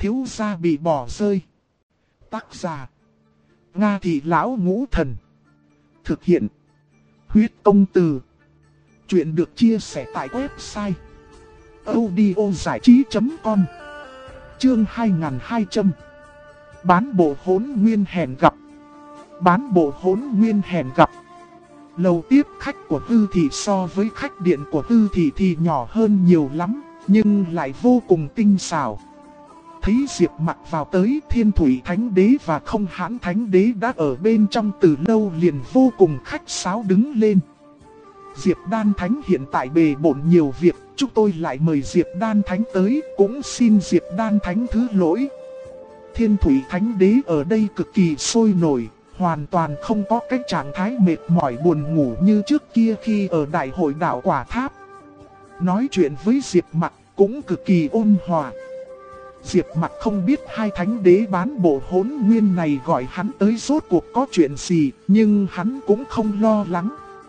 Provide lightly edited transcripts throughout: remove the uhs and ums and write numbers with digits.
thiếu gia bị bỏ rơi. Tác giả: Nga Thị Lão Ngũ Thần. Thực hiện: Huyết Công Từ. Chuyện được chia sẻ tại website audiozảichí.com. Chương 2200. Bán bộ hỗn nguyên hẹn gặp. Bán bộ hỗn nguyên hẹn gặp. Lầu tiếp khách của Tư Thị so với khách điện của Tư Thị thì nhỏ hơn nhiều lắm, nhưng lại vô cùng tinh xảo. Thấy Diệp Mặc vào tới, Thiên Thủy Thánh Đế và Không Hãn Thánh Đế đã ở bên trong từ lâu, liền vô cùng khách sáo đứng lên. Diệp Đan Thánh hiện tại bề bộn nhiều việc, chúng tôi lại mời Diệp Đan Thánh tới, cũng xin Diệp Đan Thánh thứ lỗi. Thiên Thủy Thánh Đế ở đây cực kỳ sôi nổi, hoàn toàn không có cái trạng thái mệt mỏi buồn ngủ như trước kia khi ở Đại hội Đạo Quả Tháp. Nói chuyện với Diệp Mặc cũng cực kỳ ôn hòa. Diệp Mặc không biết hai thánh đế bán bộ hỗn nguyên này gọi hắn tới rốt cuộc có chuyện gì, nhưng hắn cũng không lo lắng.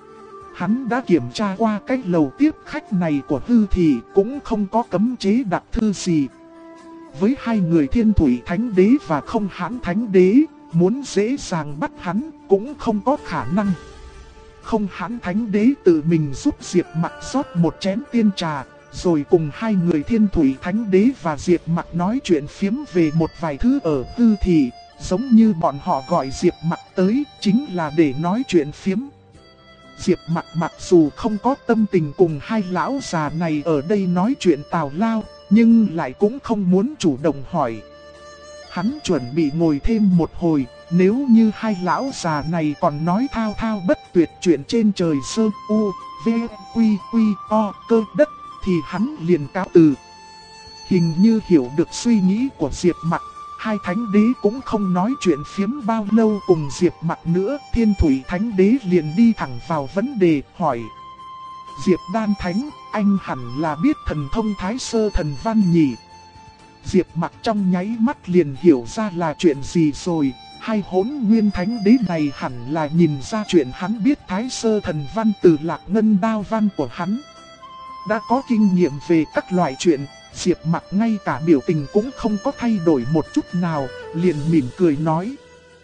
Hắn đã kiểm tra qua cái lầu tiếp khách này của Tư Thị, cũng không có cấm chế đặc thư gì. Với hai người Thiên Thủy Thánh Đế và Không Hãn Thánh Đế, muốn dễ dàng bắt hắn cũng không có khả năng. Không Hãn Thánh Đế tự mình giúp Diệp Mặc rót một chén tiên trà, rồi cùng hai người Thiên Thủy Thánh Đế và Diệp Mặc nói chuyện phiếm về một vài thứ ở Tư Thị, giống như bọn họ gọi Diệp Mặc tới chính là để nói chuyện phiếm. Diệp Mặc mặc dù không có tâm tình cùng hai lão già này ở đây nói chuyện tào lao, nhưng lại cũng không muốn chủ động hỏi. Hắn chuẩn bị ngồi thêm một hồi, nếu như hai lão già này còn nói thao thao bất tuyệt chuyện trên trời sơ u, v, quy, o, cơ đất, thì hắn liền cáo từ. Hình như hiểu được suy nghĩ của Diệp Mặc, hai thánh đế cũng không nói chuyện phiếm bao lâu cùng Diệp Mặc nữa. Thiên Thủy Thánh Đế liền đi thẳng vào vấn đề, hỏi: Diệp Đan Thánh, anh hẳn là biết thần thông Thái Sơ Thần Văn nhỉ? Diệp Mặc trong nháy mắt liền hiểu ra là chuyện gì rồi. Hai hỗn nguyên thánh đế này hẳn là nhìn ra chuyện hắn biết Thái Sơ Thần Văn từ Lạc Ngân Đao Văn của hắn. Đã có kinh nghiệm về các loại chuyện, Diệp Mặc ngay cả biểu tình cũng không có thay đổi một chút nào, liền mỉm cười nói: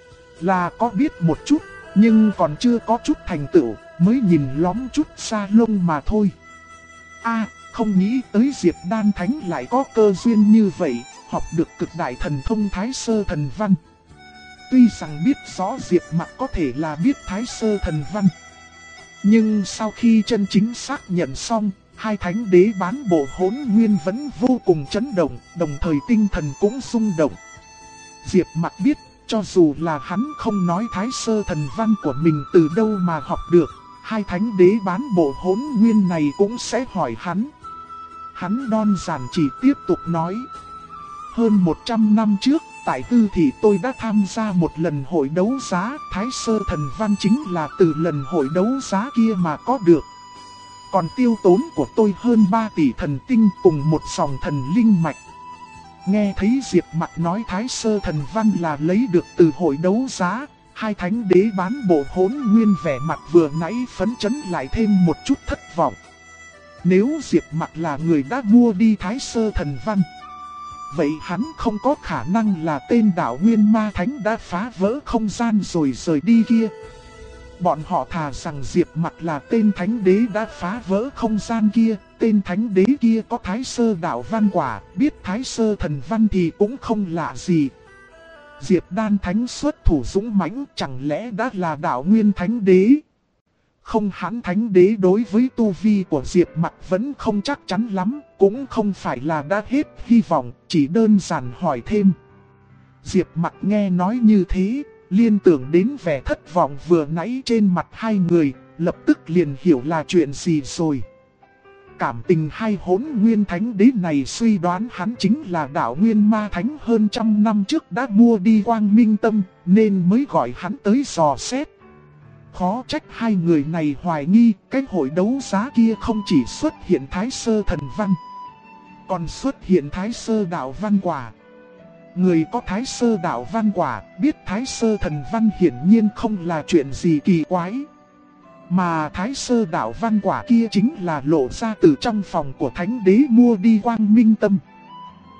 là có biết một chút, nhưng còn chưa có chút thành tựu, mới nhìn lóm chút xa lông mà thôi. Không nghĩ tới Diệp Đan Thánh lại có cơ duyên như vậy, học được cực đại thần thông Thái Sơ Thần Văn. Tuy rằng biết rõ Diệp Mặc có thể là biết Thái Sơ Thần Văn, nhưng sau khi chân chính xác nhận xong, hai thánh đế bán bộ hỗn nguyên vẫn vô cùng chấn động, đồng thời tinh thần cũng rung động. Diệp Mặc biết, cho dù là hắn không nói Thái Sơ Thần Văn của mình từ đâu mà học được, hai thánh đế bán bộ hỗn nguyên này cũng sẽ hỏi hắn. Hắn đơn giản chỉ tiếp tục nói: hơn 100 năm trước, tại Tư Thị tôi đã tham gia một lần hội đấu giá, Thái Sơ Thần Văn chính là từ lần hội đấu giá kia mà có được. Còn tiêu tốn của tôi hơn 3 tỷ thần tinh cùng một dòng thần linh mạch. Nghe thấy Diệp Mặc nói Thái Sơ Thần Văn là lấy được từ hội đấu giá, hai thánh đế bán bộ hỗn nguyên vẻ mặt vừa nãy phấn chấn lại thêm một chút thất vọng. Nếu Diệp Mặc là người đã mua đi Thái Sơ Thần Văn, vậy hắn không có khả năng là tên đạo Nguyên Ma Thánh đã phá vỡ không gian rồi rời đi kia. Bọn họ thà rằng Diệp Mặc là tên thánh đế đã phá vỡ không gian kia, tên thánh đế kia có Thái Sơ Đạo Văn quả, biết Thái Sơ Thần Văn thì cũng không lạ gì. Diệp Đan Thánh xuất thủ dũng mãnh, chẳng lẽ đã là đạo Nguyên Thánh Đế? Không Hãn Thánh Đế đối với tu vi của Diệp Mặc vẫn không chắc chắn lắm, cũng không phải là đã hết hy vọng, chỉ đơn giản hỏi thêm. Diệp Mặc nghe nói như thế, liên tưởng đến vẻ thất vọng vừa nãy trên mặt hai người, lập tức liền hiểu là chuyện gì rồi. Cảm tình hai hỗn nguyên thánh đế này suy đoán hắn chính là đạo Nguyên Ma Thánh hơn 100 năm trước đã mua đi Quang Minh Tâm, nên mới gọi hắn tới dò xét. Khó trách hai người này hoài nghi cái hội đấu giá kia không chỉ xuất hiện Thái Sơ Thần Văn, còn xuất hiện Thái Sơ Đạo Văn quả. Người có Thái Sơ Đạo Văn quả, biết Thái Sơ Thần Văn hiển nhiên không là chuyện gì kỳ quái. Mà Thái Sơ Đạo Văn quả kia chính là lộ ra từ trong phòng của Thánh Đế mua đi Quang Minh Tâm.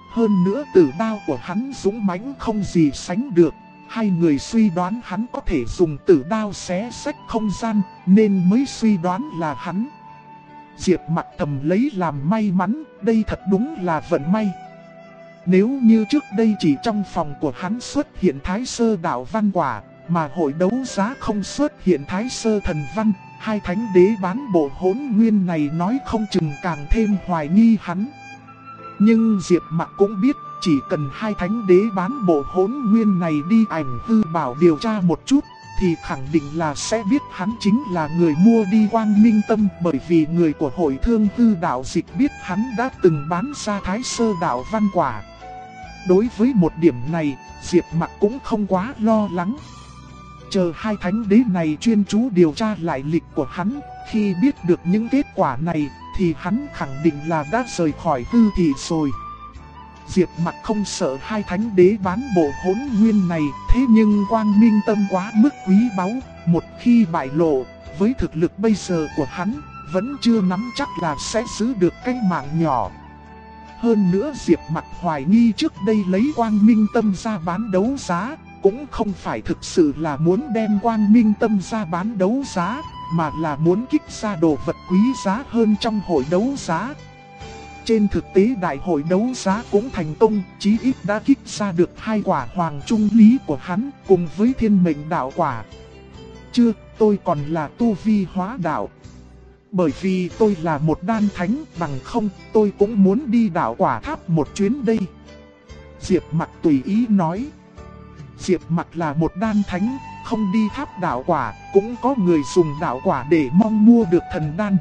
Hơn nữa tử đao của hắn dũng mãnh không gì sánh được. Hai người suy đoán hắn có thể dùng tử đao xé xách không gian, nên mới suy đoán là hắn. Diệp Mặc thầm lấy làm may mắn, đây thật đúng là vận may. Nếu như trước đây chỉ trong phòng của hắn xuất hiện Thái Sơ Đạo Văn Quả, mà hội đấu giá không xuất hiện Thái Sơ Thần Văn, hai thánh đế bán bộ Hỗn Nguyên này nói không chừng càng thêm hoài nghi hắn. Nhưng Diệp Mặc cũng biết, chỉ cần hai thánh đế bán bộ Hỗn Nguyên này đi Ảnh Hư Bảo điều tra một chút, thì khẳng định là sẽ biết hắn chính là người mua đi Quang Minh Tâm, bởi vì người của Hội Thương Hư Đạo Dịch biết hắn đã từng bán ra Thái Sơ Đạo Văn Quả. Đối với một điểm này, Diệp Mặc cũng không quá lo lắng. Chờ hai thánh đế này chuyên chú điều tra lại lịch của hắn, khi biết được những kết quả này, thì hắn khẳng định là đã rời khỏi hư thị rồi. Diệp Mặc không sợ hai thánh đế bán bộ Hỗn Nguyên này, thế nhưng Quang Minh Tâm quá mức quý báu, một khi bại lộ, với thực lực bây giờ của hắn, vẫn chưa nắm chắc là sẽ giữ được cái mạng nhỏ. Hơn nữa Diệp Mặc hoài nghi trước đây lấy Quang Minh Tâm ra bán đấu giá, cũng không phải thực sự là muốn đem Quang Minh Tâm ra bán đấu giá, mà là muốn kích ra đồ vật quý giá hơn trong hội đấu giá. Trên thực tế đại hội đấu giá cũng thành công, chí ít đã kích ra được hai quả hoàng trung lý của hắn cùng với thiên mệnh đạo quả. Chưa, tôi còn là tu vi hóa đạo. Bởi vì tôi là một đan thánh, bằng không tôi cũng muốn đi đạo quả tháp một chuyến đây. Diệp Mặc tùy ý nói. Diệp Mặc là một đan thánh, không đi tháp đạo quả, cũng có người dùng đạo quả để mong mua được thần đan.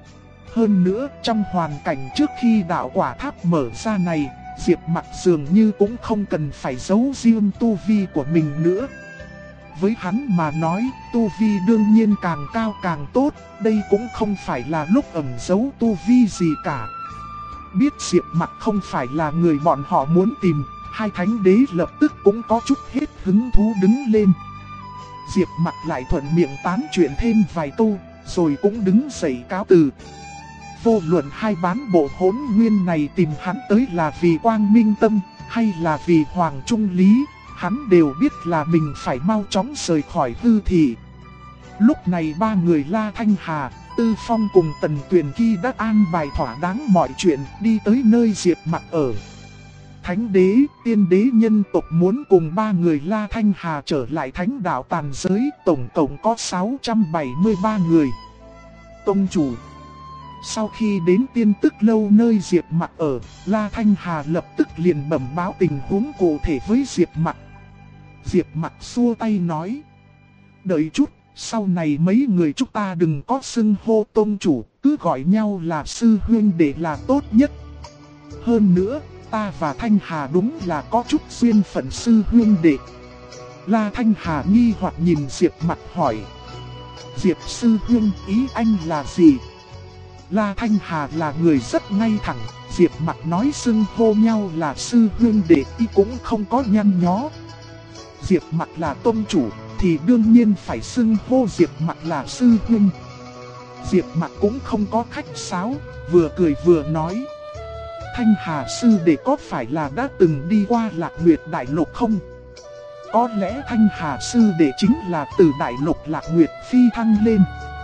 Hơn nữa, trong hoàn cảnh trước khi đạo quả tháp mở ra này, Diệp Mặc dường như cũng không cần phải giấu riêng tu vi của mình nữa. Với hắn mà nói, tu vi đương nhiên càng cao càng tốt, đây cũng không phải là lúc ẩn giấu tu vi gì cả. Biết Diệp Mặc không phải là người bọn họ muốn tìm, hai thánh đế lập tức cũng có chút hết hứng thú đứng lên. Diệp Mặc lại thuận miệng tán chuyện thêm vài câu, rồi cũng đứng dậy cáo từ. Vô luận hai bán bộ Hỗn Nguyên này tìm hắn tới là vì Quang Minh Tâm, hay là vì Hoàng Trung Lý, hắn đều biết là mình phải mau chóng rời khỏi hư thị. Lúc này ba người La Thanh Hà, Tư Phong cùng Tần Tuyền Kỳ đã an bài thỏa đáng mọi chuyện, đi tới nơi Diệp Mặc ở. Thánh đế, tiên đế nhân tộc muốn cùng ba người La Thanh Hà trở lại thánh đạo tàn giới, tổng cộng có 673 người. Tông chủ. Sau khi đến Tiên Tức Lâu nơi Diệp Mặc ở, La Thanh Hà lập tức liền bẩm báo tình huống cụ thể với Diệp Mặc. Diệp Mặc xua tay nói. Đợi chút, sau này mấy người chúng ta đừng có xưng hô tông chủ, cứ gọi nhau là sư huynh để là tốt nhất. Hơn nữa, ta và Thanh Hà đúng là có chút duyên phận sư huynh đệ. La Thanh Hà nghi hoặc nhìn Diệp Mặc hỏi. Diệp sư huynh, ý anh là gì? La Thanh Hà là người rất ngay thẳng, Diệp Mặc nói xưng hô nhau là sư huynh đệ y cũng không có nhăn nhó. Diệp Mặc là tông chủ, thì đương nhiên phải xưng hô Diệp Mặc là sư huynh. Diệp Mặc cũng không có khách sáo, vừa cười vừa nói. Thanh Hà sư đệ có phải là đã từng đi qua Lạc Nguyệt Đại Lục không? Có lẽ Thanh Hà sư đệ chính là từ Đại Lục Lạc Nguyệt phi thăng lên.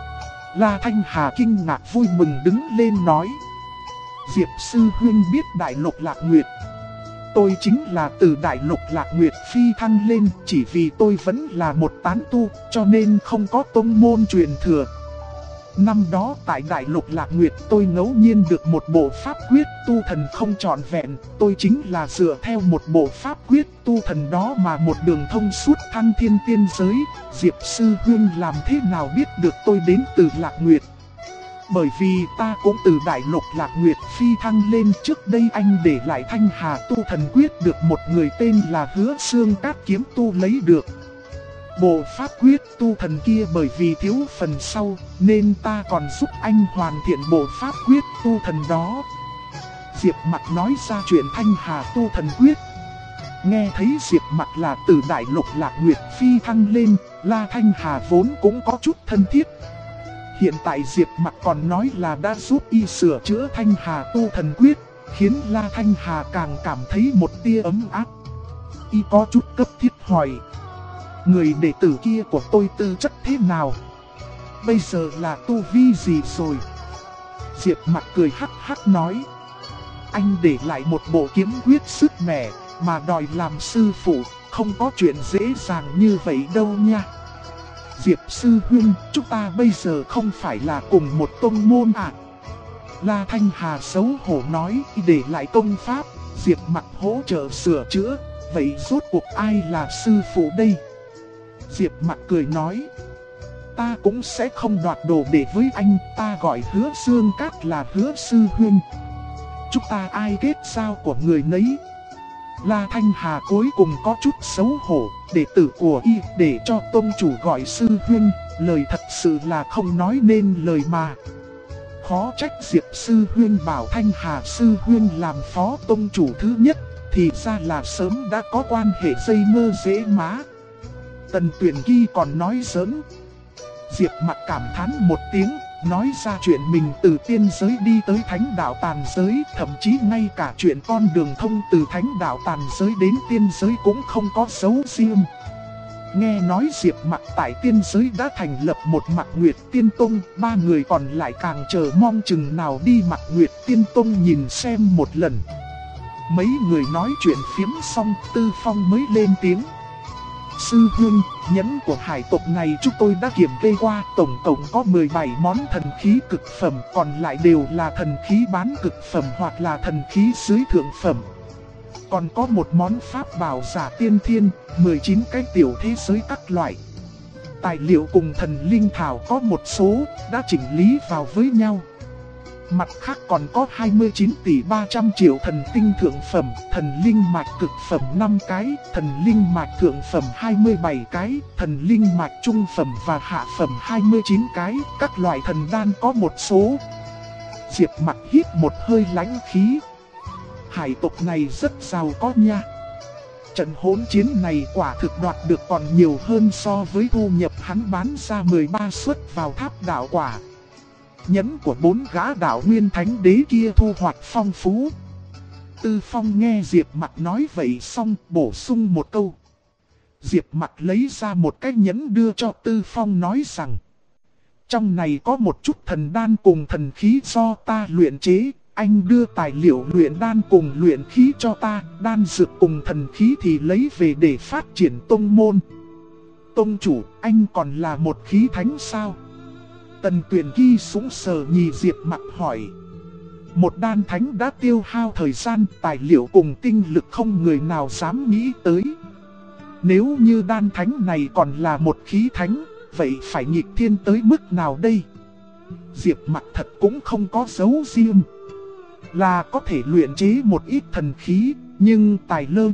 La Thanh Hà kinh ngạc vui mừng đứng lên nói. Diệp sư huynh biết Đại Lục Lạc Nguyệt. Tôi chính là từ Đại Lục Lạc Nguyệt phi thăng lên, chỉ vì tôi vẫn là một tán tu, cho nên không có tông môn truyền thừa. Năm đó tại Đại Lục Lạc Nguyệt tôi ngẫu nhiên được một bộ pháp quyết tu thần không trọn vẹn. Tôi chính là dựa theo một bộ pháp quyết tu thần đó mà một đường thông suốt thăng thiên tiên giới. Diệp sư huynh làm thế nào biết được tôi đến từ Lạc Nguyệt? Bởi vì ta cũng từ Đại Lục Lạc Nguyệt phi thăng lên, trước đây anh để lại Thanh Hà tu thần quyết được một người tên là Hứa Xương Cát kiếm tu lấy được. Bộ pháp quyết tu thần kia bởi vì thiếu phần sau, nên ta còn giúp anh hoàn thiện bộ pháp quyết tu thần đó. Diệp Mặc nói ra chuyện Thanh Hà tu thần quyết. Nghe thấy Diệp Mặc là từ Đại Lục Lạc Nguyệt phi thăng lên, La Thanh Hà vốn cũng có chút thân thiết. Hiện tại Diệp Mặc còn nói là đã giúp y sửa chữa Thanh Hà tu thần quyết, khiến La Thanh Hà càng cảm thấy một tia ấm áp. Y có chút cấp thiết hỏi: người đệ tử kia của tôi tư chất thế nào? Bây giờ là tu vi gì rồi? Diệp Mặc cười hắc hắc nói: anh để lại một bộ kiếm quyết sức mẻ, mà đòi làm sư phụ, không có chuyện dễ dàng như vậy đâu nha. Diệp sư huynh, chúng ta bây giờ không phải là cùng một tông môn à? La Thanh Hà xấu hổ nói: để lại công pháp, Diệp Mặc hỗ trợ sửa chữa, vậy rốt cuộc ai là sư phụ đây? Diệp Mặc cười nói: ta cũng sẽ không đoạt đồ để với anh, ta gọi Hứa Dương Cát là Hứa sư huynh. Chúng ta ai kết giao của người nấy. La Thanh Hà cuối cùng có chút xấu hổ, đệ tử của y để cho tông chủ gọi sư huynh, lời thật sự là không nói nên lời mà. Khó trách Diệp sư huynh bảo Thanh Hà sư huynh làm phó tông chủ thứ nhất, thì ra là sớm đã có quan hệ dây mơ dễ má. Tần Tuyển Ghi còn nói giỡn. Diệp Mặc cảm thán một tiếng, nói ra chuyện mình từ tiên giới đi tới thánh đạo tàn giới, thậm chí ngay cả chuyện con đường thông từ thánh đạo tàn giới đến tiên giới cũng không có dấu riêng. Nghe nói Diệp Mặc tại tiên giới đã thành lập một Mặc Nguyệt Tiên Tông, ba người còn lại càng chờ mong chừng nào đi Mặc Nguyệt Tiên Tông nhìn xem một lần. Mấy người nói chuyện phiếm xong, Tư Phong mới lên tiếng: sư huynh, nhẫn của hải tộc này chúng tôi đã kiểm kê qua, tổng cộng có 17 món thần khí cực phẩm, còn lại đều là thần khí bán cực phẩm hoặc là thần khí dưới thượng phẩm. Còn có một món pháp bảo giả tiên thiên, 19 cái tiểu thế giới các loại. Tài liệu cùng thần linh thảo có một số, đã chỉnh lý vào với nhau. Mặt khác còn có 29 tỷ 300 triệu thần tinh thượng phẩm, thần linh mạch cực phẩm 5 cái, thần linh mạch thượng phẩm 27 cái, thần linh mạch trung phẩm và hạ phẩm 29 cái, các loại thần đan có một số. Diệp Mặc hít một hơi lãnh khí. Hải tộc này rất giàu có nha. Trận hỗn chiến này quả thực đoạt được còn nhiều hơn so với thu nhập hắn bán ra 13 suất vào tháp đạo quả. Nhẫn của 4 gã đạo nguyên thánh đế kia thu hoạch phong phú. Tư Phong nghe Diệp Mặc nói vậy xong, bổ sung một câu. Diệp Mặc lấy ra một cái nhẫn đưa cho Tư Phong nói rằng: trong này có một chút thần đan cùng thần khí do ta luyện chế. Anh đưa tài liệu luyện đan cùng luyện khí cho ta, đan dược cùng thần khí thì lấy về để phát triển tông môn. Tông chủ, anh còn là một khí thánh sao? Tần Tuyển Ghi sững sờ nhìn Diệp Mặc hỏi. Một đan thánh đã tiêu hao thời gian, tài liệu cùng tinh lực không người nào dám nghĩ tới. Nếu như đan thánh này còn là một khí thánh, vậy phải nghịch thiên tới mức nào đây? Diệp Mặc thật cũng không có dấu riêng. Là có thể luyện chế một ít thần khí, nhưng tài lơ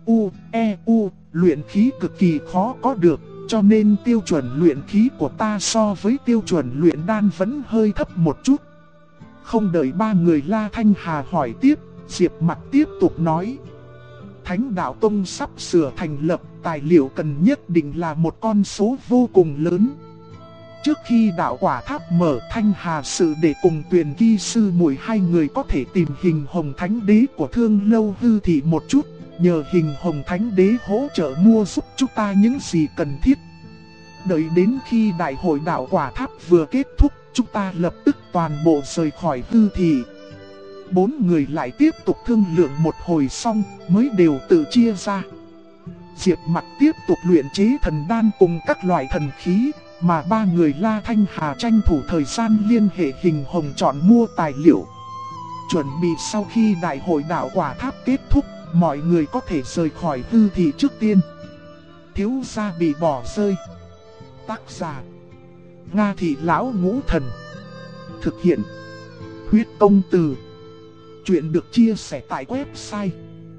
IU luyện khí cực kỳ khó có được. Cho nên tiêu chuẩn luyện khí của ta so với tiêu chuẩn luyện đan vẫn hơi thấp một chút. Không đợi ba người La Thanh Hà hỏi tiếp, Diệp Mặc tiếp tục nói. Thánh đạo tông sắp sửa thành lập, tài liệu cần nhất định là một con số vô cùng lớn. Trước khi đạo quả tháp mở, Thanh Hà sự để cùng Tuyền Ghi sư muội hai người có thể tìm hình hồng thánh đế của Thương Lâu Hư Thị một chút. Nhờ hình hồng thánh đế hỗ trợ mua giúp chúng ta những gì cần thiết. Đợi đến khi đại hội đạo quả tháp vừa kết thúc, chúng ta lập tức toàn bộ rời khỏi Hư Thị. Bốn người lại tiếp tục thương lượng một hồi xong, mới đều tự chia ra. Diệp Mặc tiếp tục luyện chế thần đan cùng các loại thần khí, mà ba người La Thanh Hà tranh thủ thời gian liên hệ hình hồng chọn mua tài liệu. Chuẩn bị sau khi đại hội đạo quả tháp kết thúc, mọi người có thể rời khỏi Hư Thị trước tiên. Thiếu gia bị bỏ rơi. Tác giả: Nga Thị Lão Ngũ Thần. Thực hiện: Huyết Công Từ. Chuyện được chia sẻ tại website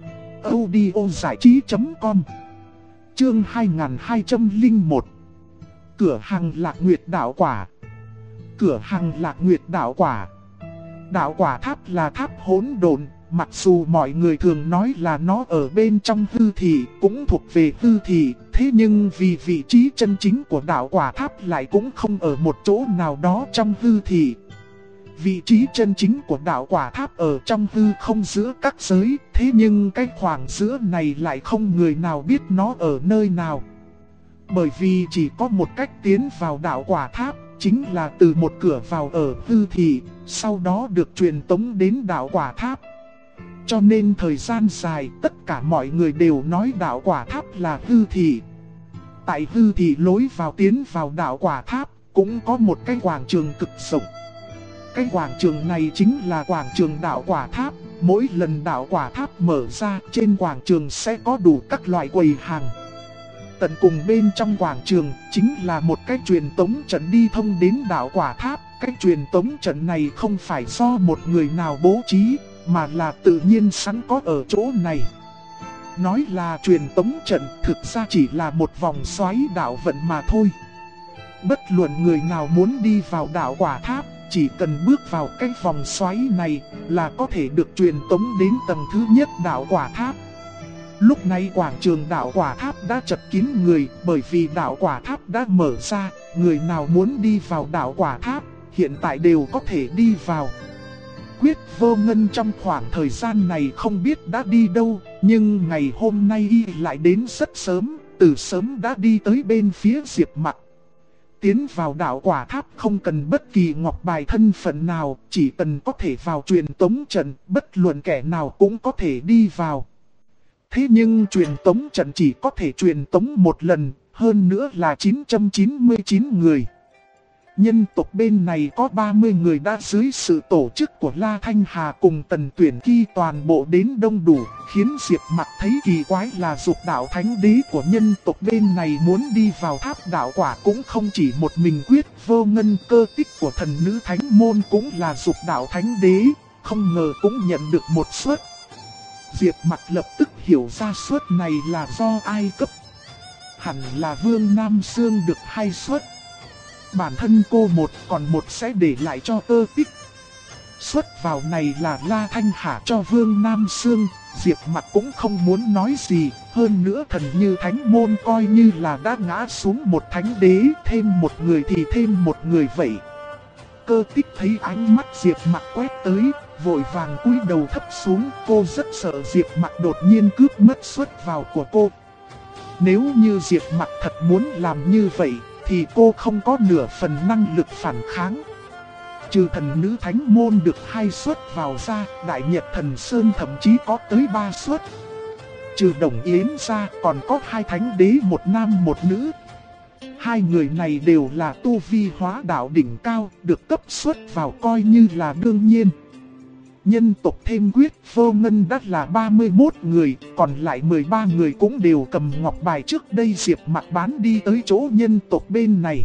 audiozảichí.com. Chương 2201. Cửa hàng Lạc Nguyệt Đạo Quả. Cửa hàng Lạc Nguyệt Đạo Quả. Đạo quả tháp là tháp hỗn độn, mặc dù mọi người thường nói là nó ở bên trong Hư Thị, cũng thuộc về Hư Thị, thế nhưng vì vị trí chân chính của đạo quả tháp lại cũng không ở một chỗ nào đó trong Hư Thị. Vị trí chân chính của đạo quả tháp ở trong hư không giữa các giới, thế nhưng cái khoảng giữa này lại không người nào biết nó ở nơi nào. Bởi vì chỉ có một cách tiến vào đạo quả tháp, chính là từ một cửa vào ở hư thị, sau đó được truyền tống đến đạo quả tháp. Cho nên thời gian dài tất cả mọi người đều nói đạo quả tháp là hư thị. Tại hư thị lối vào tiến vào đạo quả tháp cũng có một cái quảng trường cực rộng. Cái quảng trường này chính là quảng trường đạo quả tháp. Mỗi lần đạo quả tháp mở ra, trên quảng trường sẽ có đủ các loại quầy hàng. Tận cùng bên trong quảng trường chính là một cái truyền tống trận đi thông đến đạo quả tháp. Cái truyền tống trận này không phải do một người nào bố trí, mà là tự nhiên sẵn có ở chỗ này. Nói là truyền tống trận, thực ra chỉ là một vòng xoáy đạo vận mà thôi. Bất luận người nào muốn đi vào đạo quả tháp, chỉ cần bước vào cái vòng xoáy này là có thể được truyền tống đến tầng thứ nhất đạo quả tháp. Lúc này quảng trường đạo quả tháp đã chật kín người, bởi vì đạo quả tháp đã mở ra, người nào muốn đi vào đạo quả tháp, hiện tại đều có thể đi vào. Quyết Vô Ngân trong khoảng thời gian này không biết đã đi đâu, nhưng ngày hôm nay y lại đến rất sớm, từ sớm đã đi tới bên phía Diệp Mặc. Tiến vào đạo quả tháp không cần bất kỳ ngọc bài thân phận nào, chỉ cần có thể vào truyền tống trận, bất luận kẻ nào cũng có thể đi vào. Thế nhưng truyền tống trận chỉ có thể truyền tống một lần, hơn nữa là 999 người. Nhân tộc bên này có 30 người đã dưới sự tổ chức của La Thanh Hà cùng Tần Tuyển Ki toàn bộ đến đông đủ, khiến Diệp Mặc thấy kỳ quái là dục đạo thánh đế của nhân tộc bên này muốn đi vào tháp đạo quả cũng không chỉ một mình. Quyết Vô Ngân Cơ Tích của thần nữ thánh môn cũng là dục đạo thánh đế, không ngờ cũng nhận được một suất. Diệp Mặc lập tức hiểu ra suất này là do ai cấp. Hẳn là Vương Nam Sương được 2 suất. Bản thân cô một, còn một sẽ để lại cho Cơ Tích. Suất vào này là La Thanh Hà cho Vương Nam Sương. Diệp Mặc cũng không muốn nói gì. Hơn nữa thần như thánh môn coi như là đã ngã xuống một thánh đế, thêm một người thì thêm một người vậy. Cơ Tích thấy ánh mắt Diệp Mặc quét tới, vội vàng cúi đầu thấp xuống. Cô rất sợ Diệp Mặc đột nhiên cướp mất suất vào của cô. Nếu như Diệp Mặc thật muốn làm như vậy thì cô không có nửa phần năng lực phản kháng. Trừ thần nữ thánh môn được 2 suất vào ra, Đại Nhật Thần Sơn thậm chí có tới 3 suất. Trừ Đồng Yến ra còn có 2 thánh đế, một nam một nữ. 2 người này đều là tu vi hóa đạo đỉnh cao, được cấp suất vào coi như là đương nhiên. Nhân tộc thêm Quyết Vô Ngân đã là 31 người, còn lại 13 người cũng đều cầm ngọc bài trước đây Diệp Mặc bán đi tới chỗ nhân tộc bên này.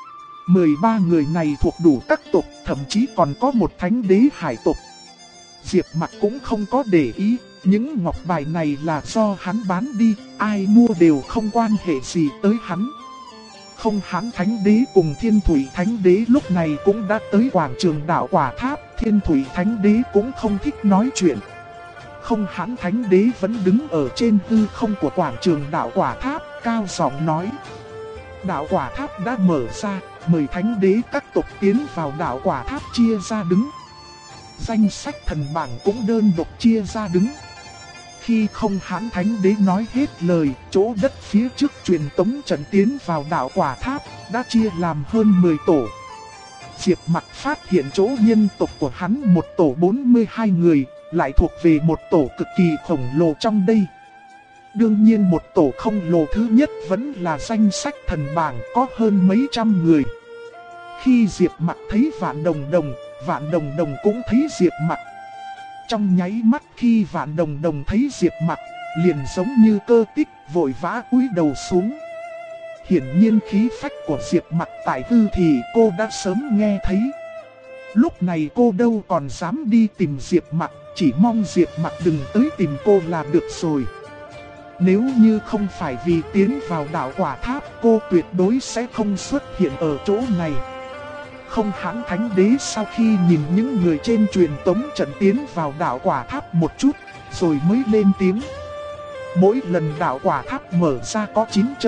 13 người này thuộc đủ các tộc, thậm chí còn có một thánh đế hải tộc. Diệp Mặc cũng không có để ý, những ngọc bài này là do hắn bán đi, ai mua đều không quan hệ gì tới hắn. Không Hán Thánh Đế cùng Thiên Thủy Thánh Đế lúc này cũng đã tới quảng trường đạo quả tháp. Thiên Thủy Thánh Đế cũng không thích nói chuyện. Không Hán Thánh Đế vẫn đứng ở trên hư không của quảng trường đạo quả tháp, cao giọng nói: đạo quả tháp đã mở ra, mời Thánh Đế các tộc tiến vào đạo quả tháp chia ra đứng. Danh sách thần bảng cũng đơn độc chia ra đứng. Khi Không Hán Thánh Đế nói hết lời, chỗ đất phía trước truyền tống trận tiến vào đạo quả tháp đã chia làm hơn 10 tổ. Diệp Mặc phát hiện chỗ nhân tộc của hắn một tổ 42 người, lại thuộc về một tổ cực kỳ khổng lồ trong đây. Đương nhiên một tổ khổng lồ thứ nhất vẫn là danh sách thần bảng, có hơn mấy trăm người. Khi Diệp Mặc thấy Vạn Đồng Đồng cũng thấy Diệp Mặc. Trong nháy mắt khi Vạn Đồng Đồng thấy Diệp Mặc, liền giống như Cơ Tích, vội vã cúi đầu xuống. Hiển nhiên khí phách của Diệp Mặc tại hư thì cô đã sớm nghe thấy. Lúc này cô đâu còn dám đi tìm Diệp Mặc, chỉ mong Diệp Mặc đừng tới tìm cô là được rồi. Nếu như không phải vì tiến vào đạo quả tháp, cô tuyệt đối sẽ không xuất hiện ở chỗ này. Không Hán Thánh Đế sau khi nhìn những người trên truyền tống trận tiến vào đạo quả tháp một chút, rồi mới lên tiếng. Mỗi lần đạo quả tháp mở ra có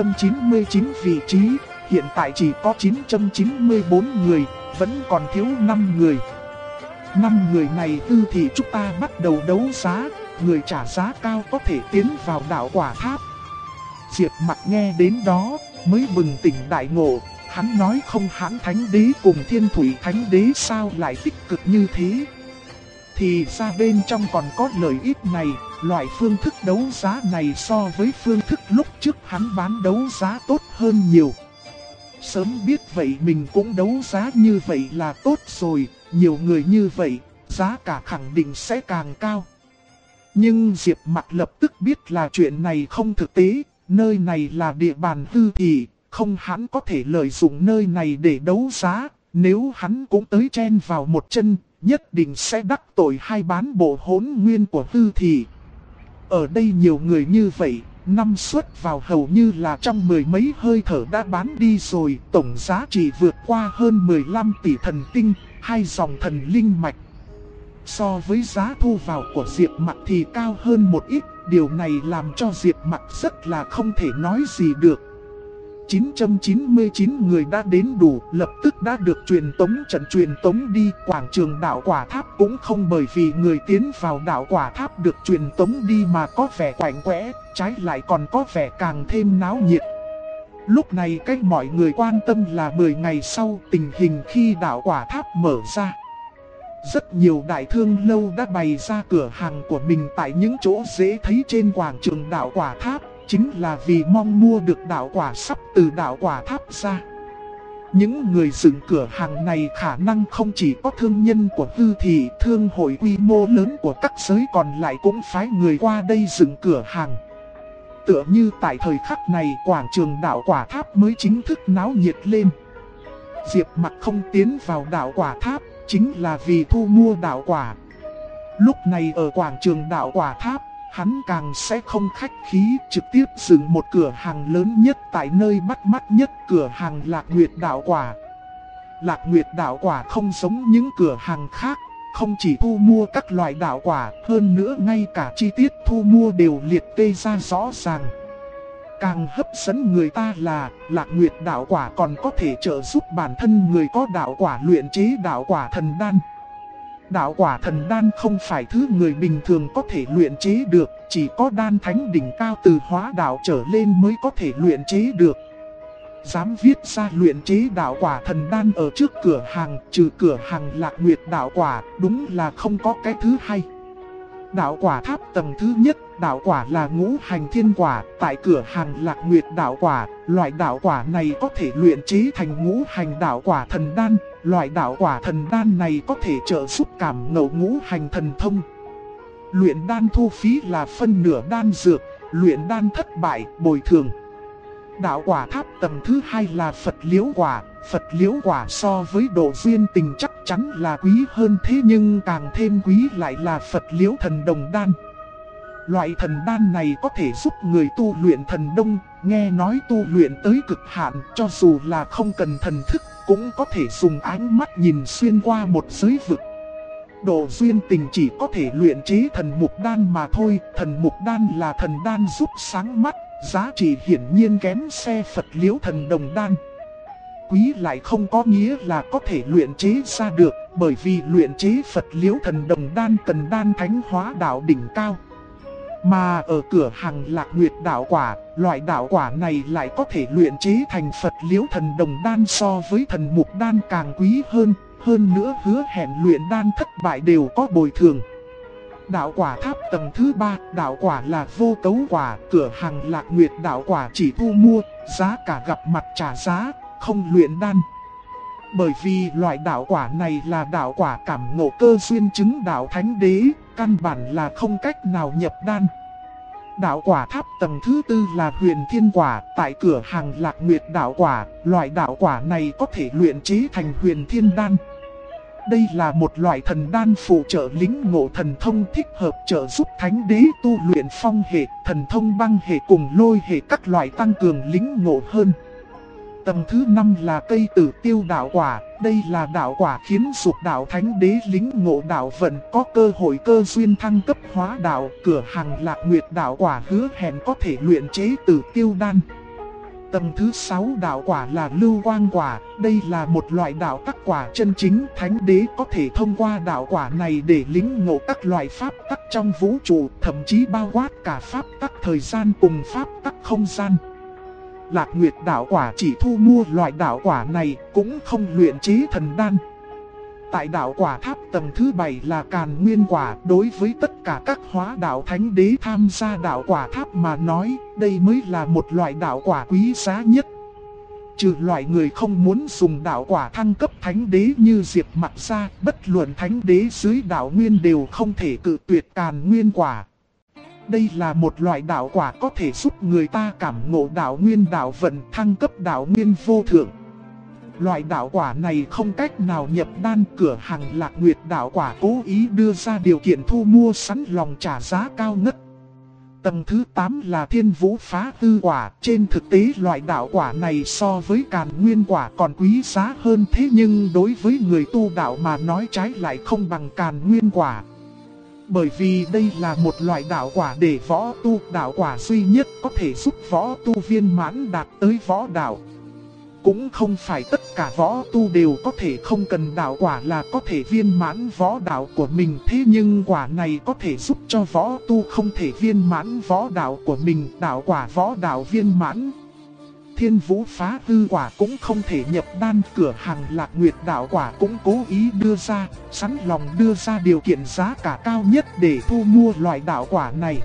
999 vị trí, hiện tại chỉ có 994 người, vẫn còn thiếu 5 người. 5 người này Tư Thị chúng ta bắt đầu đấu giá, người trả giá cao có thể tiến vào đạo quả tháp. Diệp Mặc nghe đến đó mới bừng tỉnh đại ngộ, hắn nói không Hãn Thánh Đế cùng Thiên Thủy Thánh Đế sao lại tích cực như thế. Thì ra bên trong còn có lợi ích này, loại phương thức đấu giá này so với phương thức lúc trước hắn bán đấu giá tốt hơn nhiều. Sớm biết vậy mình cũng đấu giá như vậy là tốt rồi, nhiều người như vậy, giá cả khẳng định sẽ càng cao. Nhưng Diệp Mặc lập tức biết là chuyện này không thực tế, nơi này là địa bàn Tư Thị, không hắn có thể lợi dụng nơi này để đấu giá, nếu hắn cũng tới chen vào một chân, nhất định sẽ đắc tội hai bán bộ hỗn nguyên của Tư Thị. Ở đây nhiều người như vậy, năm suất vào hầu như là trong 10 mấy hơi thở đã bán đi rồi, tổng giá trị vượt qua hơn 15 tỷ thần tinh, 2 dòng thần linh mạch. So với giá thu vào của Diệp Mặc thì cao hơn một ít, điều này làm cho Diệp Mặc rất là không thể nói gì được. 999 người đã đến đủ, lập tức đã được truyền tống đi. Quảng trường đạo quả tháp cũng không bởi vì người tiến vào đạo quả tháp được truyền tống đi mà có vẻ quạnh quẽ, trái lại còn có vẻ càng thêm náo nhiệt. Lúc này cách mọi người quan tâm là 10 ngày sau tình hình khi đạo quả tháp mở ra. Rất nhiều đại thương lâu đã bày ra cửa hàng của mình tại những chỗ dễ thấy trên quảng trường đạo quả tháp, chính là vì mong mua được đạo quả sắp từ đạo quả tháp ra. Những người dựng cửa hàng này khả năng không chỉ có thương nhân của Tư Thị, thương hội quy mô lớn của các giới còn lại cũng phái người qua đây dựng cửa hàng. Tựa như tại thời khắc này quảng trường đạo quả tháp mới chính thức náo nhiệt lên. Diệp Mặc không tiến vào đạo quả tháp chính là vì thu mua đạo quả. Lúc này ở quảng trường đạo quả tháp, hắn càng sẽ không khách khí, trực tiếp dựng một cửa hàng lớn nhất tại nơi bắt mắt nhất, cửa hàng Lạc Nguyệt đạo quả. Lạc Nguyệt đạo quả không giống những cửa hàng khác, không chỉ thu mua các loại đạo quả, hơn nữa ngay cả chi tiết thu mua đều liệt kê ra rõ ràng. Càng hấp dẫn người ta là Lạc Nguyệt đạo quả còn có thể trợ giúp bản thân người có đạo quả luyện chế đạo quả thần đan. Đạo quả thần đan không phải thứ người bình thường có thể luyện chế được, chỉ có đan thánh đỉnh cao từ hóa đạo trở lên mới có thể luyện chế được. Dám viết ra luyện chế đạo quả thần đan ở trước cửa hàng, trừ cửa hàng Lạc Nguyệt đạo quả, đúng là không có cái thứ hai. Đạo quả tháp tầng thứ nhất, đạo quả là ngũ hành thiên quả, tại cửa hàng Lạc Nguyệt đạo quả, loại đạo quả này có thể luyện chế thành ngũ hành đạo quả thần đan, loại đạo quả thần đan này có thể trợ giúp cảm ngộ ngũ hành thần thông. Luyện đan thu phí là phân nửa đan dược, luyện đan thất bại, bồi thường. Đạo quả tháp tầng thứ hai là Phật liễu quả. Phật liễu quả so với độ duyên tình chắc chắn là quý hơn, thế nhưng càng thêm quý lại là Phật liễu thần đồng đan. Loại thần đan này có thể giúp người tu luyện thần đông, nghe nói tu luyện tới cực hạn, cho dù là không cần thần thức, cũng có thể dùng ánh mắt nhìn xuyên qua một giới vực. Độ duyên tình chỉ có thể luyện chế thần mục đan mà thôi, thần mục đan là thần đan giúp sáng mắt, giá trị hiển nhiên kém xe Phật liễu thần đồng đan. Quý lại không có nghĩa là có thể luyện chế ra được, bởi vì luyện chế Phật liễu thần đồng đan cần đan thánh hóa đạo đỉnh cao. Mà ở cửa hàng Lạc Nguyệt đạo quả, loại đạo quả này lại có thể luyện chế thành Phật liễu thần đồng đan so với thần mục đan càng quý hơn, hơn nữa hứa hẹn luyện đan thất bại đều có bồi thường. Đạo quả tháp tầng thứ 3, đạo quả là vô cấu quả, cửa hàng Lạc Nguyệt đạo quả chỉ thu mua, giá cả gặp mặt trả giá, không luyện đan. Bởi vì loại đạo quả này là đạo quả cảm ngộ cơ duyên chứng đạo thánh đế, căn bản là không cách nào nhập đan. Đạo quả tháp tầng thứ 4 là huyền thiên quả, tại cửa hàng Lạc Nguyệt đạo quả, loại đạo quả này có thể luyện chế thành huyền thiên đan. Đây là một loại thần đan phụ trợ lĩnh ngộ thần thông thích hợp trợ giúp thánh đế tu luyện phong hệ, thần thông băng hệ cùng lôi hệ các loại tăng cường lĩnh ngộ hơn. Tầng thứ 5 là cây tử tiêu đạo quả, đây là đạo quả khiến dục đạo thánh đế lĩnh ngộ đạo vận có cơ hội cơ duyên thăng cấp hóa đạo, cửa hàng Lạc Nguyệt đạo quả hứa hẹn có thể luyện chế tử tiêu đan. Tầng thứ 6 đạo quả là lưu quang quả, đây là một loại đạo tắc quả chân chính. Thánh đế có thể thông qua đạo quả này để lĩnh ngộ các loại pháp tắc trong vũ trụ, thậm chí bao quát cả pháp tắc thời gian cùng pháp tắc không gian. Lạc Nguyệt đạo quả chỉ thu mua loại đạo quả này, cũng không luyện chế thần đan. Tại đạo quả tháp tầng thứ 7 là Càn Nguyên quả, đối với tất cả các hóa đạo thánh đế tham gia đạo quả tháp mà nói, đây mới là một loại đạo quả quý giá nhất. Trừ loại người không muốn dùng đạo quả thăng cấp thánh đế như Diệp Mặc ra, bất luận thánh đế dưới đạo nguyên đều không thể cự tuyệt Càn Nguyên quả. Đây là một loại đạo quả có thể giúp người ta cảm ngộ đạo nguyên đạo vận, thăng cấp đạo nguyên vô thượng. Loại đạo quả này không cách nào nhập đan. Cửa hàng Lạc Nguyệt đạo quả cố ý đưa ra điều kiện thu mua sẵn lòng trả giá cao ngất. Tầng thứ 8 là Thiên Vũ Phá Hư quả. Trên thực tế loại đạo quả này so với Càn Nguyên quả còn quý giá hơn, thế nhưng đối với người tu đạo mà nói trái lại không bằng Càn Nguyên quả. Bởi vì đây là một loại đạo quả để võ tu, đạo quả duy nhất có thể giúp võ tu viên mãn đạt tới võ đạo. Cũng không phải tất cả võ tu đều có thể không cần đạo quả là có thể viên mãn võ đạo của mình. Thế nhưng quả này có thể giúp cho võ tu không thể viên mãn võ đạo của mình, đạo quả võ đạo viên mãn. Thiên Vũ Phá Hư quả cũng không thể nhập đan. Cửa hàng Lạc Nguyệt đạo quả cũng cố ý đưa ra, sẵn lòng đưa ra điều kiện giá cả cao nhất để thu mua loại đạo quả này.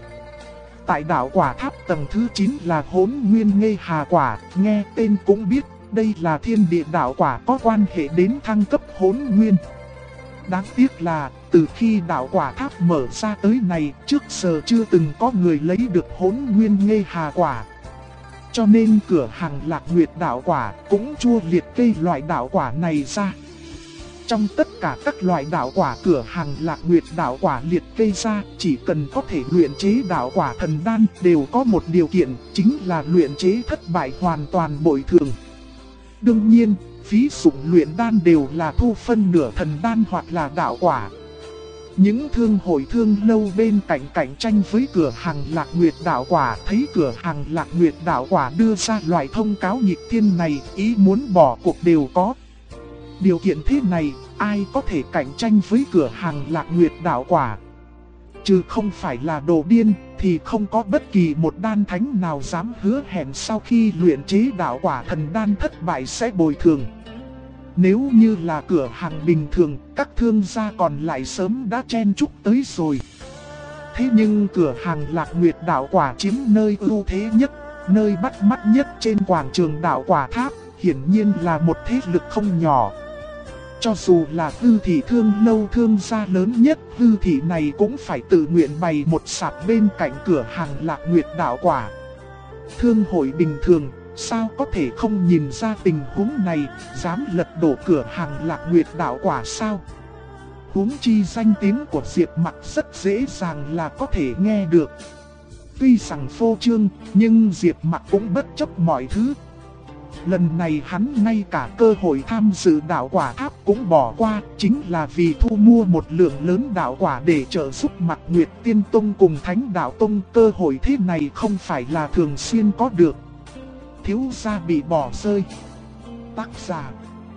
Tại đạo quả tháp tầng thứ 9 là Hỗn Nguyên Nghê Hà quả, nghe tên cũng biết đây là thiên địa đạo quả có quan hệ đến thăng cấp Hỗn Nguyên. Đáng tiếc là từ khi đạo quả tháp mở ra tới này, trước giờ chưa từng có người lấy được Hỗn Nguyên Nghê Hà quả. Cho nên cửa hàng Lạc Nguyệt đạo quả cũng chưa liệt kê loại đạo quả này ra. Trong tất cả các loại đạo quả cửa hàng Lạc Nguyệt đạo quả liệt kê ra, chỉ cần có thể luyện chế đạo quả thần đan đều có một điều kiện, chính là luyện chế thất bại hoàn toàn bồi thường. Đương nhiên, phí dụng luyện đan đều là thu phân nửa thần đan hoặc là đạo quả. Những thương hội thương lâu bên cạnh cạnh tranh với cửa hàng Lạc Nguyệt đạo quả thấy cửa hàng Lạc Nguyệt đạo quả đưa ra loại thông cáo nghịch thiên này, ý muốn bỏ cuộc đều có. Điều kiện thế này, ai có thể cạnh tranh với cửa hàng Lạc Nguyệt đạo quả? Chứ không phải là đồ điên, thì không có bất kỳ một đan thánh nào dám hứa hẹn sau khi luyện chế đạo quả thần đan thất bại sẽ bồi thường. Nếu như là cửa hàng bình thường, các thương gia còn lại sớm đã chen chúc tới rồi. Thế nhưng cửa hàng Lạc Nguyệt đạo quả chiếm nơi ưu thế nhất, nơi bắt mắt nhất trên quảng trường đạo quả tháp, hiển nhiên là một thế lực không nhỏ. Cho dù là Hư Thị thương lâu thương gia lớn nhất, Hư Thị này cũng phải tự nguyện bày một sạp bên cạnh cửa hàng Lạc Nguyệt đạo quả. Thương hội bình thường, sao có thể không nhìn ra tình huống này, dám lật đổ cửa hàng Lạc Nguyệt đạo quả sao? Huống chi danh tiếng của Diệp Mặc rất dễ dàng là có thể nghe được. Tuy rằng phô trương, nhưng Diệp Mặc cũng bất chấp mọi thứ. Lần này hắn ngay cả cơ hội tham dự đạo quả tháp cũng bỏ qua, chính là vì thu mua một lượng lớn đạo quả để trợ giúp Mạc Nguyệt Tiên Tông cùng Thánh Đạo Tông. Cơ hội thế này không phải là thường xuyên có được. Thiếu gia bị bỏ rơi. Tác giả: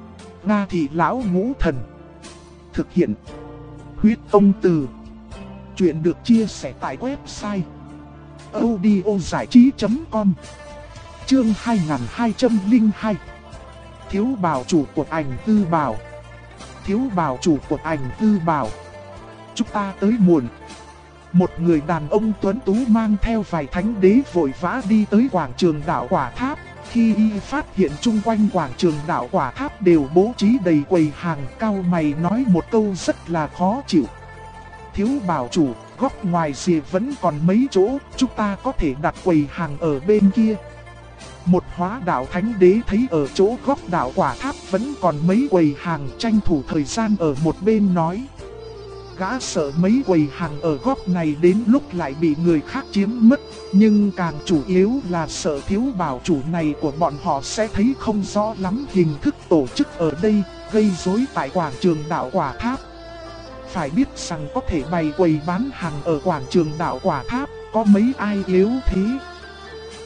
Nga Thị Lão Ngũ Thần. Thực hiện: Huyết Tông Từ. Chuyện được chia sẻ tại website audiozảichí.com. Chương 2202. Thiếu bảo chủ của ảnh Tư Bảo. Thiếu bảo chủ của ảnh Tư Bảo. Chúng ta tới muộn. Một người đàn ông tuấn tú mang theo vài thánh đế vội vã đi tới quảng trường đạo quả tháp. Khi y phát hiện chung quanh quảng trường đạo quả tháp đều bố trí đầy quầy hàng, cao mày nói một câu rất là khó chịu. Thiếu bảo chủ, góc ngoài rìa vẫn còn mấy chỗ, chúng ta có thể đặt quầy hàng ở bên kia. Một hóa đạo thánh đế thấy ở chỗ góc đạo quả tháp vẫn còn mấy quầy hàng, tranh thủ thời gian ở một bên nói. Gã sợ mấy quầy hàng ở góc này đến lúc lại bị người khác chiếm mất, nhưng càng chủ yếu là sợ thiếu bảo chủ này của bọn họ sẽ thấy không rõ lắm hình thức tổ chức ở đây, gây rối tại quảng trường đạo quả tháp. Phải biết rằng có thể bày quầy bán hàng ở quảng trường đạo quả tháp, có mấy ai yếu thế.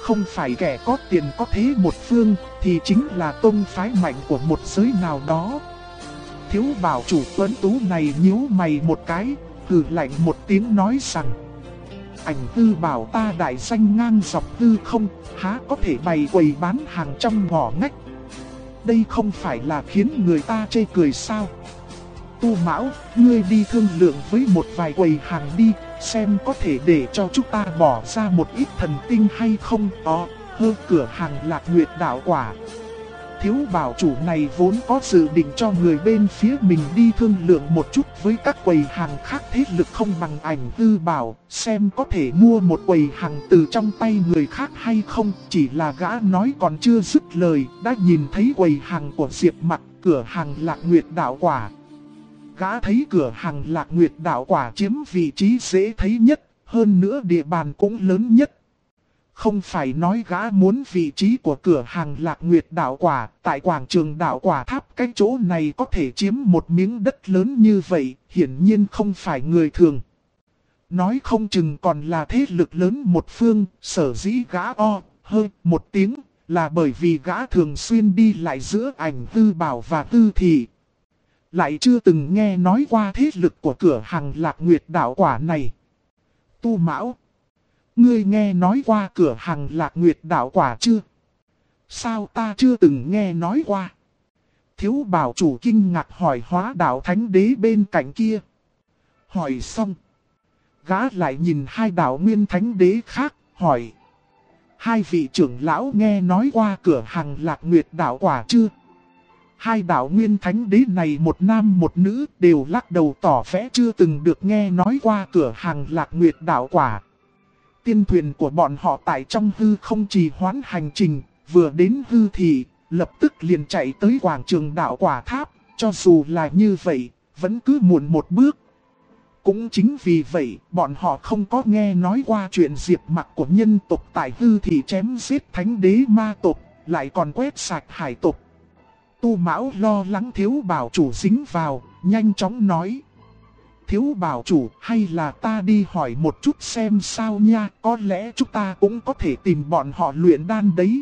không phải kẻ có tiền có thế một phương, thì chính là tông phái mạnh của một giới nào đó. Thiếu bảo chủ tuấn tú này nhíu mày một cái, hừ lạnh một tiếng nói rằng: Ảnh Hư bảo ta đại danh ngang dọc hư không, há có thể bày quầy bán hàng trong ngõ ngách. Đây không phải là khiến người ta chê cười sao? Tu Mão, ngươi đi thương lượng với một vài quầy hàng đi, xem có thể để cho chúng ta bỏ ra một ít thần tinh hay không. Cửa hàng Lạc Nguyệt Đạo Quả. Thiếu bảo chủ này vốn có dự định cho người bên phía mình đi thương lượng một chút với các quầy hàng khác thế lực không bằng Ảnh Hư bảo, xem có thể mua một quầy hàng từ trong tay người khác hay không. Chỉ là gã nói còn chưa dứt lời, đã nhìn thấy quầy hàng của Diệp Mặc, cửa hàng Lạc Nguyệt Đạo Quả. Gã thấy cửa hàng Lạc Nguyệt Đạo Quả chiếm vị trí dễ thấy nhất, hơn nữa địa bàn cũng lớn nhất. Không phải nói gã muốn vị trí của cửa hàng Lạc Nguyệt Đạo Quả, tại quảng trường Đạo Quả Tháp cái chỗ này có thể chiếm một miếng đất lớn như vậy, hiển nhiên không phải người thường. Nói không chừng còn là thế lực lớn một phương, sở dĩ gã một tiếng, là bởi vì gã thường xuyên đi lại giữa Ảnh Hư bảo và Tư Thị. Lại chưa từng nghe nói qua thế lực của cửa hàng Lạc Nguyệt Đạo Quả này. Tu Mão, ngươi nghe nói qua cửa hàng Lạc Nguyệt Đạo Quả chưa? Sao ta chưa từng nghe nói qua? Thiếu bảo chủ kinh ngạc hỏi Hóa Đạo Thánh Đế bên cạnh kia. Hỏi xong, gã lại nhìn hai đạo Nguyên Thánh Đế khác, hỏi: hai vị trưởng lão nghe nói qua cửa hàng Lạc Nguyệt Đạo Quả chưa? Hai đạo Nguyên Thánh Đế này một nam một nữ đều lắc đầu tỏ vẻ chưa từng được nghe nói qua cửa hàng Lạc Nguyệt Đạo Quả. Tiên thuyền của bọn họ tại trong hư không trì hoãn hành trình, vừa đến hư thị, lập tức liền chạy tới quảng trường Đạo Quả Tháp, cho dù là như vậy, vẫn cứ muộn một bước. Cũng chính vì vậy, bọn họ không có nghe nói qua chuyện Diệp Mặc của nhân tộc tại hư thị chém giết thánh đế ma tộc, lại còn quét sạch hải tộc. Tu Mão lo lắng thiếu bảo chủ dính vào, nhanh chóng nói: thiếu bảo chủ, hay là ta đi hỏi một chút xem sao nha, có lẽ chúng ta cũng có thể tìm bọn họ luyện đan đấy.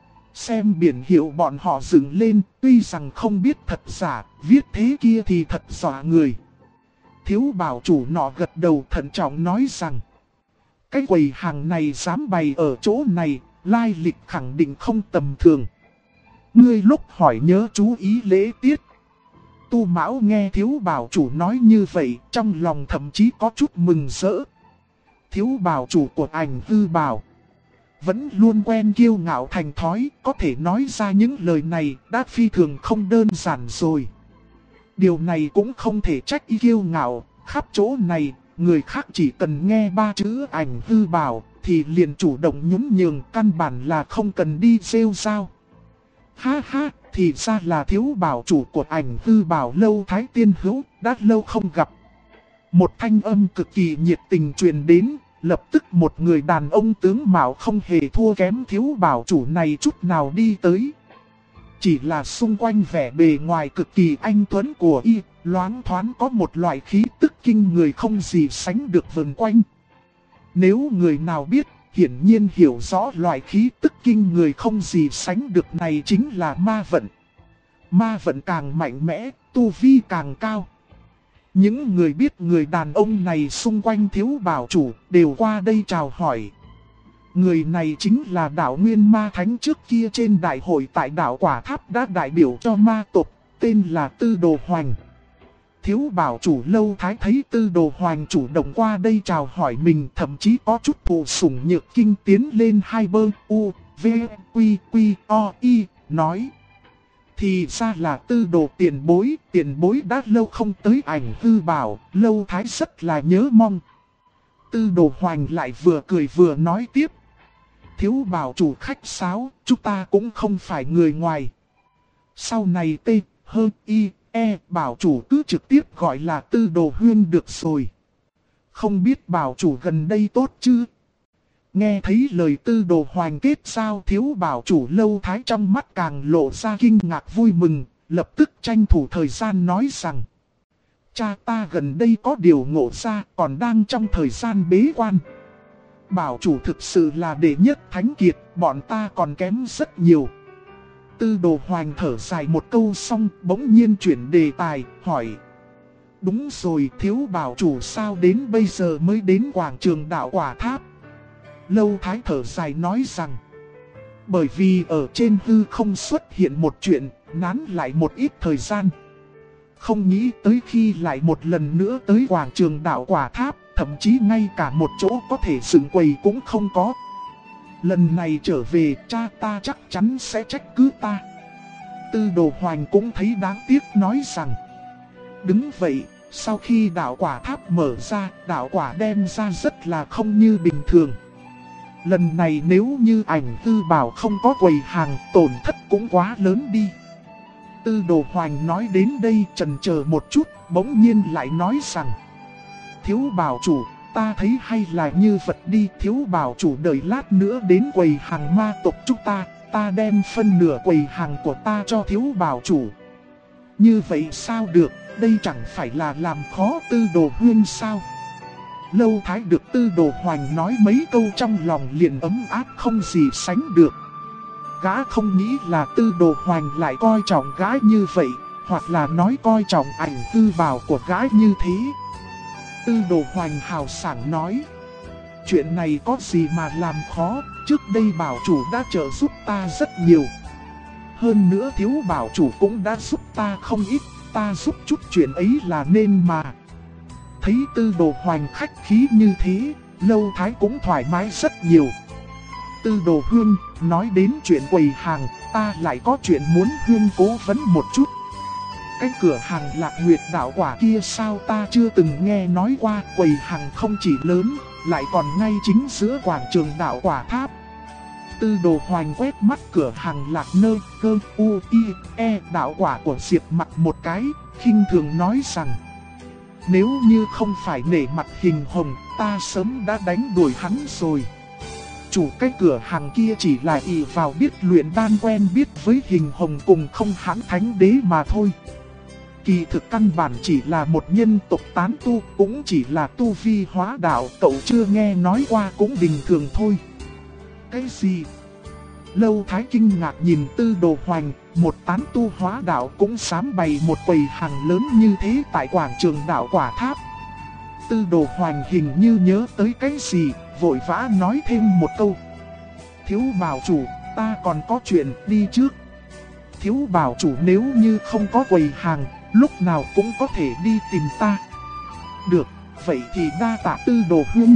Xem biển hiệu bọn họ dựng lên, tuy rằng không biết thật giả, viết thế kia thì thật dọa người. Thiếu bảo chủ nọ gật đầu thận trọng nói rằng: cái quầy hàng này dám bày ở chỗ này, lai lịch khẳng định không tầm thường. Ngươi lúc hỏi nhớ chú ý lễ tiết. Tu Mão nghe thiếu bảo chủ nói như vậy, trong lòng thậm chí có chút mừng rỡ. Thiếu bảo chủ của Ảnh Hư bảo vẫn luôn quen kiêu ngạo thành thói, có thể nói ra những lời này đã phi thường không đơn giản rồi. Điều này cũng không thể trách y kiêu ngạo, khắp chỗ này, người khác chỉ cần nghe ba chữ Ảnh Hư bảo thì liền chủ động nhún nhường, căn bản là không cần đi rêu rao. Ha ha, thì ra là thiếu bảo chủ của Ảnh Hư bảo Lâu Thái Tiên Hữu, đã lâu không gặp. Một thanh âm cực kỳ nhiệt tình truyền đến, lập tức một người đàn ông tướng mạo không hề thua kém thiếu bảo chủ này chút nào đi tới. Chỉ là xung quanh vẻ bề ngoài cực kỳ anh tuấn của y, loáng thoáng có một loại khí tức kinh người không gì sánh được vần quanh. Nếu người nào biết, hiển nhiên hiểu rõ loại khí tức kinh người không gì sánh được này chính là ma vận. Ma vận càng mạnh mẽ, tu vi càng cao. Những người biết người đàn ông này xung quanh thiếu bảo chủ đều qua đây chào hỏi. Người này chính là đạo Nguyên Ma Thánh trước kia trên đại hội tại Đạo Quả Tháp đã đại biểu cho ma tộc, tên là Tư Đồ Hoành. Thiếu bảo chủ Lâu Thái thấy Tư Đồ Hoành chủ động qua đây chào hỏi mình, thậm chí có chút thụ sủng nhược kinh tiến lên hai bơ u, v, quy, quy, o, y, nói: thì ra là Tư Đồ tiền bối đã lâu không tới Ảnh Hư bảo, Lâu Thái rất là nhớ mong. Tư Đồ Hoành lại vừa cười vừa nói tiếp: thiếu bảo chủ khách sáo, chúng ta cũng không phải người ngoài. Sau này T, H, I, E, bảo chủ cứ trực tiếp gọi là Tư Đồ Huyên được rồi. Không biết bảo chủ gần đây tốt chứ? Nghe thấy lời Tư Đồ Hoành kết giao, thiếu bảo chủ Lâu Thái trong mắt càng lộ ra kinh ngạc vui mừng, lập tức tranh thủ thời gian nói rằng: cha ta gần đây có điều ngộ ra, còn đang trong thời gian bế quan. Bảo chủ thực sự là đệ nhất thánh kiệt, bọn ta còn kém rất nhiều. Tư Đồ Hoành thở dài một câu xong bỗng nhiên chuyển đề tài, hỏi. Đúng rồi, thiếu bảo chủ sao đến bây giờ mới đến quảng trường đạo quả tháp? Lâu Thái thở dài nói rằng, bởi vì ở trên hư không xuất hiện một chuyện, nán lại một ít thời gian. Không nghĩ tới khi lại một lần nữa tới quảng trường đạo quả tháp, thậm chí ngay cả một chỗ có thể dựng quầy cũng không có. Lần này trở về, cha ta chắc chắn sẽ trách cứ ta. Tư Đồ Hoành cũng thấy đáng tiếc nói rằng, đứng vậy, sau khi đạo quả tháp mở ra, đạo quả đem ra rất là không như bình thường. Lần này nếu như Ảnh Tư bảo không có quầy hàng, tổn thất cũng quá lớn đi. Tư Đồ Hoành nói đến đây chần chờ một chút, bỗng nhiên lại nói rằng, thiếu bảo chủ, ta thấy hay là như vật đi, thiếu bảo chủ đợi lát nữa đến quầy hàng ma tộc chúng ta đem phân nửa quầy hàng của ta cho thiếu bảo chủ. Như vậy sao được, đây chẳng phải là làm khó Tư Đồ Huyên sao? Lâu Thái được Tư Đồ Hoành nói mấy câu trong lòng liền ấm áp không gì sánh được. Gã không nghĩ là Tư Đồ Hoành lại coi trọng gã như vậy, hoặc là nói coi trọng Ảnh Tư bảo của gã như thế. Tư Đồ Hoành hào sảng nói, chuyện này có gì mà làm khó, trước đây bảo chủ đã trợ giúp ta rất nhiều. Hơn nữa thiếu bảo chủ cũng đã giúp ta không ít, ta giúp chút chuyện ấy là nên mà. Thấy Tư Đồ Hoành khách khí như thế, Lâu Thái cũng thoải mái rất nhiều. Tư Đồ Hương, nói đến chuyện quầy hàng, ta lại có chuyện muốn Hương cố vấn một chút. Cái cửa hàng Lạc Nguyệt đạo quả kia sao ta chưa từng nghe nói qua, quầy hàng không chỉ lớn, lại còn ngay chính giữa quảng trường đạo quả tháp. Tư Đồ Hoành quét mắt cửa hàng Lạc Nơ Cơ U I E đạo quả của Diệp Mặc một cái, khinh thường nói rằng, nếu như không phải nể mặt Hình Hồng, ta sớm đã đánh đuổi hắn rồi. Chủ cái cửa hàng kia chỉ là ỷ vào biết luyện đan quen biết với Hình Hồng cùng không hãn thánh đế mà thôi. Kỳ thực căn bản chỉ là một nhân tộc tán tu, cũng chỉ là tu vi hóa đạo, cậu chưa nghe nói qua cũng bình thường thôi. Cái gì? Lâu Thái kinh ngạc nhìn Tư Đồ Hoành, một tán tu hóa đạo cũng dám bày một quầy hàng lớn như thế tại quảng trường đạo quả tháp. Tư Đồ Hoành hình như nhớ tới cái gì, vội vã nói thêm một câu. Thiếu bảo chủ, ta còn có chuyện đi trước. Thiếu bảo chủ nếu như không có quầy hàng, lúc nào cũng có thể đi tìm ta. Được, vậy thì đa tạ Tư Đồ Hương.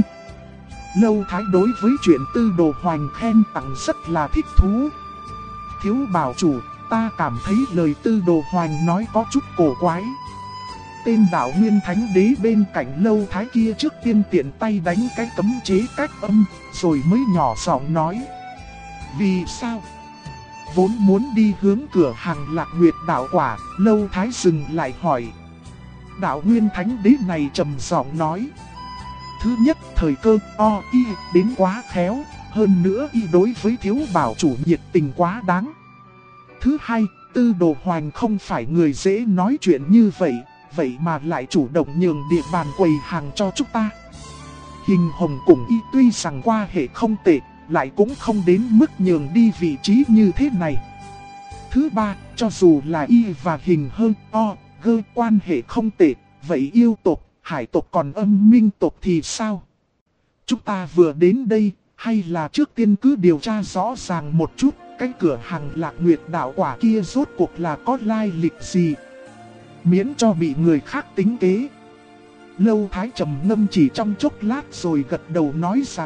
Lâu Thái đối với chuyện Tư Đồ Hoành khen tặng rất là thích thú. Thiếu bảo chủ, ta cảm thấy lời Tư Đồ Hoành nói có chút cổ quái. Tên đạo Nguyên Thánh Đế bên cạnh Lâu Thái kia trước tiên tiện tay đánh cái cấm chế cách âm, rồi mới nhỏ giọng nói. Vì sao? Vốn muốn đi hướng cửa hàng Lạc Nguyệt đạo quả, Lâu Thái dừng lại hỏi. Đạo Nguyên Thánh Đế này trầm giọng nói. Thứ nhất, thời cơ y đến quá khéo, hơn nữa y đối với thiếu bảo chủ nhiệt tình quá đáng. Thứ hai, Tư Đồ Hoành không phải người dễ nói chuyện như vậy, vậy mà lại chủ động nhường địa bàn quầy hàng cho chúng ta. Hình Hồng cùng y tuy rằng qua hệ không tệ, lại cũng không đến mức nhường đi vị trí như thế này. Thứ ba, cho dù là y và Hình Hơn quan hệ không tệ, vậy yêu tộc, hải tộc còn âm minh tộc thì sao? Chúng ta vừa đến đây, hay là trước tiên cứ điều tra rõ ràng một chút, cái cửa hàng Lạc Nguyệt đạo quả kia rốt cuộc là có lai lịch gì? Miễn cho bị người khác tính kế. Lâu Thái trầm ngâm chỉ trong chốc lát rồi gật đầu nói rằng,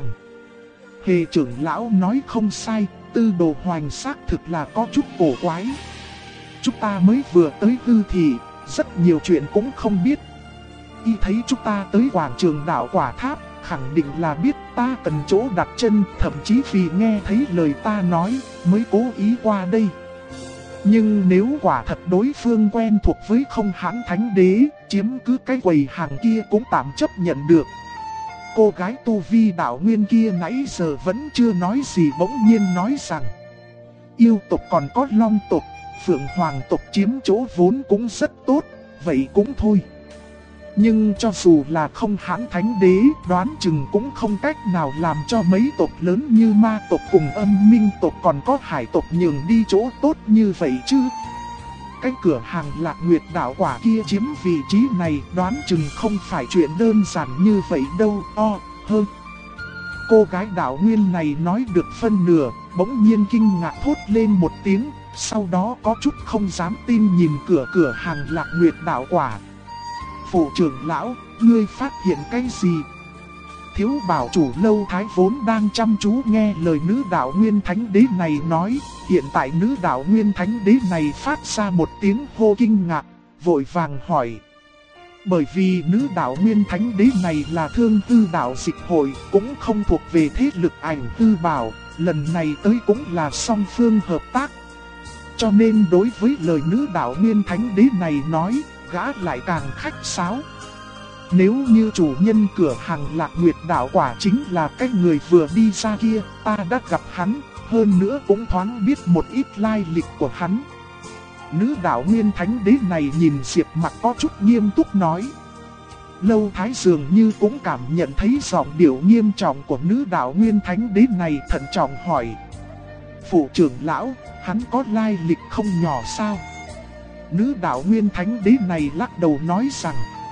Hề trưởng lão nói không sai, Tư Đồ Hoành xác thực là có chút cổ quái. Chúng ta mới vừa tới hư thị, rất nhiều chuyện cũng không biết. Y thấy chúng ta tới quảng trường đạo quả tháp, khẳng định là biết ta cần chỗ đặt chân, thậm chí vì nghe thấy lời ta nói, mới cố ý qua đây. Nhưng nếu quả thật đối phương quen thuộc với không hãn thánh đế, chiếm cứ cái quầy hàng kia cũng tạm chấp nhận được. Cô gái tu vi đạo nguyên kia nãy giờ vẫn chưa nói gì bỗng nhiên nói rằng, yêu tộc còn có long tộc, phượng hoàng tộc chiếm chỗ vốn cũng rất tốt, vậy cũng thôi. Nhưng cho dù là không hãn thánh đế, đoán chừng cũng không cách nào làm cho mấy tộc lớn như ma tộc cùng âm minh tộc còn có hải tộc nhường đi chỗ tốt như vậy chứ. Cái cửa hàng Lạc Nguyệt Đạo Quả kia chiếm vị trí này đoán chừng không phải chuyện đơn giản như vậy đâu. Hơn. Cô gái đạo nguyên này nói được phân nửa, bỗng nhiên kinh ngạc thốt lên một tiếng, sau đó có chút không dám tin nhìn cửa hàng Lạc Nguyệt Đạo Quả. Phụ trưởng lão, ngươi phát hiện cái gì? Thiếu bảo chủ Lâu Thái vốn đang chăm chú nghe lời nữ đạo nguyên thánh đế này nói. Hiện tại nữ đạo nguyên thánh đế này phát ra một tiếng hô kinh ngạc, vội vàng hỏi. Bởi vì nữ đạo nguyên thánh đế này là Thương Tư Đạo Dịch Hội, cũng không thuộc về thế lực Ảnh Tư Bảo, lần này tới cũng là song phương hợp tác. Cho nên đối với lời nữ đạo nguyên thánh đế này nói, gã lại càng khách sáo. Nếu như chủ nhân cửa hàng Lạc Nguyệt Đạo Quả chính là cái người vừa đi ra kia, ta đã gặp hắn, hơn nữa cũng thoáng biết một ít lai lịch của hắn. Nữ đạo nguyên thánh đế này nhìn Diệp Mặc có chút nghiêm túc nói. Lâu Thái dường như cũng cảm nhận thấy giọng điệu nghiêm trọng của nữ đạo nguyên thánh đế này, thận trọng hỏi. Phụ trưởng lão, hắn có lai lịch không nhỏ sao? Nữ đạo nguyên thánh đế này lắc đầu nói rằng,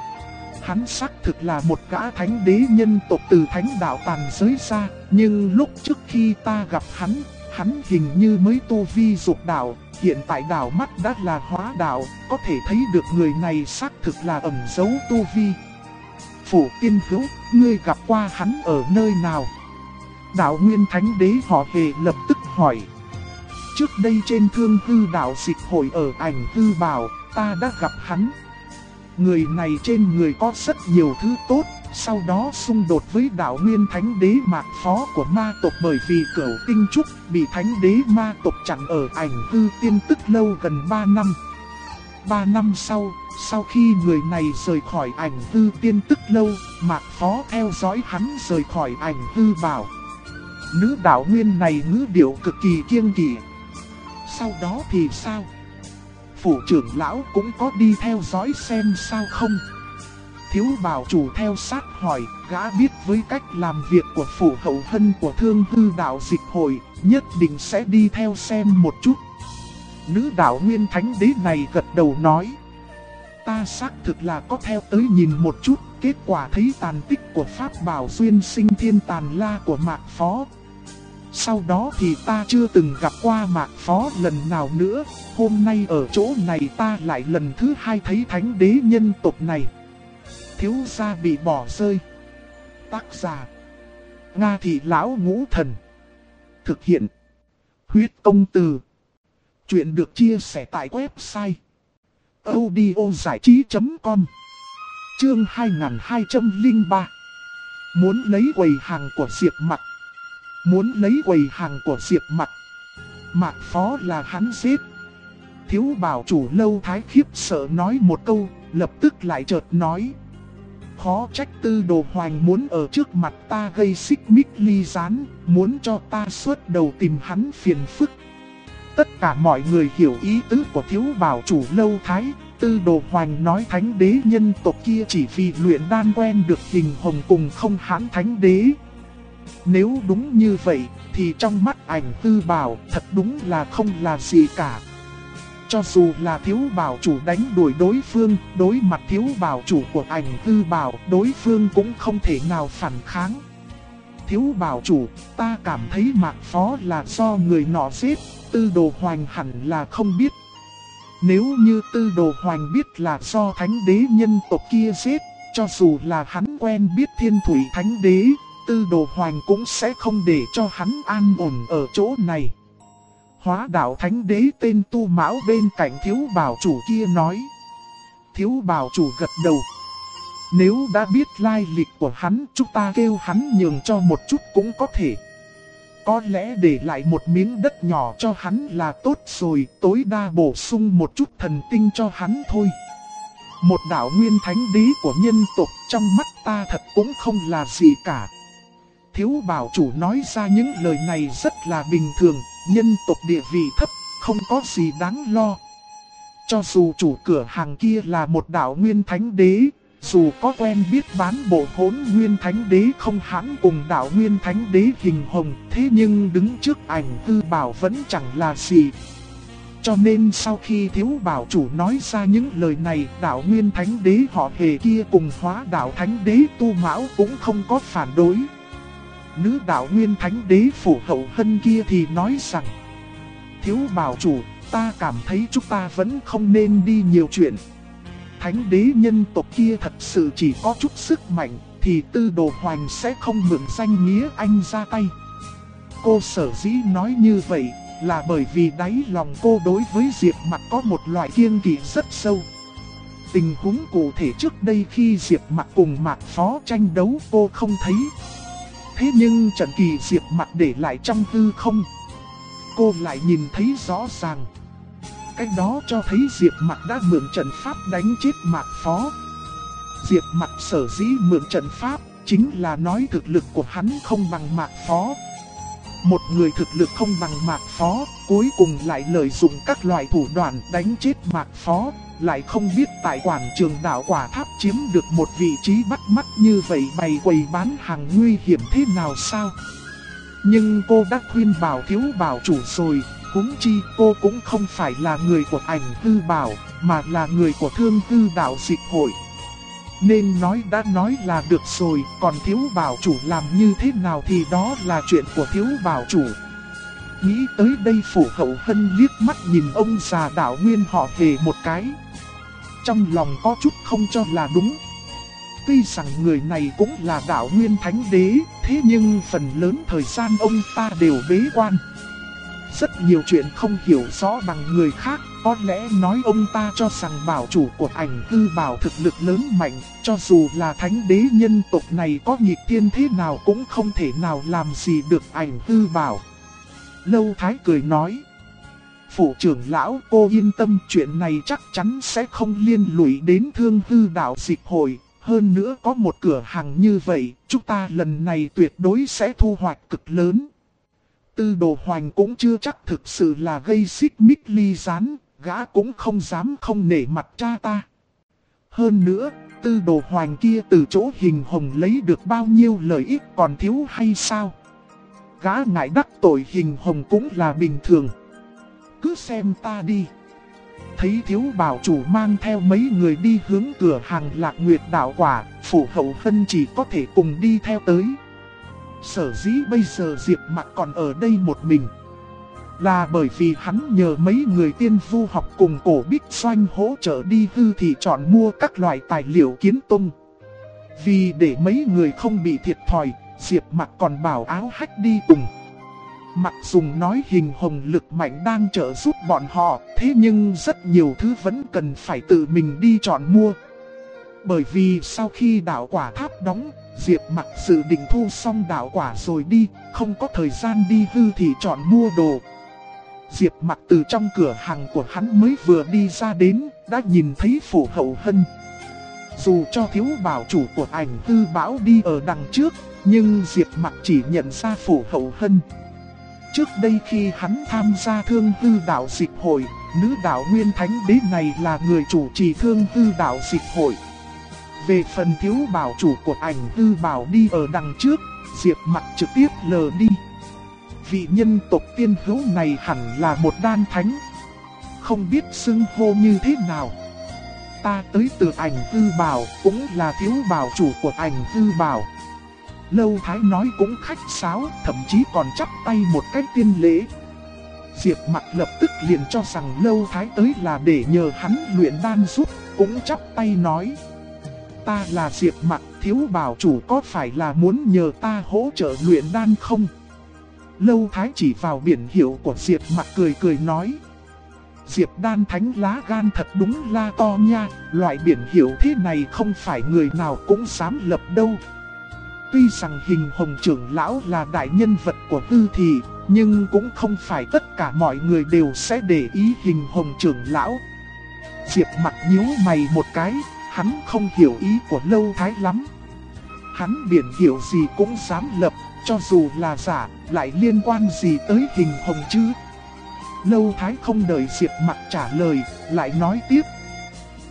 hắn xác thực là một gã thánh đế nhân tộc từ thánh đạo tàn giới ra, nhưng lúc trước khi ta gặp hắn hình như mới tu vi dục đạo, hiện tại đạo mắt đã là hóa đạo, có thể thấy được người này xác thực là ẩn giấu tu vi. Phủ tiên hữu, ngươi gặp qua hắn ở nơi nào? Đạo nguyên thánh đế họ Hề lập tức hỏi. Trước đây trên Thương Tư Đạo Dịch Hội ở Ảnh Tư Bảo, ta đã gặp hắn. Người này trên người có rất nhiều thứ tốt, sau đó xung đột với đạo nguyên thánh đế Mạc Phó của ma tộc, bởi vì Cửu Tinh Trúc bị thánh đế ma tộc chặn ở Ảnh Tư Tiên Tức Lâu gần 3 năm. 3 năm sau khi người này rời khỏi Ảnh Tư Tiên Tức Lâu, Mạc Phó theo dõi hắn rời khỏi Ảnh Tư Bảo. Nữ đạo nguyên này ngữ điệu cực kỳ kiêng kỵ. Sau đó thì sao? Phủ trưởng lão cũng có đi theo dõi xem sao không? Thiếu bảo chủ theo sát hỏi, gã biết với cách làm việc của phủ hậu hân của Thương Tư Đạo Dịch Hội, nhất định sẽ đi theo xem một chút. Nữ đạo nguyên thánh đế này gật đầu nói. Ta xác thực là có theo tới nhìn một chút, kết quả thấy tàn tích của pháp bảo duyên sinh thiên tàn la của Mạc Phó. Sau đó thì ta chưa từng gặp qua Mạc Phó lần nào nữa, hôm nay ở chỗ này ta lại lần thứ hai thấy thánh đế nhân tộc này. Thiếu gia bị bỏ rơi. Tác giả: Nga Thị Lão Ngũ Thần. Thực hiện: Huyết Công Từ. Chuyện được chia sẻ tại website audiozảichí.com. Chương 2203. Muốn lấy quầy hàng của Diệp Mặc. Muốn lấy quầy hàng của Diệp Mặc. Mạc Phó là hắn giết. Thiếu bảo chủ Lâu Thái khiếp sợ nói một câu, lập tức lại chợt nói. Khó trách Tư Đồ Hoành muốn ở trước mặt ta gây xích mích ly gián, muốn cho ta xuất đầu tìm hắn phiền phức. Tất cả mọi người hiểu ý tứ của thiếu bảo chủ Lâu Thái. Tư Đồ Hoành nói thánh đế nhân tộc kia chỉ vì luyện đan quen được hình hồng cùng không hãn thánh đế. Nếu đúng như vậy, thì trong mắt Ảnh Tư Bảo thật đúng là không là gì cả. Cho dù là thiếu bảo chủ đánh đuổi đối phương, đối mặt thiếu bảo chủ của Ảnh Tư Bảo, đối phương cũng không thể nào phản kháng. Thiếu bảo chủ, ta cảm thấy Mạc Phó là do người nọ giết, Tư Đồ Hoành hẳn là không biết. Nếu như Tư Đồ Hoành biết là do thánh đế nhân tộc kia giết, cho dù là hắn quen biết Thiên Thủy Thánh Đế, Tư Đồ Hoành cũng sẽ không để cho hắn an ổn ở chỗ này. Hóa đạo thánh đế tên Tu Mão bên cạnh thiếu bảo chủ kia nói. Thiếu bảo chủ gật đầu. Nếu đã biết lai lịch của hắn, chúng ta kêu hắn nhường cho một chút cũng có thể. Có lẽ để lại một miếng đất nhỏ cho hắn là tốt rồi, tối đa bổ sung một chút thần tinh cho hắn thôi. Một đạo nguyên thánh đế của nhân tộc trong mắt ta thật cũng không là gì cả. Thiếu bảo chủ nói ra những lời này rất là bình thường, nhân tộc địa vị thấp, không có gì đáng lo. Cho dù chủ cửa hàng kia là một đạo nguyên thánh đế, Dù có quen biết bán bộ Hỗn Nguyên Thánh Đế không hãn cùng Đạo Nguyên Thánh Đế hình hồng, thế nhưng đứng trước ảnh hư bảo vẫn chẳng là gì. Cho nên sau khi thiếu bảo chủ nói ra những lời này, Đạo Nguyên Thánh Đế họ Hề kia cùng Hóa Đạo Thánh Đế Tu Mão cũng không có phản đối. Nữ Đạo Nguyên Thánh Đế Phủ Hậu Hân kia thì nói rằng: thiếu bảo chủ, ta cảm thấy chúng ta vẫn không nên đi nhiều chuyện. Thánh đế nhân tộc kia thật sự chỉ có chút sức mạnh, thì Tư Đồ Hoành sẽ không mượn danh nghĩa anh ra tay. Cô sở dĩ nói như vậy là bởi vì đáy lòng cô đối với Diệp Mặc có một loại kiêng kỵ rất sâu. Tình huống cụ thể trước đây khi Diệp Mặc cùng Mạc Phó tranh đấu cô không thấy. Thế nhưng trận kỳ Diệp Mặc để lại trong hư không, cô lại nhìn thấy rõ ràng. Cách đó cho thấy Diệp Mặc đã mượn trận pháp đánh chết Mạc Phó. Diệp Mặc sở dĩ mượn trận pháp chính là nói thực lực của hắn không bằng Mạc Phó. Một người thực lực không bằng Mạc Phó, cuối cùng lại lợi dụng các loại thủ đoạn đánh chết Mạc Phó, lại không biết tại quảng trường Đạo Quả Tháp chiếm được một vị trí bắt mắt như vậy, bày quầy bán hàng nguy hiểm thế nào sao? Nhưng cô đã khuyên bảo thiếu bảo chủ rồi, huống chi cô cũng không phải là người của ảnh hư bảo, mà là người của Thương Hư Đạo Dịch Hội. Nên nói đã nói là được rồi, còn thiếu bảo chủ làm như thế nào thì đó là chuyện của thiếu bảo chủ. Nghĩ tới đây Phủ Hậu Hân liếc mắt nhìn ông già Đạo Nguyên họ Hề một cái. Trong lòng có chút không cho là đúng. Tuy rằng người này cũng là Đạo Nguyên Thánh Đế, thế nhưng phần lớn thời gian ông ta đều bế quan. Rất nhiều chuyện không hiểu rõ bằng người khác, có lẽ nói ông ta cho rằng bảo chủ của ảnh hư bảo thực lực lớn mạnh, cho dù là thánh đế nhân tộc này có nghịch thiên thế nào cũng không thể nào làm gì được ảnh hư bảo. Lâu Thái cười nói: phủ trưởng lão, cô yên tâm, chuyện này chắc chắn sẽ không liên lụy đến Thương Hư Đạo Dịch Hội. Hơn nữa có một cửa hàng như vậy, chúng ta lần này tuyệt đối sẽ thu hoạch cực lớn. Tư Đồ Hoành cũng chưa chắc thực sự là gây xích mích ly gián, gã cũng không dám không nể mặt cha ta. Hơn nữa, Tư Đồ Hoành kia từ chỗ hình hồng lấy được bao nhiêu lợi ích còn thiếu hay sao? Gã ngại đắc tội hình hồng cũng là bình thường. Cứ xem ta đi. Thấy thiếu bảo chủ mang theo mấy người đi hướng cửa hàng Lạc Nguyệt Đạo Quả, Phủ Hậu Hân chỉ có thể cùng đi theo tới. Sở dĩ bây giờ Diệp Mặc còn ở đây một mình, là bởi vì hắn nhờ mấy người tiên vu học cùng Cổ Bích Doanh hỗ trợ đi hư thị chọn mua các loại tài liệu kiến tung. Vì để mấy người không bị thiệt thòi, Diệp Mặc còn bảo Áo Hách đi cùng. Mặc dùng nói hình hồng lực mạnh đang trợ giúp bọn họ, thế nhưng rất nhiều thứ vẫn cần phải tự mình đi chọn mua. Bởi vì sau khi Đạo Quả Tháp đóng, Diệp Mặc dự định thu xong đạo quả rồi đi, không có thời gian đi hư thì chọn mua đồ. Diệp Mặc từ trong cửa hàng của hắn mới vừa đi ra đến, đã nhìn thấy Phủ Hậu Hân. Dù cho thiếu bảo chủ của ảnh hư bảo đi ở đằng trước, nhưng Diệp Mặc chỉ nhận ra Phủ Hậu Hân. Trước đây khi hắn tham gia Thương Hư Đạo Dịch Hội, nữ Đạo Nguyên Thánh Đế này là người chủ trì Thương Hư Đạo Dịch Hội. Về phần thiếu bảo chủ của ảnh hư bảo đi ở đằng trước, Diệp Mặc trực tiếp lờ đi. Vị nhân tộc tiên hữu này hẳn là một đan thánh, không biết xưng hô như thế nào. Ta tới từ ảnh hư bảo, cũng là thiếu bảo chủ của ảnh hư bảo. Lâu Thái nói cũng khách sáo, thậm chí còn chắp tay một cách tiên lễ. Diệp Mặc lập tức liền cho rằng Lâu Thái tới là để nhờ hắn luyện đan giúp, cũng chắp tay nói: ta là Diệp Mặc, thiếu bảo chủ có phải là muốn nhờ ta hỗ trợ luyện đan không? Lâu Thái chỉ vào biển hiệu của Diệp Mặc cười cười nói: Diệp Đan Thánh lá gan thật đúng là to nha, loại biển hiệu thế này không phải người nào cũng dám lập đâu. Tuy rằng hình hồng trưởng lão là đại nhân vật của hư thị, nhưng cũng không phải tất cả mọi người đều sẽ để ý hình hồng trưởng lão. Diệp Mặc nhíu mày một cái, hắn không hiểu ý của Lâu Thái lắm. Hắn biển hiệu gì cũng dám lập, cho dù là giả, lại liên quan gì tới hình hồng chứ? Lâu Thái không đợi Diệp Mặc trả lời, lại nói tiếp: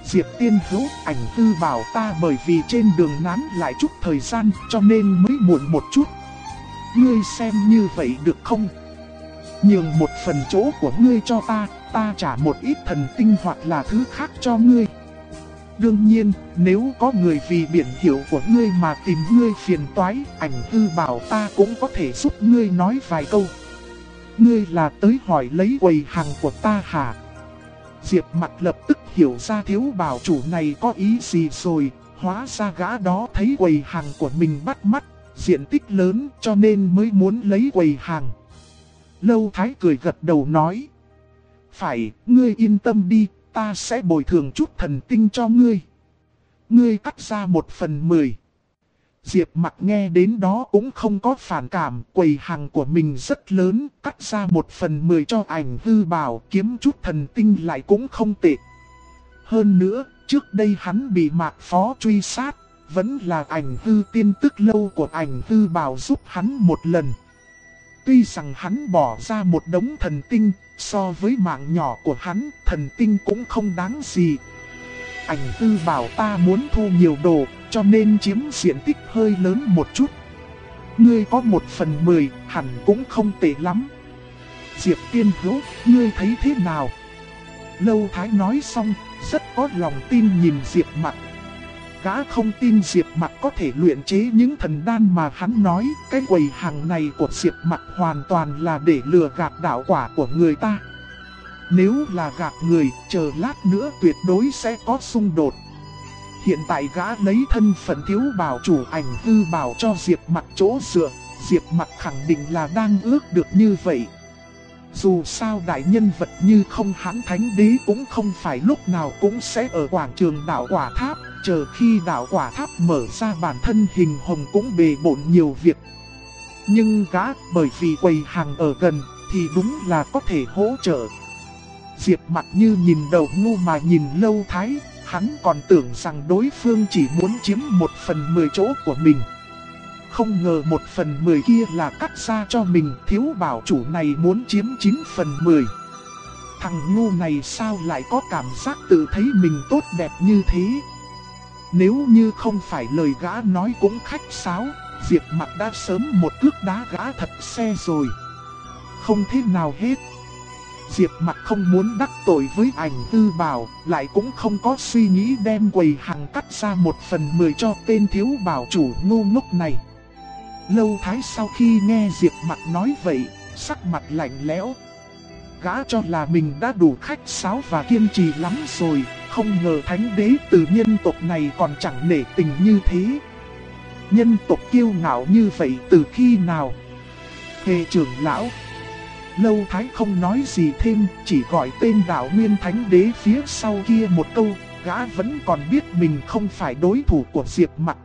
Diệp Tiên Hữu, ảnh Tư bảo ta bởi vì trên đường nán lại chút thời gian cho nên mới muộn một chút. Ngươi xem như vậy được không? Nhường một phần chỗ của ngươi cho ta trả một ít thần tinh hoặc là thứ khác cho ngươi. Đương nhiên, nếu có người vì biển hiệu của ngươi mà tìm ngươi phiền toái, ảnh Tư bảo ta cũng có thể giúp ngươi nói vài câu. Ngươi là tới hỏi lấy quầy hàng của ta hả? Diệp Mặc lập tức hiểu ra thiếu bảo chủ này có ý gì rồi, hóa ra gã đó thấy quầy hàng của mình bắt mắt, diện tích lớn cho nên mới muốn lấy quầy hàng. Lâu Thái cười gật đầu nói. Phải, ngươi yên tâm đi, ta sẽ bồi thường chút thần tinh cho ngươi. Ngươi cắt ra 1/10. Diệp Mặc nghe đến đó cũng không có phản cảm, quầy hàng của mình rất lớn, cắt ra 1/10 cho ảnh Tư bảo kiếm chút thần tinh lại cũng không tệ. Hơn nữa, trước đây hắn bị Mạc Phó truy sát, vẫn là ảnh Tư tiên tức lâu của ảnh Tư bảo giúp hắn một lần. Tuy rằng hắn bỏ ra một đống thần tinh, so với mạng nhỏ của hắn, thần tinh cũng không đáng gì. Ảnh Tư bảo ta muốn thu nhiều đồ, cho nên chiếm diện tích hơi lớn một chút. Ngươi có 1/10, hẳn cũng không tệ lắm. Diệp Tiên Hữu, ngươi thấy thế nào? Lâu Thái nói xong, rất có lòng tin nhìn Diệp Mặc. Gã không tin Diệp Mặc có thể luyện chế những thần đan mà hắn nói, cái quầy hàng này của Diệp Mặc hoàn toàn là để lừa gạt đạo quả của người ta. Nếu là gạt người, chờ lát nữa tuyệt đối sẽ có xung đột. Hiện tại gã lấy thân phận thiếu bảo chủ ảnh Tư bảo cho Diệp Mặc chỗ dựa, Diệp Mặc khẳng định là đang ước được như vậy. Dù sao đại nhân vật như không hãn thánh đế cũng không phải lúc nào cũng sẽ ở quảng trường đạo quả tháp, chờ khi đạo quả tháp mở ra bản thân hình hồng cũng bề bộn nhiều việc. Nhưng gã bởi vì quầy hàng ở gần thì đúng là có thể hỗ trợ. Diệp Mặc như nhìn đầu ngu mà nhìn Lâu Thái, hắn còn tưởng rằng đối phương chỉ muốn chiếm 1/10 chỗ của mình. Không ngờ 1/10 kia là cắt ra cho mình, thiếu bảo chủ này muốn chiếm 9/10. Thằng ngu này sao lại có cảm giác tự thấy mình tốt đẹp như thế? Nếu như không phải lời gã nói cũng khách sáo, Diệp Mặc đã sớm một cước đá gã thật xe rồi. Không thế nào hết. Diệp Mặc không muốn đắc tội với ảnh Tư bảo, lại cũng không có suy nghĩ đem quầy hàng cắt ra 1/10 cho tên thiếu bảo chủ ngu ngốc này. Lâu Thái sau khi nghe Diệp Mặc nói vậy, sắc mặt lạnh lẽo. Gã cho là mình đã đủ khách sáo và kiên trì lắm rồi, không ngờ thánh đế từ nhân tộc này còn chẳng nể tình như thế. Nhân tộc kiêu ngạo như vậy từ khi nào? Hề trưởng lão. Lâu Thái không nói gì thêm, chỉ gọi tên đạo nguyên thánh đế phía sau kia một câu, gã vẫn còn biết mình không phải đối thủ của Diệp Mặc.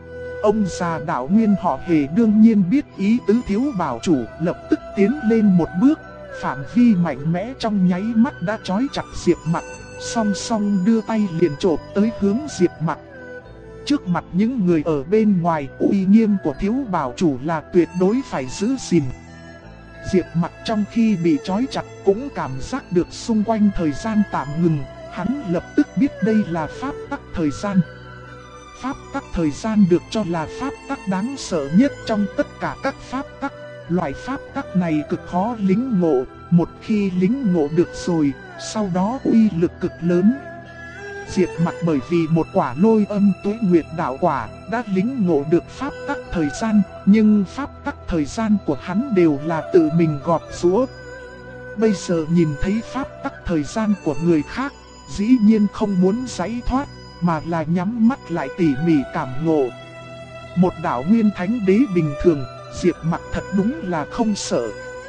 Ông già đạo nguyên họ Hề đương nhiên biết ý tứ thiếu bảo chủ, lập tức tiến lên một bước, phạm vi mạnh mẽ trong nháy mắt đã trói chặt Diệp Mặc, song song đưa tay liền chộp tới hướng Diệp Mặc. Trước mặt những người ở bên ngoài, uy nghiêm của thiếu bảo chủ là tuyệt đối phải giữ gìn. Diệp Mặc trong khi bị trói chặt cũng cảm giác được xung quanh thời gian tạm ngừng, hắn lập tức biết đây là pháp tắc thời gian. Pháp tắc thời gian được cho là pháp tắc đáng sợ nhất trong tất cả các pháp tắc. Loại pháp tắc này cực khó lĩnh ngộ, một khi lĩnh ngộ được rồi, sau đó uy lực cực lớn. Diệp Mặc bởi vì một quả lôi âm tuế nguyệt đạo quả đã lĩnh ngộ được pháp tắc thời gian, nhưng pháp tắc thời gian của hắn đều là tự mình gọt giũa. Bây giờ nhìn thấy pháp tắc thời gian của người khác, dĩ nhiên không muốn giãy thoát, mà là nhắm mắt lại tỉ mỉ cảm ngộ. Một đạo nguyên thánh đế bình thường, Diệp Mặc thật đúng là không sợ.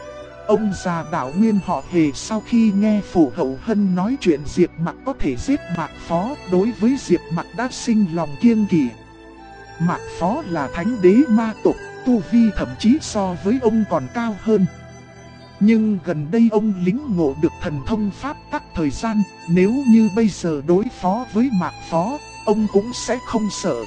Ông già đạo nguyên họ Hề sau khi nghe Phủ Hậu Hân nói chuyện Diệp Mặc có thể giết Mạc Phó, đối với Diệp Mặc đã sinh lòng kiêng kỵ. Mạc Phó là thánh đế ma tộc, tu vi thậm chí so với ông còn cao hơn. Nhưng gần đây ông lĩnh ngộ được thần thông pháp tắc thời gian, nếu như bây giờ đối phó với Mạc Phó, ông cũng sẽ không sợ.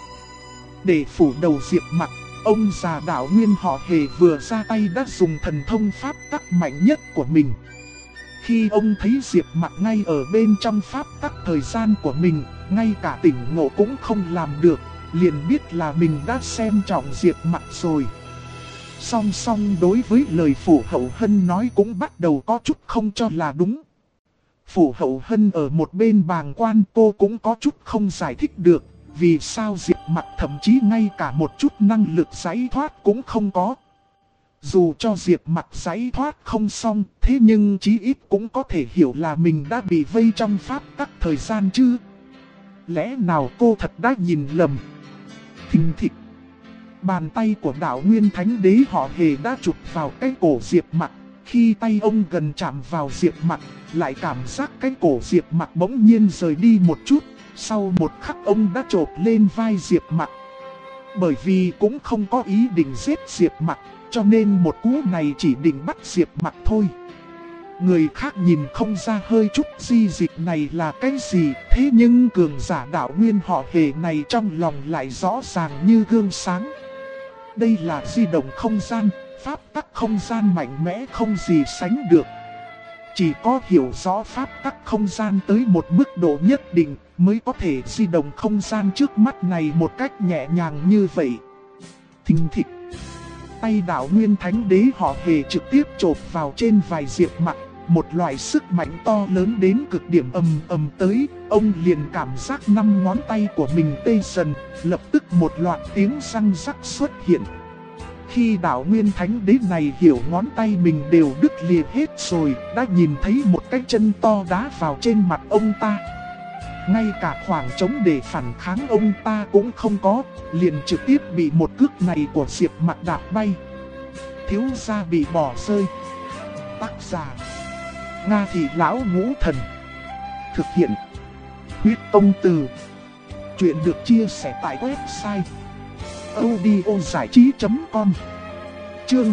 Để phủ đầu Diệp Mặc, ông già đạo nguyên họ Hề vừa ra tay đã dùng thần thông pháp tắc mạnh nhất của mình. Khi ông thấy Diệp Mặc ngay ở bên trong pháp tắc thời gian của mình, ngay cả tỉnh ngộ cũng không làm được, liền biết là mình đã xem trọng Diệp Mặc rồi. Song song đối với lời Phủ Hậu Hân nói cũng bắt đầu có chút không cho là đúng. Phủ Hậu Hân ở một bên bàng quan, cô cũng có chút không giải thích được, vì sao Diệp Mặc thậm chí ngay cả một chút năng lực giải thoát cũng không có. Dù cho Diệp Mặc giải thoát không xong, thế nhưng chí ít cũng có thể hiểu là mình đã bị vây trong pháp tắc thời gian chứ. Lẽ nào cô thật đã nhìn lầm? Thình thịch. Bàn tay của đạo Nguyên Thánh Đế họ Hề đã chụp vào cái cổ Diệp Mặc. Khi tay ông gần chạm vào Diệp Mặc, lại cảm giác cái cổ Diệp Mặc bỗng nhiên rời đi một chút. Sau một khắc ông đã chộp lên vai Diệp Mặc. Bởi vì cũng không có ý định giết Diệp Mặc, cho nên một cú này chỉ định bắt Diệp Mặc thôi. Người khác nhìn không ra hơi chút di dịch này là cái gì, thế nhưng cường giả đạo Nguyên họ Hề này trong lòng lại rõ ràng như gương sáng. Đây là di động không gian, pháp tắc không gian mạnh mẽ không gì sánh được. Chỉ có hiểu rõ pháp tắc không gian tới một mức độ nhất định mới có thể di động không gian trước mắt này một cách nhẹ nhàng như vậy. Thình thịch. Tay đạo Nguyên Thánh Đế họ Hề trực tiếp chộp vào trên vai Diệp Mặc. Một loại sức mạnh to lớn đến cực điểm ầm tới, ông liền cảm giác 5 ngón tay của mình tê dần, lập tức một loạt tiếng răng rắc xuất hiện. Khi đạo Nguyên Thánh Đế này hiểu ngón tay mình đều đứt lìa hết rồi, đã nhìn thấy một cái chân to đá vào trên mặt ông ta. Ngay cả khoảng trống để phản kháng ông ta cũng không có, liền trực tiếp bị một cước này của Diệp Mặc đạp bay. Thiếu gia bị bỏ rơi. Tác giả Nga Thị Lão Ngũ Thần. Thực hiện Huyết Tông Từ. Chuyện được chia sẻ tại website audiozảichí.com. Chương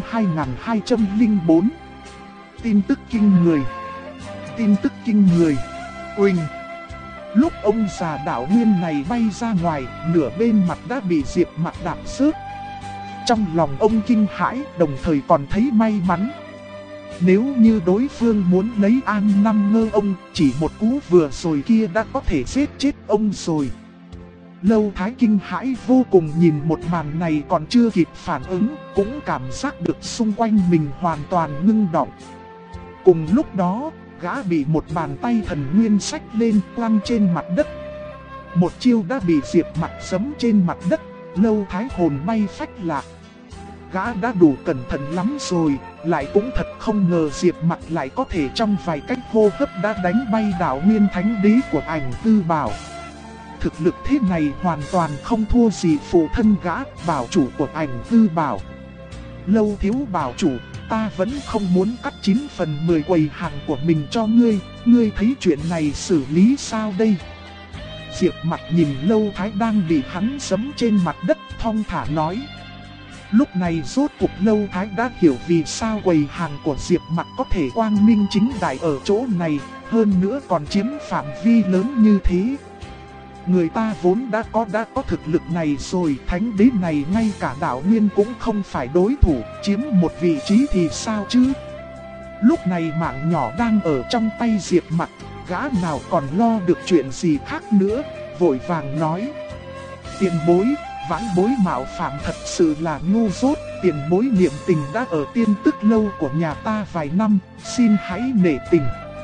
2204. Tin tức kinh người. Tin tức kinh người. Uỳnh. Lúc ông già đạo Nguyên này bay ra ngoài, nửa bên mặt đã bị Diệp Mặc đạp rớt. Trong lòng ông kinh hãi, đồng thời còn thấy may mắn. Nếu như đối phương muốn lấy An Năm Ngơ ông, chỉ một cú vừa rồi kia đã có thể giết chết ông rồi. Lâu Thái kinh hãi vô cùng nhìn một màn này, còn chưa kịp phản ứng, cũng cảm giác được xung quanh mình hoàn toàn ngưng động. Cùng lúc đó, gã bị một bàn tay thần nguyên xách lên quăng trên mặt đất. Một chiêu đã bị Diệp Mặc giẫm trên mặt đất, Lâu Thái hồn bay phách lạc. Gã đã đủ cẩn thận lắm rồi, lại cũng thật không ngờ Diệp Mặc lại có thể trong vài cách hô hấp đã đánh bay đạo Nguyên Thánh Đế của Ảnh Tư Bảo. Thực lực thế này hoàn toàn không thua gì phụ thân gã, bảo chủ của Ảnh Tư Bảo. Lâu thiếu bảo chủ, ta vẫn không muốn cắt 9/10 quầy hàng của mình cho ngươi thấy chuyện này xử lý sao đây? Diệp Mặc nhìn Lâu Thái đang bị hắn giẫm trên mặt đất, thong thả nói. Lúc này rốt cuộc Lâu Thái đã hiểu vì sao quầy hàng của Diệp Mặc có thể quang minh chính đại ở chỗ này, hơn nữa còn chiếm phạm vi lớn như thế. Người ta vốn đã có thực lực này rồi, thánh đế này ngay cả đạo Nguyên cũng không phải đối thủ, chiếm một vị trí thì sao chứ? Lúc này mạng nhỏ đang ở trong tay Diệp Mặc, gã nào còn lo được chuyện gì khác nữa, vội vàng nói. Tiền bối, vãn bối mạo phạm thật sự là ngu dốt, tiền bối niệm tình đã ở Tiên Tức Lâu của nhà ta vài năm, xin hãy nể tình.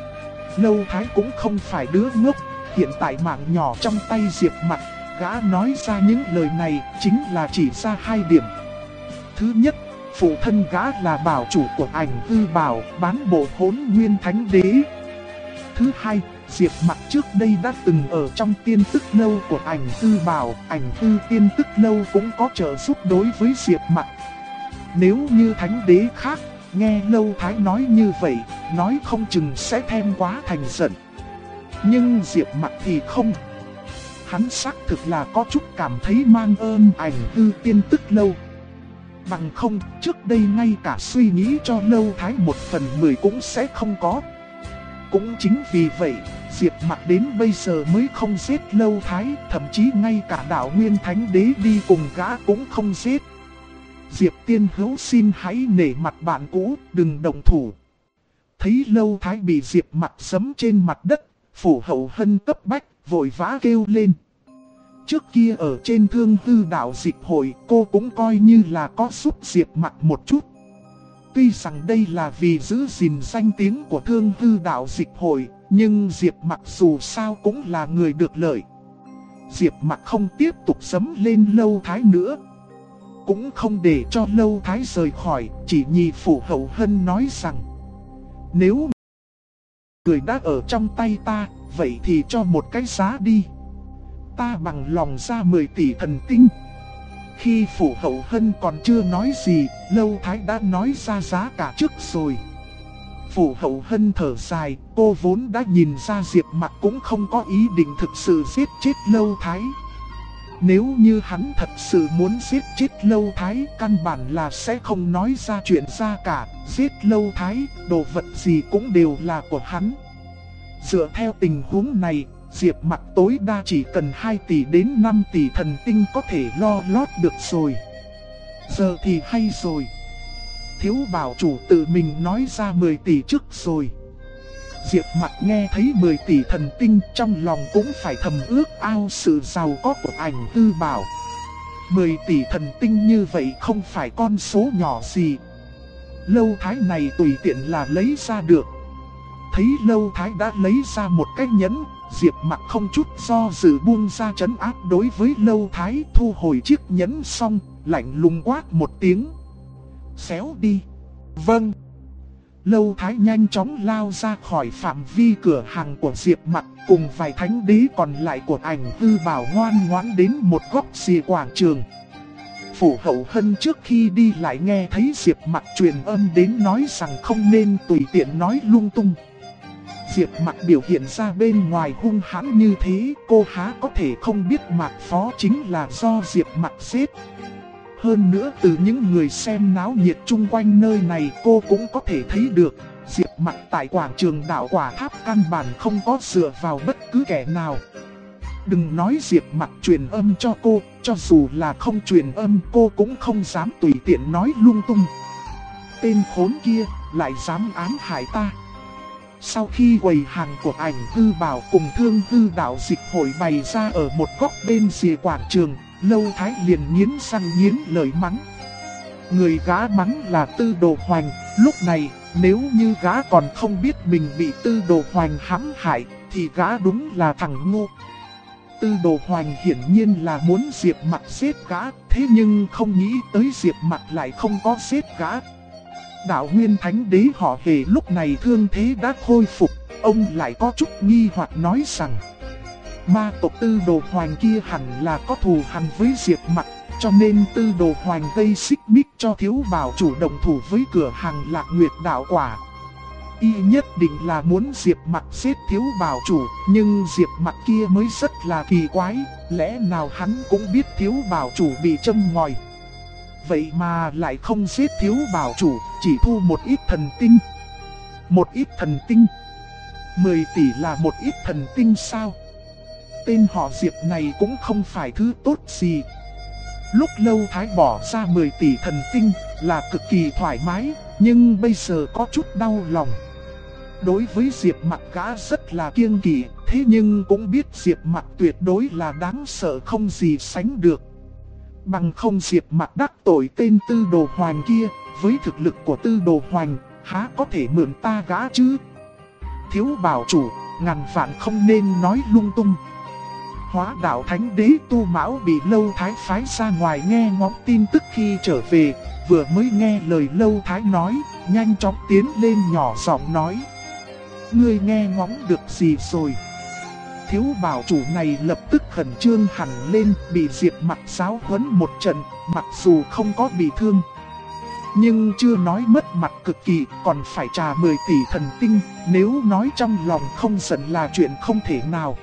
Lâu Thái cũng không phải đứa ngốc, hiện tại mạng nhỏ trong tay Diệp Mặc, gã nói ra những lời này chính là chỉ ra 2 điểm. Thứ nhất, phụ thân gã là bảo chủ của Ảnh Tư Bảo, bán bộ Hỗn Nguyên Thánh Đế. Thứ hai, Diệp Mặc trước đây đã từng ở trong Tiên Tức Lâu của Ảnh Tư Bảo, Ảnh Tư Tiên Tức Lâu cũng có trợ giúp đối với Diệp Mặc. Nếu như thánh đế khác, nghe Lâu Thái nói như vậy, nói không chừng sẽ thêm quá thành giận. Nhưng Diệp Mặc thì không. Hắn xác thực là có chút cảm thấy mang ơn Ảnh Tư Tiên Tức Lâu. Bằng không, trước đây ngay cả suy nghĩ cho Lâu Thái 1/10 cũng sẽ không có. Cũng chính vì vậy, Diệp Mặc đến bây giờ mới không giết Lâu Thái, thậm chí ngay cả đạo Nguyên Thánh Đế đi cùng gã cũng không giết. Diệp Tiên Hữu xin hãy nể mặt bạn cũ, đừng động thủ. Thấy Lâu Thái bị Diệp Mặc giẫm trên mặt đất, Phủ Hậu Hân cấp bách, vội vã kêu lên. Trước kia ở trên Thương Hư Đạo Dịch Hội, cô cũng coi như là có giúp Diệp Mặc một chút. Tuy rằng đây là vì giữ gìn danh tiếng của Thương Hư Đạo Dịch Hội, nhưng Diệp Mặc dù sao cũng là người được lợi. Diệp Mặc không tiếp tục giẫm lên Lâu Thái nữa, cũng không để cho Lâu Thái rời khỏi, chỉ nhìn Phủ Hậu Hân nói rằng: nếu người đã ở trong tay ta, vậy thì cho một cái giá đi. Ta bằng lòng ra 10 tỷ thần tinh. Khi Phủ Hậu Hân còn chưa nói gì, Lâu Thái đã nói ra giá cả trước rồi. Phủ Hậu Hân thở dài, cô vốn đã nhìn ra Diệp Mặc cũng không có ý định thực sự giết chết Lâu Thái. Nếu như hắn thật sự muốn giết chết Lâu Thái, căn bản là sẽ không nói ra chuyện ra cả. Giết Lâu Thái, đồ vật gì cũng đều là của hắn. Dựa theo tình huống này, Diệp Mặc tối đa chỉ cần 2 tỷ đến 5 tỷ thần tinh có thể lo lót được rồi. Giờ thì hay rồi. Thiếu bảo chủ tự mình nói ra 10 tỷ trước rồi. Diệp Mặc nghe thấy 10 tỷ thần tinh, trong lòng cũng phải thầm ước ao sự giàu có của Ảnh Hư Bảo. 10 tỷ thần tinh như vậy không phải con số nhỏ gì. Lâu Thái này tùy tiện là lấy ra được. Thấy Lâu Thái đã lấy ra một cái nhẫn, Diệp Mặc không chút do dự buông ra trấn áp đối với Lâu Thái, thu hồi chiếc nhẫn xong, lạnh lùng quát một tiếng. Xéo đi. Vâng. Lâu Thái nhanh chóng lao ra khỏi phạm vi cửa hàng của Diệp Mặc, cùng vài thánh đế còn lại của Ảnh Hư Bảo ngoan ngoãn đến một góc rìa quảng trường. Phủ Hậu Hân trước khi đi lại nghe thấy Diệp Mặc truyền âm đến nói rằng không nên tùy tiện nói lung tung. Diệp Mặc biểu hiện ra bên ngoài hung hãn như thế, cô há có thể không biết Mạc Phó chính là do Diệp Mặc giết. Hơn nữa từ những người xem náo nhiệt chung quanh nơi này cô cũng có thể thấy được, Diệp Mặc tại quảng trường Đạo Quả Tháp căn bản không có dựa vào bất cứ kẻ nào. Đừng nói Diệp Mặc truyền âm cho cô, cho dù là không truyền âm cô cũng không dám tùy tiện nói lung tung. Tên khốn kia lại dám ám hại ta. Sau khi quầy hàng của Ảnh Hư Bảo cùng Thương Hư Đạo Dịch Hội bày ra ở một góc bên rìa quảng trường, Lâu Thái liền nghiến răng nghiến lợi mắng. Người gã mắng là Tư Đồ Hoành, lúc này nếu như gã còn không biết mình bị Tư Đồ Hoành hãm hại thì gã đúng là thằng ngu. Tư Đồ Hoành hiển nhiên là muốn Diệp Mặc giết gã, thế nhưng không nghĩ tới Diệp Mặc lại không có giết gã. Đạo Nguyên Thánh Đế họ Hề lúc này thương thế đã khôi phục, ông lại có chút nghi hoặc nói rằng ma tộc Tư Đồ Hoành kia hẳn là có thù hằn với Diệp Mặc, cho nên Tư Đồ Hoành gây xích mích cho thiếu bảo chủ động thủ với cửa hàng Lạc Nguyệt Đạo Quả. Y nhất định là muốn Diệp Mặc giết thiếu bảo chủ, nhưng Diệp Mặc kia mới rất là kỳ quái, lẽ nào hắn cũng biết thiếu bảo chủ bị châm ngòi. Vậy mà lại không giết thiếu bảo chủ, chỉ thu một ít thần tinh. Một ít thần tinh? 10 tỷ là một ít thần tinh sao? Tên họ Diệp này cũng không phải thứ tốt gì. Lúc Lâu Thái bỏ ra 10 tỷ thần tinh là cực kỳ thoải mái, nhưng bây giờ có chút đau lòng. Đối với Diệp Mặc gã rất là kiêng kỵ, thế nhưng cũng biết Diệp Mặc tuyệt đối là đáng sợ không gì sánh được. Bằng không Diệp Mặc đắc tội tên Tư Đồ Hoành kia, với thực lực của Tư Đồ Hoành, há có thể mượn ta gã chứ? Thiếu bảo chủ, ngàn vạn không nên nói lung tung. Hóa Đạo Thánh Đế Tu Mão bị Lâu Thái phái ra ngoài nghe ngóng tin tức khi trở về, vừa mới nghe lời Lâu Thái nói, nhanh chóng tiến lên nhỏ giọng nói. Ngươi nghe ngóng được gì rồi? Thiếu bảo chủ này lập tức khẩn trương hẳn lên, bị Diệp Mặc giáo huấn một trận, mặc dù không có bị thương, nhưng chưa nói mất mặt cực kỳ, còn phải trả 10 tỷ thần tinh, nếu nói trong lòng không giận là chuyện không thể nào.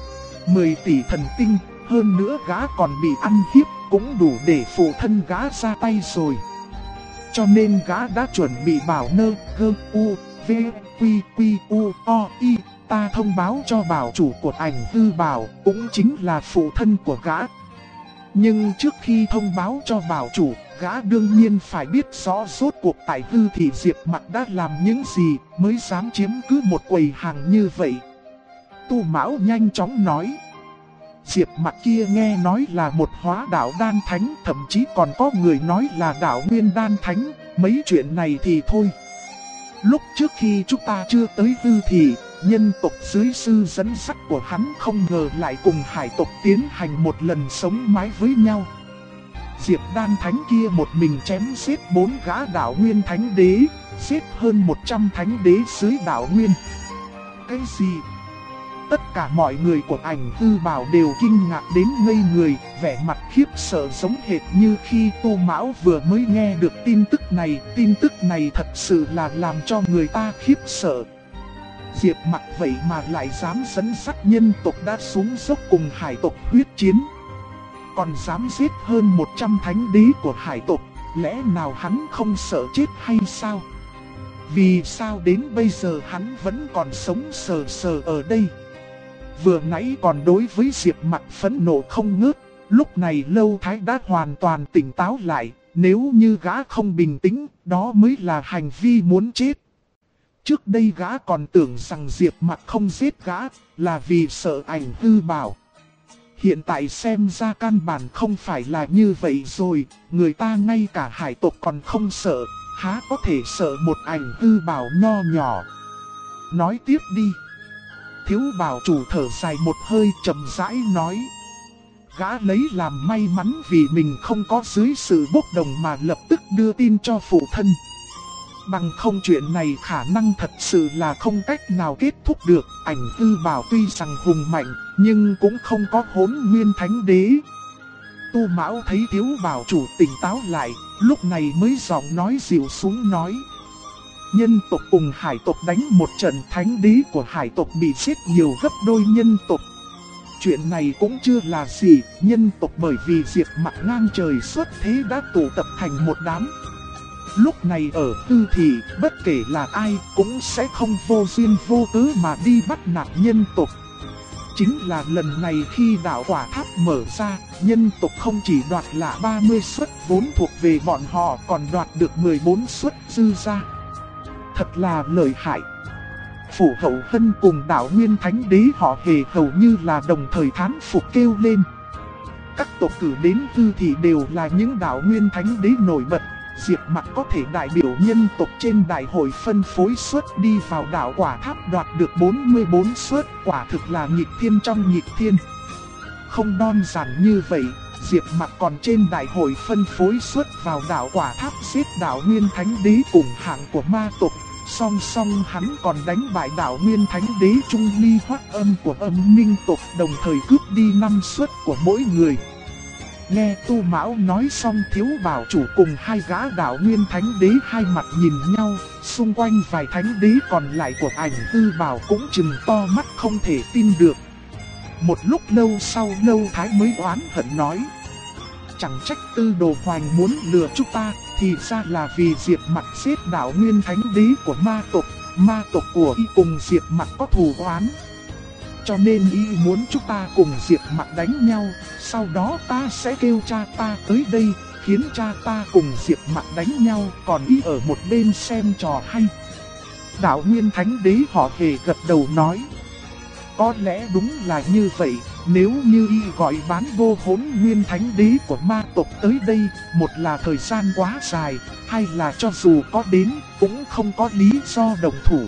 10 tỷ thần tinh, hơn nữa gã còn bị ăn hiếp, cũng đủ để phụ thân gã ra tay rồi. Cho nên gã đã chuẩn bị bảo nơ, gơ, u, v, quy, quy, u, o, y. Ta thông báo cho bảo chủ của Ảnh Hư Bảo, cũng chính là phụ thân của gã. Nhưng trước khi thông báo cho bảo chủ, Gã đương nhiên phải biết rõ rốt cuộc tại Hư Thị Diệp Mặc đã làm những gì mới dám chiếm cứ một quầy hàng như vậy. Tu Mão nhanh chóng nói. Diệp Mặc kia nghe nói là một hóa đạo đan thánh, thậm chí còn có người nói là đạo nguyên đan thánh, mấy chuyện này thì thôi. Lúc trước khi chúng ta chưa tới Hư Thị, nhân tộc dưới sư dẫn dắt của hắn không ngờ lại cùng hải tộc tiến hành một lần sống mái với nhau. Diệp đan thánh kia một mình chém giết 4 gã đạo nguyên thánh đế, giết hơn 100 thánh đế dưới đạo nguyên. Cái gì? Tất cả mọi người của Ảnh Hư Bảo đều kinh ngạc đến ngây người, vẻ mặt khiếp sợ giống hệt như khi Tu Mão vừa mới nghe được tin tức này. Tin tức này thật sự là làm cho người ta khiếp sợ. Diệp Mặc vậy mà lại dám dẫn dắt nhân tộc đã xuống dốc cùng hải tộc huyết chiến. Còn dám giết hơn 100 thánh đế của hải tộc, lẽ nào hắn không sợ chết hay sao? Vì sao đến bây giờ hắn vẫn còn sống sờ sờ ở đây? Vừa nãy còn đối với Diệp Mặc phẫn nộ không ngớt, lúc này Lâu Thái đã hoàn toàn tỉnh táo lại. Nếu như gã không bình tĩnh, đó mới là hành vi muốn chết. Trước đây gã còn tưởng rằng Diệp Mặc không giết gã là vì sợ Ảnh Hư Bảo. Hiện tại xem ra căn bản không phải là như vậy rồi, người ta ngay cả hải tộc còn không sợ, há có thể sợ một Ảnh Hư Bảo nho nhỏ. Nói tiếp đi. Thiếu bảo chủ thở dài một hơi chậm rãi nói. Gã lấy làm may mắn vì mình không có dưới sự bốc đồng mà lập tức đưa tin cho phụ thân. Bằng không chuyện này khả năng thật sự là không cách nào kết thúc được. Ảnh Hư Bảo tuy rằng hùng mạnh nhưng cũng không có Hỗn Nguyên Thánh Đế. Tu Mão thấy thiếu bảo chủ tỉnh táo lại, lúc này mới giọng nói dịu xuống nói. Nhân tộc cùng hải tộc đánh một trận, thánh đế của hải tộc bị giết nhiều gấp đôi nhân tộc. Chuyện này cũng chưa là gì, nhân tộc bởi vì Diệp Mặc ngang trời xuất thế đã tụ tập thành một đám. Lúc này ở Hư Thị, bất kể là ai cũng sẽ không vô duyên vô cớ mà đi bắt nạt nhân tộc. Chính là lần này khi đạo quả tháp mở ra, nhân tộc không chỉ đoạt lại 30 suất vốn thuộc về bọn họ, còn đoạt được 14 suất dư ra. Thật là lợi hại. Phủ Hậu Hân cùng đạo nguyên thánh đế họ Hề hầu như là đồng thời thán phục kêu lên. Các tộc cử đến Hư Thị đều là những đạo nguyên thánh đế nổi bật. Diệp Mặc có thể đại biểu nhân tộc trên đại hội phân phối suất đi vào đạo quả tháp đoạt được 44 suất, quả thực là nghịch thiên trong nghịch thiên. Không đơn giản như vậy, Diệp Mặc còn trên đại hội phân phối suất vào đạo quả tháp giết đạo nguyên thánh đế cùng hạng của ma tộc. Song song hắn còn đánh bại đạo nguyên thánh đế Trung Ly Hoắc Âm của Âm Minh tộc, đồng thời cướp đi 5 suất của mỗi người. Nghe Tu Mão nói xong, thiếu bảo chủ cùng hai gã đạo nguyên thánh đế hai mặt nhìn nhau, xung quanh vài thánh đế còn lại của Ảnh Hư Bảo cũng trừng to mắt không thể tin được. Một lúc lâu sau, Lâu Thái mới oán hận nói. Chẳng trách Tư Đồ Hoành muốn lừa chúng ta, thì ra là vì Diệp Mặc giết đạo nguyên thánh đế của ma tộc của y cùng Diệp Mặc có thù oán. Cho nên y muốn chúng ta cùng Diệp Mặc đánh nhau, sau đó ta sẽ kêu cha ta tới đây, khiến cha ta cùng Diệp Mặc đánh nhau, còn y ở một bên xem trò hay. Đạo nguyên thánh đế họ Hề gật đầu nói. Có lẽ đúng là như vậy, nếu như y gọi bán vô Hỗn Nguyên thánh đế của ma tộc tới đây, một là thời gian quá dài, hay là cho dù có đến, cũng không có lý do đồng thủ.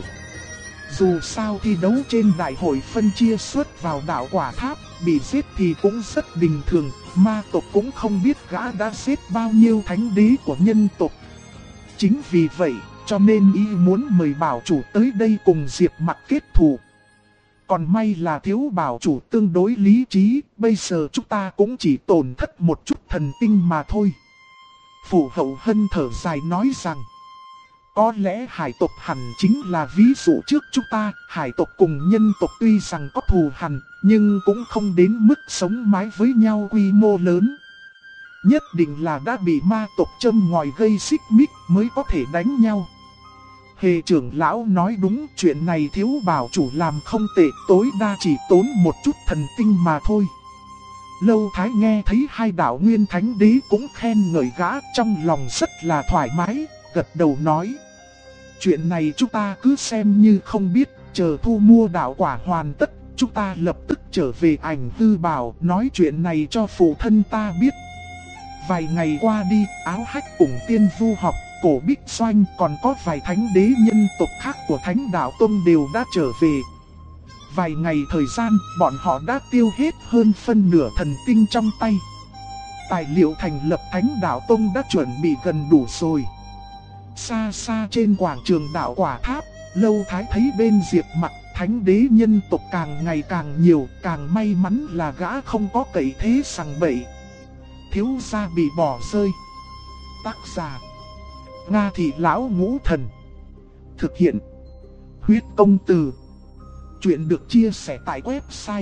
Dù sao thi đấu trên đại hội phân chia suất vào đạo quả tháp, bị giết thì cũng rất bình thường, ma tộc cũng không biết gã đã giết bao nhiêu thánh đế của nhân tộc. Chính vì vậy, cho nên y muốn mời bảo chủ tới đây cùng Diệp Mặc kết thù. Còn may là thiếu bảo chủ tương đối lý trí, bây giờ chúng ta cũng chỉ tổn thất một chút thần tinh mà thôi. Phủ Hậu Hân thở dài nói rằng, có lẽ hải tộc hẳn chính là ví dụ trước chúng ta. Hải tộc cùng nhân tộc tuy rằng có thù hằn, nhưng cũng không đến mức sống mái với nhau quy mô lớn. Nhất định là đã bị ma tộc châm ngòi gây xích mích mới có thể đánh nhau. Hề trưởng lão nói đúng, chuyện này thiếu bảo chủ làm không tệ, tối đa chỉ tốn một chút thần tinh mà thôi. Lâu Thái nghe thấy hai đạo Nguyên Thánh Đế cũng khen ngợi gã, trong lòng rất là thoải mái, gật đầu nói. Chuyện này chúng ta cứ xem như không biết, chờ thu mua đạo quả hoàn tất, chúng ta lập tức trở về Ảnh Hư Bảo nói chuyện này cho phụ thân ta biết. Vài ngày qua đi, Áo Hách cùng Tiên Vu Học, Cổ Bích Doanh còn có vài thánh đế nhân tộc khác của Thánh Đạo Tông đều đã trở về. Vài ngày thời gian, bọn họ đã tiêu hết hơn phân nửa thần tinh trong tay. Tài liệu thành lập Thánh Đạo Tông đã chuẩn bị gần đủ rồi. Xa xa trên quảng trường đạo quả tháp, Lâu Thái thấy bên Diệp Mặc, thánh đế nhân tộc càng ngày càng nhiều, càng may mắn là gã không có cậy thế sằng bậy. Thiếu gia bị bỏ rơi. Tác giả: Nga Thị Lão Ngũ Thần. Thực hiện: Huyết Công Từ. Chuyện được chia sẻ tại website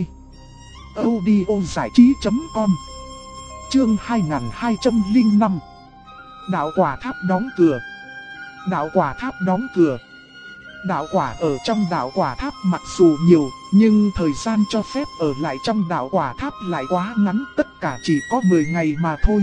audiozảichí.com. Chương 2205. Đạo quả tháp đóng cửa. Đạo quả tháp đóng cửa. Đạo quả ở trong đạo quả tháp mặc dù nhiều, nhưng thời gian cho phép ở lại trong đạo quả tháp lại quá ngắn, tất cả chỉ có 10 ngày mà thôi.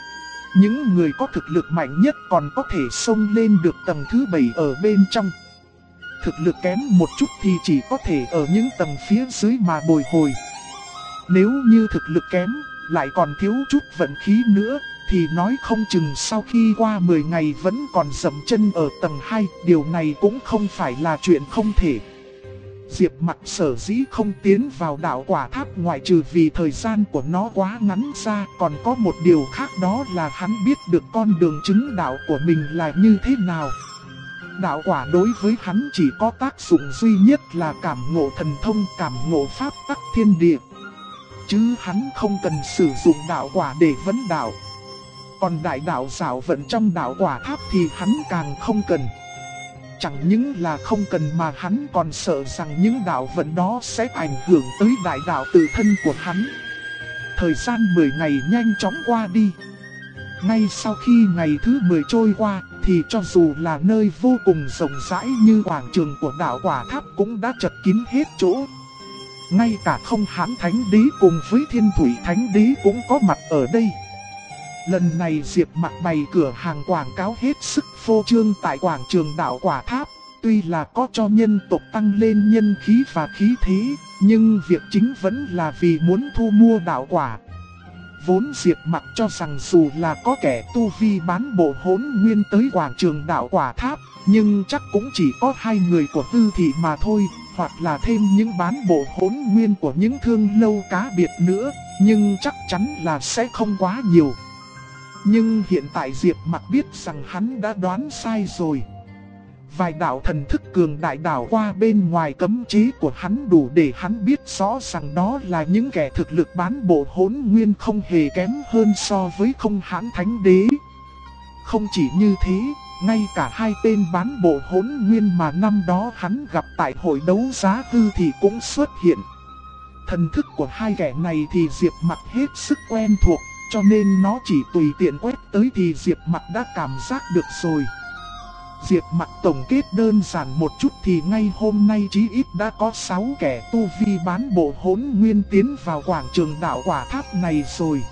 Những người có thực lực mạnh nhất còn có thể xông lên được tầng thứ 7 ở bên trong. Thực lực kém một chút thì chỉ có thể ở những tầng phía dưới mà bồi hồi. Nếu như thực lực kém, lại còn thiếu chút vận khí nữa, thì nói không chừng sau khi qua 10 ngày vẫn còn dậm chân ở tầng 2, điều này cũng không phải là chuyện không thể. Diệp Mặc sở dĩ không tiến vào đạo quả tháp ngoại trừ vì thời gian của nó quá ngắn ra, còn có một điều khác, đó là hắn biết được con đường chứng đạo của mình là như thế nào. Đạo quả đối với hắn chỉ có tác dụng duy nhất là cảm ngộ thần thông, cảm ngộ pháp tắc thiên địa. Chứ hắn không cần sử dụng đạo quả để vấn đạo. Còn đại đạo xảo vận trong đạo quả tháp thì hắn càng không cần. Chẳng những là không cần mà hắn còn sợ rằng những đạo vận đó sẽ ảnh hưởng tới đại đạo tự thân của hắn. Thời gian 10 ngày nhanh chóng qua đi. Ngay sau khi ngày thứ 10 trôi qua, thì cho dù là nơi vô cùng rộng rãi như quảng trường của đạo quả tháp cũng đã chật kín hết chỗ. Ngay cả Không Hãn Thánh Đế cùng với Thiên Thủy Thánh Đế cũng có mặt ở đây. Lần này Diệp Mặc bày cửa hàng quảng cáo hết sức phô trương tại quảng trường đạo quả tháp. Tuy là có cho nhân tộc tăng lên nhân khí và khí thế, nhưng việc chính vẫn là vì muốn thu mua đạo quả. Vốn Diệp Mặc cho rằng dù là có kẻ tu vi bán bộ hỗn nguyên tới quảng trường đạo quả tháp, nhưng chắc cũng chỉ có 2 người của Tư Thị mà thôi, hoặc là thêm những bán bộ hỗn nguyên của những thương lâu cá biệt nữa, nhưng chắc chắn là sẽ không quá nhiều. Nhưng hiện tại Diệp Mặc biết rằng hắn đã đoán sai rồi. Vài đạo thần thức cường đại đảo qua bên ngoài cấm chế của hắn đủ để hắn biết rõ rằng đó là những kẻ thực lực bán bộ hỗn nguyên không hề kém hơn so với Không Hãn Thánh Đế. Không chỉ như thế, ngay cả 2 tên bán bộ hỗn nguyên mà năm đó hắn gặp tại hội đấu giá Tư Thị cũng xuất hiện. Thần thức của 2 kẻ này thì Diệp Mặc hết sức quen thuộc, cho nên nó chỉ tùy tiện quét tới thì Diệp Mặc đã cảm giác được rồi. Diệp Mặc tổng kết đơn giản một chút thì ngay hôm nay chí ít đã có 6 kẻ tu vi bán bộ hỗn nguyên tiến vào quảng trường đạo quả tháp này rồi.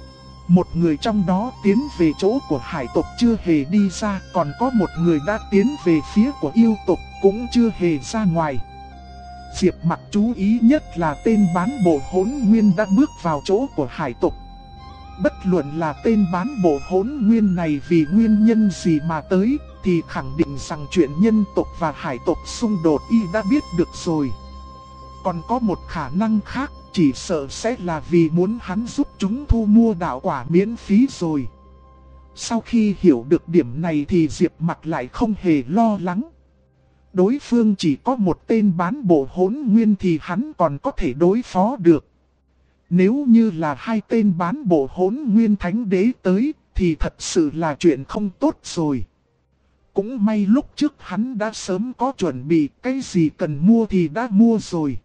Một người trong đó tiến về chỗ của hải tộc chưa hề đi ra, còn có một người đã tiến về phía của yêu tộc cũng chưa hề ra ngoài. Diệp Mặc chú ý nhất là tên bán bộ hỗn nguyên đã bước vào chỗ của hải tộc. Bất luận là tên bán bộ hỗn nguyên này vì nguyên nhân gì mà tới, thì khẳng định rằng chuyện nhân tộc và hải tộc xung đột y đã biết được rồi. Còn có một khả năng khác, chỉ sợ sẽ là vì muốn hắn giúp chúng thu mua đạo quả miễn phí rồi. Sau khi hiểu được điểm này thì Diệp Mặc lại không hề lo lắng. Đối phương chỉ có một tên bán bộ hỗn nguyên thì hắn còn có thể đối phó được. Nếu như là 2 tên bán bộ hỗn nguyên thánh đế tới thì thật sự là chuyện không tốt rồi. Cũng may lúc trước hắn đã sớm có chuẩn bị, cái gì cần mua thì đã mua rồi.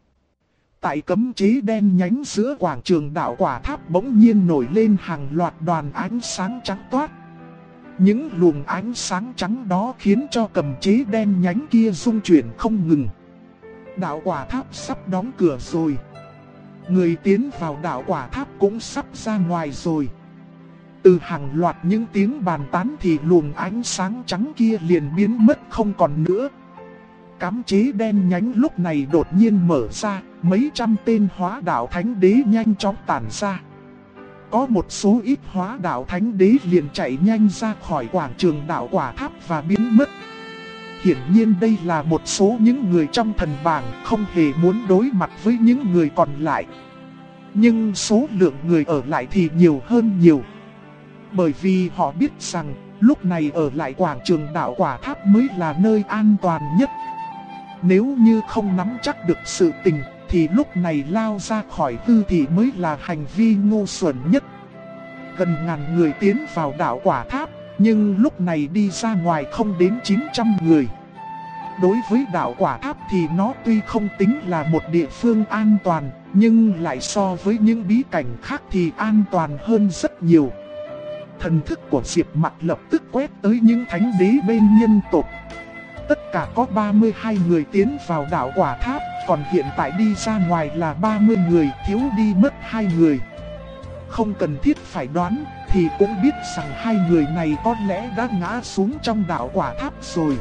Tại cấm chế đen nhánh giữa quảng trường đạo quả tháp bỗng nhiên nổi lên hàng loạt đoàn ánh sáng trắng toát. Những luồng ánh sáng trắng đó khiến cho cấm chế đen nhánh kia rung chuyển không ngừng. Đạo quả tháp sắp đóng cửa rồi. Người tiến vào đạo quả tháp cũng sắp ra ngoài rồi. Từ hàng loạt những tiếng bàn tán thì luồng ánh sáng trắng kia liền biến mất không còn nữa. Cấm chế đen nhánh lúc này đột nhiên mở ra, mấy trăm tên hóa đạo thánh đế nhanh chóng tản ra. Có một số ít hóa đạo thánh đế liền chạy nhanh ra khỏi quảng trường đạo quả tháp và biến mất. Hiển nhiên đây là một số những người trong thần bảng không hề muốn đối mặt với những người còn lại. Nhưng số lượng người ở lại thì nhiều hơn nhiều. Bởi vì họ biết rằng lúc này ở lại quảng trường đạo quả tháp mới là nơi an toàn nhất. Nếu như không nắm chắc được sự tình thì lúc này lao ra khỏi hư thị mới là hành vi ngu xuẩn nhất. Gần ngàn người tiến vào đạo quả tháp, nhưng lúc này đi ra ngoài không đến 900 người. Đối với đạo quả tháp thì nó tuy không tính là một địa phương an toàn, nhưng lại so với những bí cảnh khác thì an toàn hơn rất nhiều. Thần thức của Diệp Mặc lập tức quét tới những thánh đế bên nhân tộc. Tất cả có 32 người tiến vào đạo quả tháp, còn hiện tại đi ra ngoài là 30 người, thiếu đi mất 2 người. Không cần thiết phải đoán, thì cũng biết rằng 2 người này có lẽ đã ngã xuống trong đạo quả tháp rồi.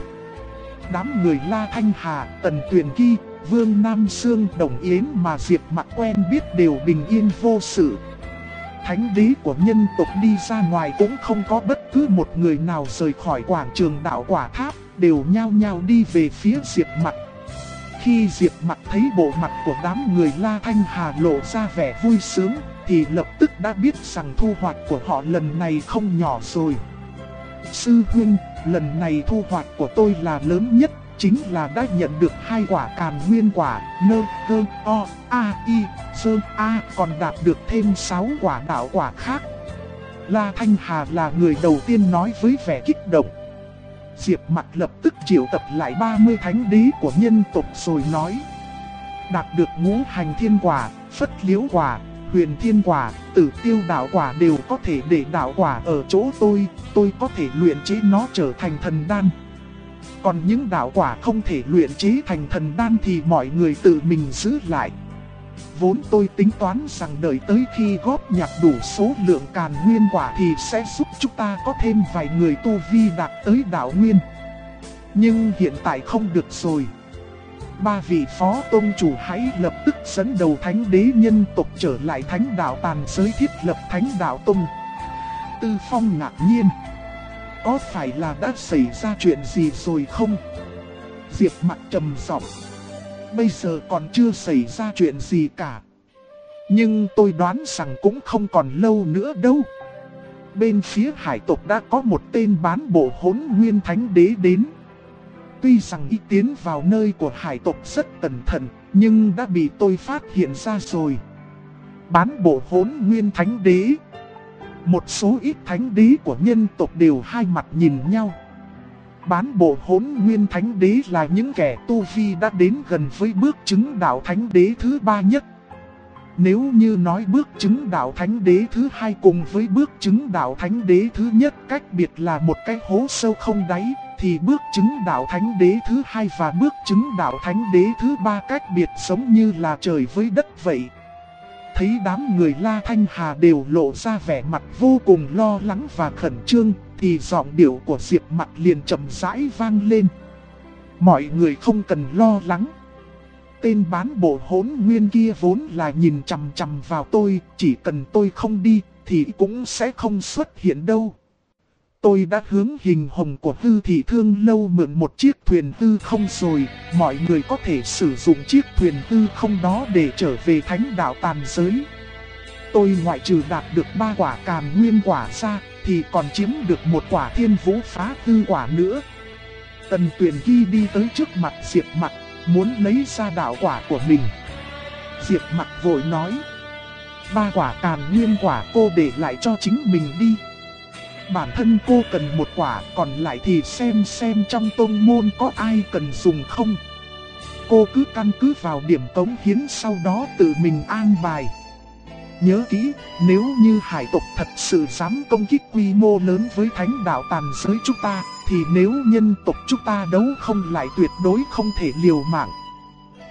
Đám người La Thanh Hà, Tần Tuyền Kỳ, Vương Nam Sương, Đồng Yến mà Diệp Mặc quen biết đều bình yên vô sự. Thánh đế của nhân tộc đi ra ngoài cũng không có bất cứ một người nào rời khỏi quảng trường đạo quả tháp, đều nhao nhao đi về phía Diệp Mặc. Khi Diệp Mặc thấy bộ mặt của đám người La Thanh Hà lộ ra vẻ vui sướng, thì lập tức đã biết rằng thu hoạch của họ lần này không nhỏ rồi. Sư huynh, lần này thu hoạch của tôi là lớn nhất, chính là đã nhận được 2 quả càn nguyên quả, nơ, cơ, o, a, i, sơ, a, còn đạt được thêm 6 quả đạo quả khác. La Thanh Hà là người đầu tiên nói với vẻ kích động. Diệp Mặc lập tức triệu tập lại 30 thánh đế của nhân tộc rồi nói: đạt được ngũ hành thiên quả, phất liễu quả, huyền thiên quả, tử tiêu đạo quả đều có thể để đạo quả ở chỗ tôi có thể luyện chế nó trở thành thần đan. Còn những đạo quả không thể luyện chế thành thần đan thì mọi người tự mình giữ lại. Vốn tôi tính toán rằng đợi tới khi góp nhặt đủ số lượng càn nguyên quả thì sẽ giúp chúng ta có thêm vài người tu vi đạt tới đạo nguyên. Nhưng hiện tại không được rồi. 3 vị phó tôn chủ hãy lập tức dẫn đầu thánh đế nhân tộc trở lại thánh đạo tàn giới thiết lập thánh đạo tông. Tư Phong ngạc nhiên: có phải là đã xảy ra chuyện gì rồi không? Diệp Mặc trầm giọng: bây giờ còn chưa xảy ra chuyện gì cả. Nhưng tôi đoán rằng cũng không còn lâu nữa đâu. Bên phía hải tộc đã có một tên bán bộ Hỗn Nguyên Thánh Đế đến. Tuy rằng y tiến vào nơi của hải tộc rất cẩn thận, nhưng đã bị tôi phát hiện ra rồi. Bán bộ Hỗn Nguyên Thánh Đế. Một số ít thánh đế của nhân tộc đều hai mặt nhìn nhau. Bán bộ Hỗn Nguyên Thánh Đế là những kẻ tu vi đã đến gần với bước chứng đạo thánh đế thứ 3 nhất. Nếu như nói bước chứng đạo thánh đế thứ 2 cùng với bước chứng đạo thánh đế thứ nhất cách biệt là một cái hố sâu không đáy, thì bước chứng đạo thánh đế thứ 2 và bước chứng đạo thánh đế thứ 3 cách biệt giống như là trời với đất vậy. Thấy đám người La Thanh Hà đều lộ ra vẻ mặt vô cùng lo lắng và khẩn trương, thì giọng điệu của Diệp Mặc liền chậm rãi vang lên: mọi người không cần lo lắng. Tên bán bộ Hỗn Nguyên kia vốn là nhìn chằm chằm vào tôi, chỉ cần tôi không đi thì cũng sẽ không xuất hiện đâu. Tôi đã hướng hình hồng của Hư Thị Thương Lâu mượn một chiếc thuyền hư không rồi, mọi người có thể sử dụng chiếc thuyền hư không đó để trở về thánh đạo tàn giới. Tôi ngoại trừ đạt được 3 quả càn nguyên quả ra, thì còn chiếm được 1 quả thiên vũ phá hư quả nữa. Tần Tuyền Kỳ đi tới trước mặt Diệp Mặc, muốn lấy ra đạo quả của mình. Diệp Mặc vội nói: 3 quả càn nguyên quả cô để lại cho chính mình đi. Bản thân cô cần 1 quả, còn lại thì xem trong tông môn có ai cần dùng không. Cô cứ căn cứ vào điểm cống hiến, sau đó tự mình an bài. Nhớ kỹ, nếu như hải tộc thật sự dám công kích quy mô lớn với thánh đạo tàn giới chúng ta, thì nếu nhân tộc chúng ta đấu không lại tuyệt đối không thể liều mạng.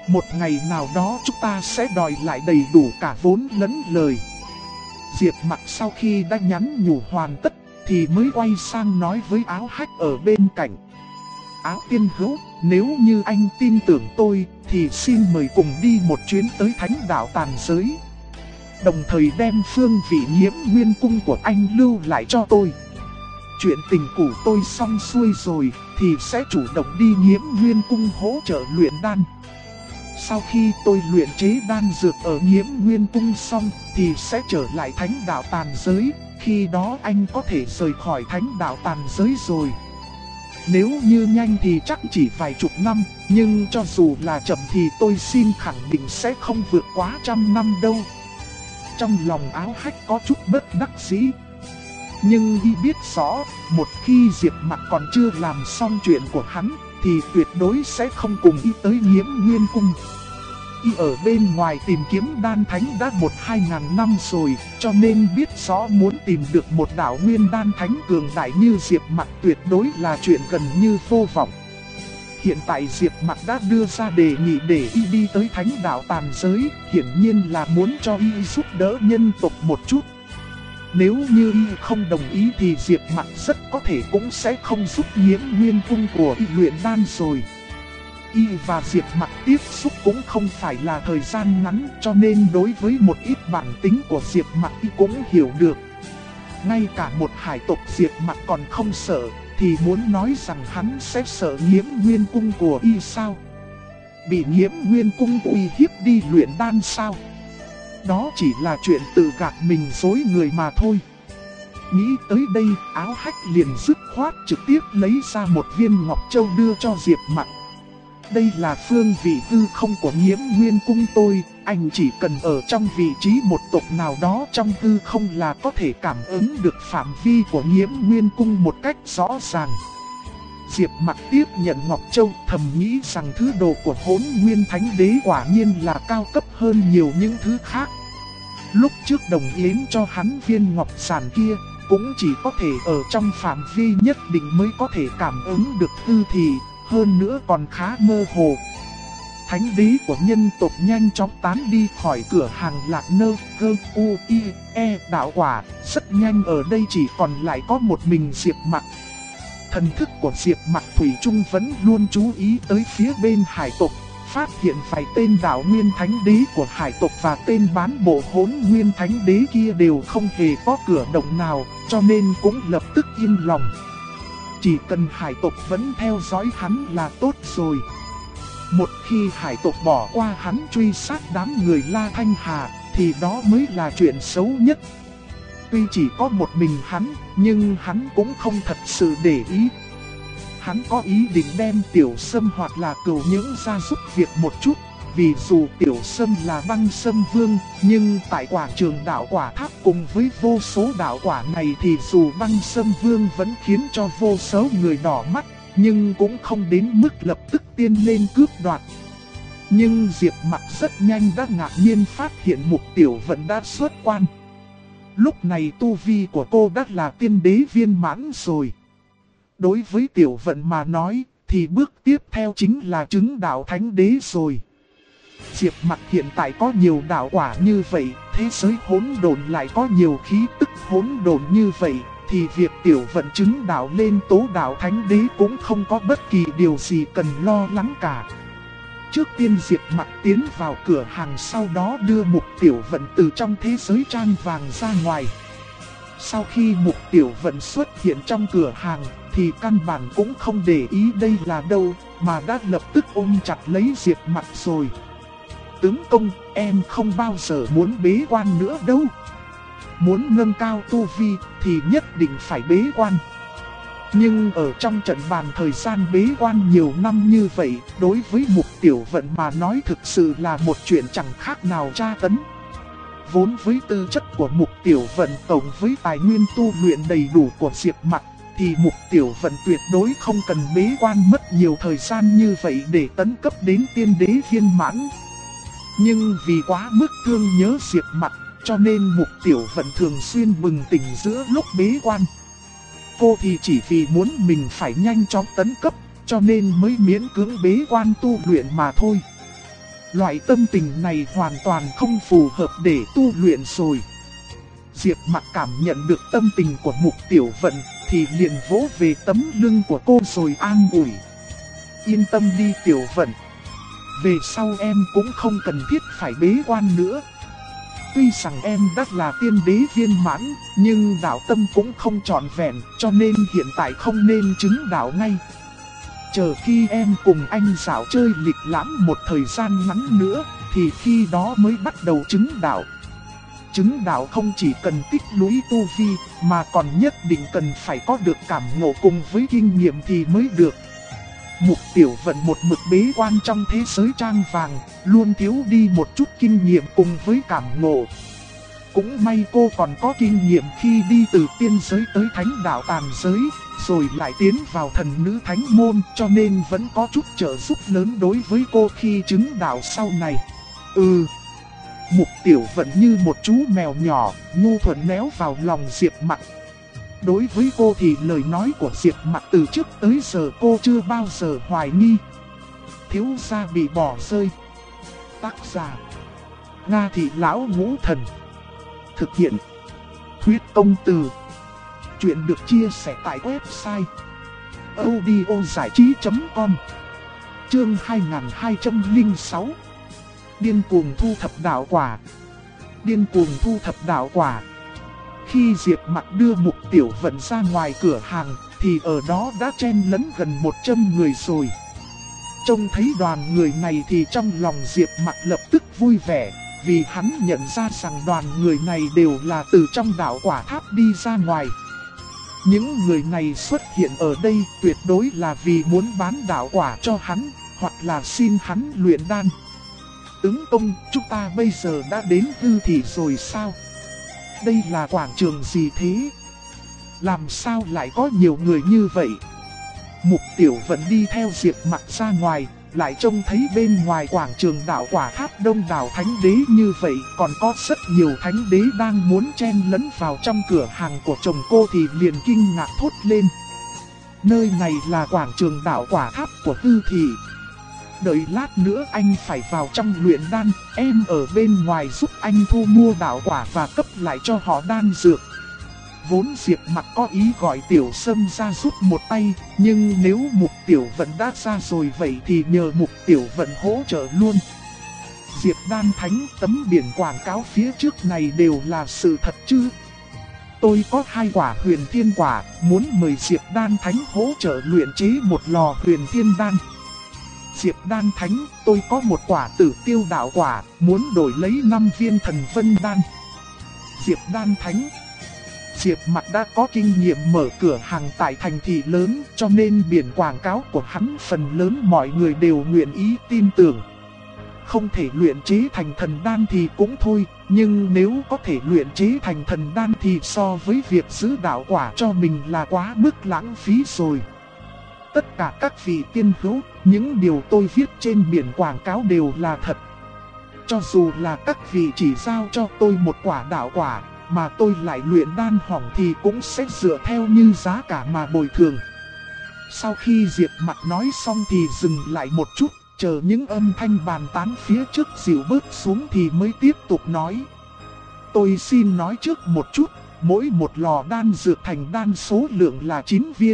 Một ngày nào đó chúng ta sẽ đòi lại đầy đủ cả vốn lẫn lời. Diệp Mặc sau khi đã nhắn nhủ hoàn tất thì mới quay sang nói với Áo Hách ở bên cạnh. Áo tiên hữu, nếu như anh tin tưởng tôi thì xin mời cùng đi một chuyến tới Thánh Đạo Tàn Giới. Đồng thời đem phương vị Nhiễm Nguyên Cung của anh lưu lại cho tôi. Chuyện tình cũ tôi xong xuôi rồi thì sẽ chủ động đi Nhiễm Nguyên Cung hỗ trợ luyện đan. Sau khi tôi luyện chế đan dược ở Nhiễm Nguyên Cung xong thì sẽ trở lại Thánh Đạo Tàn Giới. Khi đó anh có thể rời khỏi Thánh Đạo Tàn Giới rồi. Nếu như nhanh thì chắc chỉ vài chục năm, nhưng cho dù là chậm thì tôi xin khẳng định sẽ không vượt quá 100 năm đâu. Trong lòng Áo Hách có chút bất đắc dĩ. Nhưng y biết rõ, một khi Diệp Mặc còn chưa làm xong chuyện của hắn, thì tuyệt đối sẽ không cùng y tới Nhiễm Nguyên Cung. Y ở bên ngoài tìm kiếm đan thánh đã 1-2 ngàn năm rồi, cho nên biết rõ muốn tìm được một đạo nguyên đan thánh cường đại như Diệp Mặc tuyệt đối là chuyện gần như vô vọng. Hiện tại Diệp Mặc đã đưa ra đề nghị để y đi tới Thánh Đạo Tàn Giới, hiển nhiên là muốn cho y giúp đỡ nhân tộc một chút. Nếu như y không đồng ý thì Diệp Mặc rất có thể cũng sẽ không giúp Nhiễm Nguyên Cung của y luyện đan rồi. Y và Diệp Mặc tiếp xúc cũng không phải là thời gian ngắn, cho nên đối với một ít bản tính của Diệp Mặc y cũng hiểu được. Ngay cả một hải tộc Diệp Mặc còn không sợ, thì muốn nói rằng hắn sẽ sợ Nhiễm Nguyên Cung của y sao? Bị Nhiễm Nguyên Cung uy hiếp đi luyện đan sao? Đó chỉ là chuyện tự gạt mình dối người mà thôi. Nghĩ tới đây, Áo Hách liền dứt khoát trực tiếp lấy ra một viên ngọc châu đưa cho Diệp Mặc. Đây là phương vị hư không của Nhiễm Nguyên Cung tôi, anh chỉ cần ở trong vị trí một tộc nào đó trong hư không là có thể cảm ứng được phạm vi của Nhiễm Nguyên Cung một cách rõ ràng. Diệp Mặc tiếp nhận Ngọc Châu, thầm nghĩ rằng thứ đồ của Hỗn Nguyên Thánh Đế quả nhiên là cao cấp hơn nhiều những thứ khác. Lúc trước đồng yến cho hắn viên ngọc sản kia, cũng chỉ có thể ở trong phạm vi nhất định mới có thể cảm ứng được hư thì, hơn nữa còn khá mơ hồ. Thánh đế của nhân tộc nhanh chóng tán đi khỏi cửa hàng Lạc Nơ, Gơ, U, I, E đạo quả, rất nhanh ở đây chỉ còn lại có một mình Diệp Mặc. Thần thức của Diệp Mặc thủy chung vẫn luôn chú ý tới phía bên hải tộc, phát hiện vài tên đạo nguyên thánh đế của hải tộc và tên bán bộ Hỗn Nguyên Thánh Đế kia đều không hề có cửa động nào, cho nên cũng lập tức yên lòng. Chỉ cần hải tộc vẫn theo dõi hắn là tốt rồi. Một khi hải tộc bỏ qua hắn truy sát đám người La Thanh Hà, thì đó mới là chuyện xấu nhất. Tuy chỉ có một mình hắn, nhưng hắn cũng không thật sự để ý. Hắn có ý định đem Tiểu Sâm hoặc là Cửu Nhưỡng ra giúp việc một chút. Vì dù Tiểu Sâm là Băng Sâm Vương, nhưng tại quảng trường đạo quả tháp cùng với vô số đạo quả này thì dù Băng Sâm Vương vẫn khiến cho vô số người đỏ mắt, nhưng cũng không đến mức lập tức tiên lên cướp đoạt. Nhưng Diệp Mặc rất nhanh đã ngạc nhiên phát hiện Mục Tiểu Vận đã xuất quan. Lúc này tu vi của cô đã là tiên đế viên mãn rồi. Đối với Tiểu Vận mà nói, thì bước tiếp theo chính là chứng đạo thánh đế rồi. Diệp Mặc hiện tại có nhiều đạo quả như vậy, thế giới hỗn độn lại có nhiều khí tức hỗn độn như vậy, thì việc Tiểu Vận chứng đạo lên tố đạo thánh đế cũng không có bất kỳ điều gì cần lo lắng cả. Trước tiên Diệp Mặc tiến vào cửa hàng, sau đó đưa Mục Tiểu Vận từ trong thế giới trang vàng ra ngoài. Sau khi Mục Tiểu Vận xuất hiện trong cửa hàng, thì căn bản cũng không để ý đây là đâu, mà đã lập tức ôm chặt lấy Diệp Mặc rồi. Tướng công, em không bao giờ muốn bế quan nữa đâu. Muốn nâng cao tu vi thì nhất định phải bế quan. Nhưng ở trong trận bàn thời gian bế quan nhiều năm như vậy, đối với Mục Tiểu Vận mà nói thực sự là một chuyện chẳng khác nào tra tấn. Vốn với tư chất của Mục Tiểu Vận tổng với tài nguyên tu luyện đầy đủ của Diệp Mặc, thì Mục Tiểu Vận tuyệt đối không cần bế quan mất nhiều thời gian như vậy để tấn cấp đến tiên đế viên mãn. Nhưng vì quá mức thương nhớ Diệp Mặc, cho nên Mục Tiểu Vận thường xuyên bừng tỉnh giữa lúc bế quan. Cô thì chỉ vì muốn mình phải nhanh chóng tấn cấp, cho nên mới miễn cưỡng bế quan tu luyện mà thôi. Loại tâm tình này hoàn toàn không phù hợp để tu luyện rồi. Diệp Mặc cảm nhận được tâm tình của Mục Tiểu Vận thì liền vỗ về tấm lưng của cô rồi an ủi. Yên tâm đi Tiểu Vận. Về sau em cũng không cần thiết phải bế quan nữa. Tuy rằng em đã là tiên đế viên mãn, nhưng đạo tâm cũng không trọn vẹn, cho nên hiện tại không nên chứng đạo ngay. Chờ khi em cùng anh dạo chơi lịch lãm một thời gian ngắn nữa, thì khi đó mới bắt đầu chứng đạo. Chứng đạo không chỉ cần tích lũy tu vi, mà còn nhất định cần phải có được cảm ngộ cùng với kinh nghiệm thì mới được. Mục Tiểu Vận một mực bế quan trong thế giới trang vàng, luôn thiếu đi một chút kinh nghiệm cùng với cảm ngộ. Cũng may cô còn có kinh nghiệm khi đi từ tiên giới tới thánh đạo tàn giới, rồi lại tiến vào thần nữ thánh môn, cho nên vẫn có chút trợ giúp lớn đối với cô khi chứng đạo sau này. Mục Tiểu Vận như một chú mèo nhỏ, nhu thuận néo vào lòng Diệp Mặc. Đối với cô thì lời nói của Diệp Mặc từ trước tới giờ cô chưa bao giờ hoài nghi. Thiếu gia bị bỏ rơi. Tác giả: Nga Thị Lão Ngũ Thần. Thực hiện: Huyết Công Từ. Chuyện được chia sẻ tại website audiozảichí.com. Chương 2206. Điên cuồng thu thập đạo quả. Điên cuồng thu thập đạo quả. Khi Diệp Mặc đưa Mục Tiểu Vận ra ngoài cửa hàng, thì ở đó đã chen lấn gần 100 người rồi. Trông thấy đoàn người này thì trong lòng Diệp Mặc lập tức vui vẻ, vì hắn nhận ra rằng đoàn người này đều là từ trong đạo quả tháp đi ra ngoài. Những người này xuất hiện ở đây tuyệt đối là vì muốn bán đạo quả cho hắn, hoặc là xin hắn luyện đan. Tướng công, chúng ta bây giờ đã đến Hư Thị rồi sao? Đây là quảng trường gì thế? Làm sao lại có nhiều người như vậy? Mục Tiểu Vận đi theo Diệp Mặc ra ngoài, lại trông thấy bên ngoài quảng trường đạo quả tháp đông đảo thánh đế như vậy, còn có rất nhiều thánh đế đang muốn chen lấn vào trong cửa hàng của chồng cô thì liền kinh ngạc thốt lên. Nơi này là quảng trường đạo quả tháp của Hư Thị. Đợi lát nữa anh phải vào trong luyện đan, em ở bên ngoài giúp anh thu mua đạo quả và cấp lại cho họ đan dược. Vốn Diệp Mặc có ý gọi Tiểu Sâm ra giúp một tay, nhưng nếu Mục Tiểu Vận đã ra rồi vậy thì nhờ Mục Tiểu Vận hỗ trợ luôn. Diệp Đan Thánh, tấm biển quảng cáo phía trước này đều là sự thật chứ? Tôi có 2 quả huyền thiên quả, muốn mời Diệp Đan Thánh hỗ trợ luyện chế một lò huyền thiên đan. Diệp Đan Thánh, tôi có 1 quả tử tiêu đạo quả, muốn đổi lấy 5 viên thần vân đan. Diệp Đan Thánh. Diệp Mặc đã có kinh nghiệm mở cửa hàng tại thành thị lớn, cho nên biển quảng cáo của hắn phần lớn mọi người đều nguyện ý tin tưởng. Không thể luyện chế thành thần đan thì cũng thôi, nhưng nếu có thể luyện chế thành thần đan thì so với việc giữ đạo quả cho mình là quá mức lãng phí rồi. Tất cả các vị tiên hữu, những điều tôi viết trên biển quảng cáo đều là thật. Cho dù là các vị chỉ giao cho tôi 1 quả đạo quả, mà tôi lại luyện đan hỏng thì cũng sẽ dựa theo như giá cả mà bồi thường. Sau khi Diệp Mặc nói xong thì dừng lại một chút, chờ những âm thanh bàn tán phía trước dịu bớt xuống thì mới tiếp tục nói. Tôi xin nói trước một chút, mỗi 1 lò đan dược thành đan số lượng là 9 viên.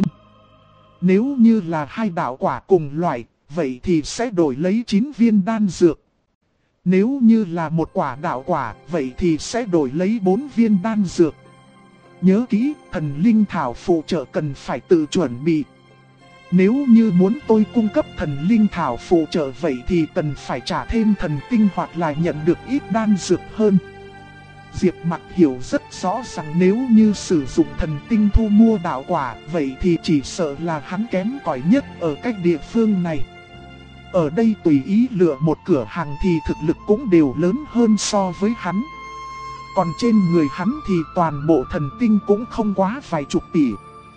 Nếu như là 2 đạo quả cùng loại, vậy thì sẽ đổi lấy 9 viên đan dược. Nếu như là 1 quả đạo quả, vậy thì sẽ đổi lấy 4 viên đan dược. Nhớ kỹ, thần linh thảo phụ trợ cần phải tự chuẩn bị. Nếu như muốn tôi cung cấp thần linh thảo phụ trợ vậy thì cần phải trả thêm thần tinh hoặc là nhận được ít đan dược hơn. Diệp Mặc hiểu rất rõ rằng nếu như sử dụng thần tinh thu mua đạo quả, vậy thì chỉ sợ là hắn kém cỏi nhất ở cách địa phương này. Ở đây tùy ý lựa một cửa hàng thì thực lực cũng đều lớn hơn so với hắn. Còn trên người hắn thì toàn bộ thần tinh cũng không quá vài chục tỷ.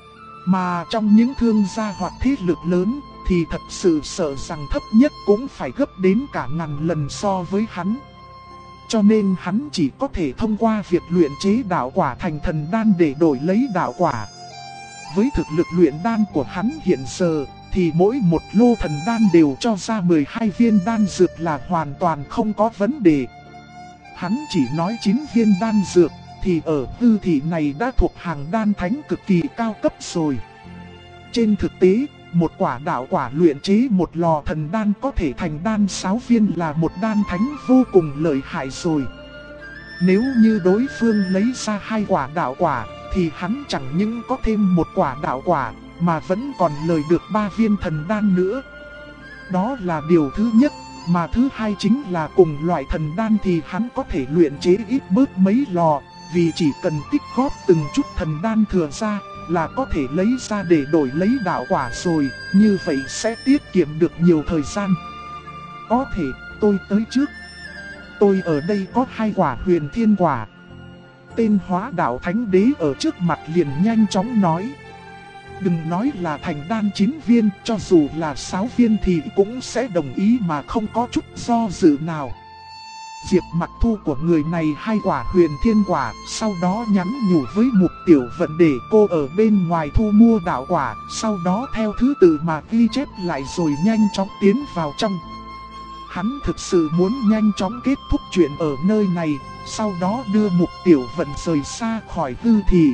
Mà trong những thương gia hoặc thế lực lớn thì thật sự sợ rằng thấp nhất cũng phải gấp đến cả ngàn lần so với hắn. Cho nên hắn chỉ có thể thông qua việc luyện chế đạo quả thành thần đan để đổi lấy đạo quả. Với thực lực luyện đan của hắn hiện giờ, thì mỗi một lô thần đan đều cho ra 12 viên đan dược là hoàn toàn không có vấn đề. Hắn chỉ nói 9 viên đan dược thì ở hư thị này đã thuộc hàng đan thánh cực kỳ cao cấp rồi. Trên thực tế, một quả đạo quả luyện chế một lò thần đan có thể thành đan 6 viên là một đan thánh vô cùng lợi hại rồi. Nếu như đối phương lấy ra 2 quả đạo quả thì hắn chẳng những có thêm một quả đạo quả mà vẫn còn lời được 3 viên thần đan nữa. Đó là điều thứ nhất, mà thứ hai chính là cùng loại thần đan thì hắn có thể luyện chế ít bớt mấy lò, vì chỉ cần tích góp từng chút thần đan thừa ra là có thể lấy ra để đổi lấy đạo quả rồi, như vậy sẽ tiết kiệm được nhiều thời gian. Có thể tôi tới trước. Tôi ở đây có 2 quả huyền thiên quả. Tên hóa đạo thánh đế ở trước mặt liền nhanh chóng nói. Đừng nói là thành đan 9 viên, cho dù là 6 viên thì cũng sẽ đồng ý mà không có chút do dự nào. Diệp Mặc thu của người này 2 quả huyền thiên quả, sau đó nhắn nhủ với Mục Tiểu Vận để cô ở bên ngoài thu mua đạo quả, sau đó theo thứ tự mà ghi chép lại rồi nhanh chóng tiến vào trong. Hắn thực sự muốn nhanh chóng kết thúc chuyện ở nơi này, sau đó đưa Mục Tiểu Vận rời xa khỏi hư thị.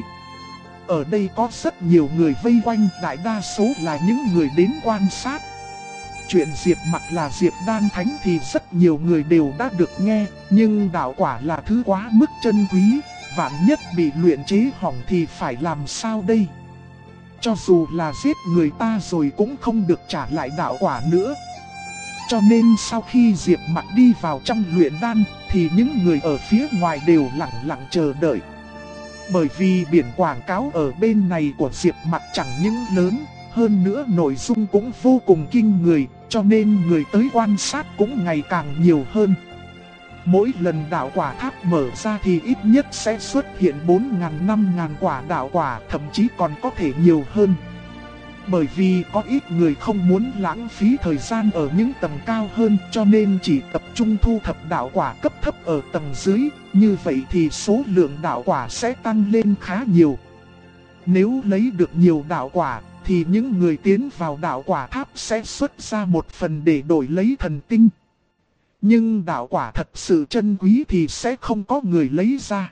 Ở đây có rất nhiều người vây quanh, đại đa số là những người đến quan sát. Chuyện Diệp Mặc là Diệp Đan Thánh thì rất nhiều người đều đã được nghe, nhưng đạo quả là thứ quá mức chân quý, vạn nhất bị luyện chế hỏng thì phải làm sao đây? Cho dù là giết người ta rồi cũng không được trả lại đạo quả nữa. Cho nên sau khi Diệp Mặc đi vào trong luyện đan thì những người ở phía ngoài đều lặng lặng chờ đợi. Bởi vì biển quảng cáo ở bên này của Diệp Mặc chẳng những lớn, hơn nữa nội dung cũng vô cùng kinh người, cho nên người tới quan sát cũng ngày càng nhiều hơn. Mỗi lần đạo quả tháp mở ra thì ít nhất sẽ xuất hiện 4.000-5.000 quả đạo quả, thậm chí còn có thể nhiều hơn. Bởi vì có ít người không muốn lãng phí thời gian ở những tầng cao hơn, cho nên chỉ tập trung thu thập đạo quả cấp thấp ở tầng dưới, như vậy thì số lượng đạo quả sẽ tăng lên khá nhiều. Nếu lấy được nhiều đạo quả thì những người tiến vào đạo quả tháp sẽ xuất ra một phần để đổi lấy thần tinh. Nhưng đạo quả thật sự chân quý thì sẽ không có người lấy ra.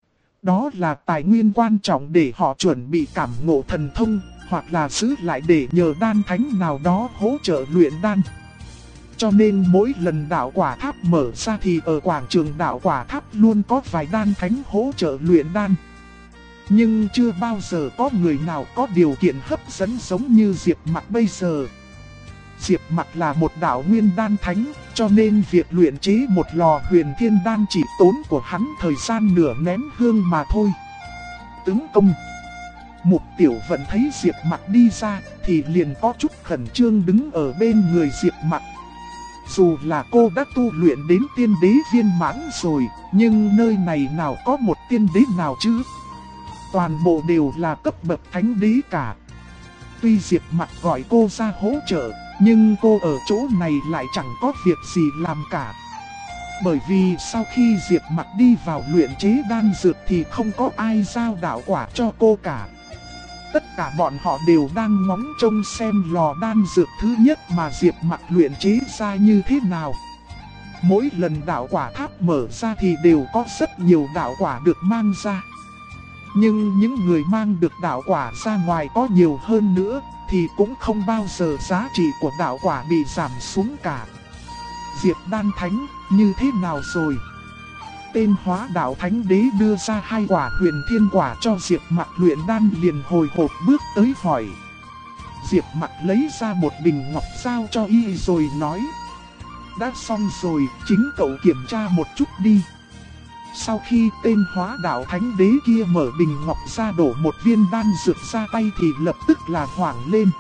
Đó là tài nguyên quan trọng để họ chuẩn bị cảm ngộ thần thông, hoặc là giữ lại để nhờ đan thánh nào đó hỗ trợ luyện đan. Cho nên mỗi lần đạo quả tháp mở ra thì ở quảng trường đạo quả tháp luôn có vài đan thánh hỗ trợ luyện đan. Nhưng chưa bao giờ có người nào có điều kiện hấp dẫn giống như Diệp Mặc bây giờ. Diệp Mặc là một đạo nguyên đan thánh, cho nên việc luyện chế một lò huyền thiên đan chỉ tốn của hắn thời gian nửa nén hương mà thôi. Tướng công. Mục Tiểu Vận thấy Diệp Mặc đi ra thì liền có chút khẩn trương đứng ở bên người Diệp Mặc. Dù là cô đã tu luyện đến tiên đế viên mãn rồi, nhưng nơi này nào có một tiên đế nào chứ? Toàn bộ đều là cấp bậc thánh đế cả. Tuy Diệp Mặc gọi cô ra hỗ trợ, nhưng cô ở chỗ này lại chẳng có việc gì làm cả. Bởi vì sau khi Diệp Mặc đi vào luyện chế đan dược thì không có ai giao đạo quả cho cô cả. Tất cả bọn họ đều đang ngóng trông xem lò đan dược thứ nhất mà Diệp Mặc luyện chế ra như thế nào. Mỗi lần đạo quả tháp mở ra thì đều có rất nhiều đạo quả được mang ra. Nhưng những người mang được đạo quả ra ngoài có nhiều hơn nữa thì cũng không bao giờ giá trị của đạo quả bị giảm xuống cả. Diệp Đan Thánh, như thế nào rồi? Tên hóa đạo thánh đế đưa ra 2 quả huyền thiên quả cho Diệp Mặc luyện đan liền hồi hộp bước tới hỏi. Diệp Mặc lấy ra một bình ngọc giao cho y rồi nói. Đã xong rồi, chính cậu kiểm tra một chút đi. Sau khi tên hóa đạo thánh đế kia mở bình ngọc ra đổ một viên đan dược ra tay thì lập tức là hoảng lên.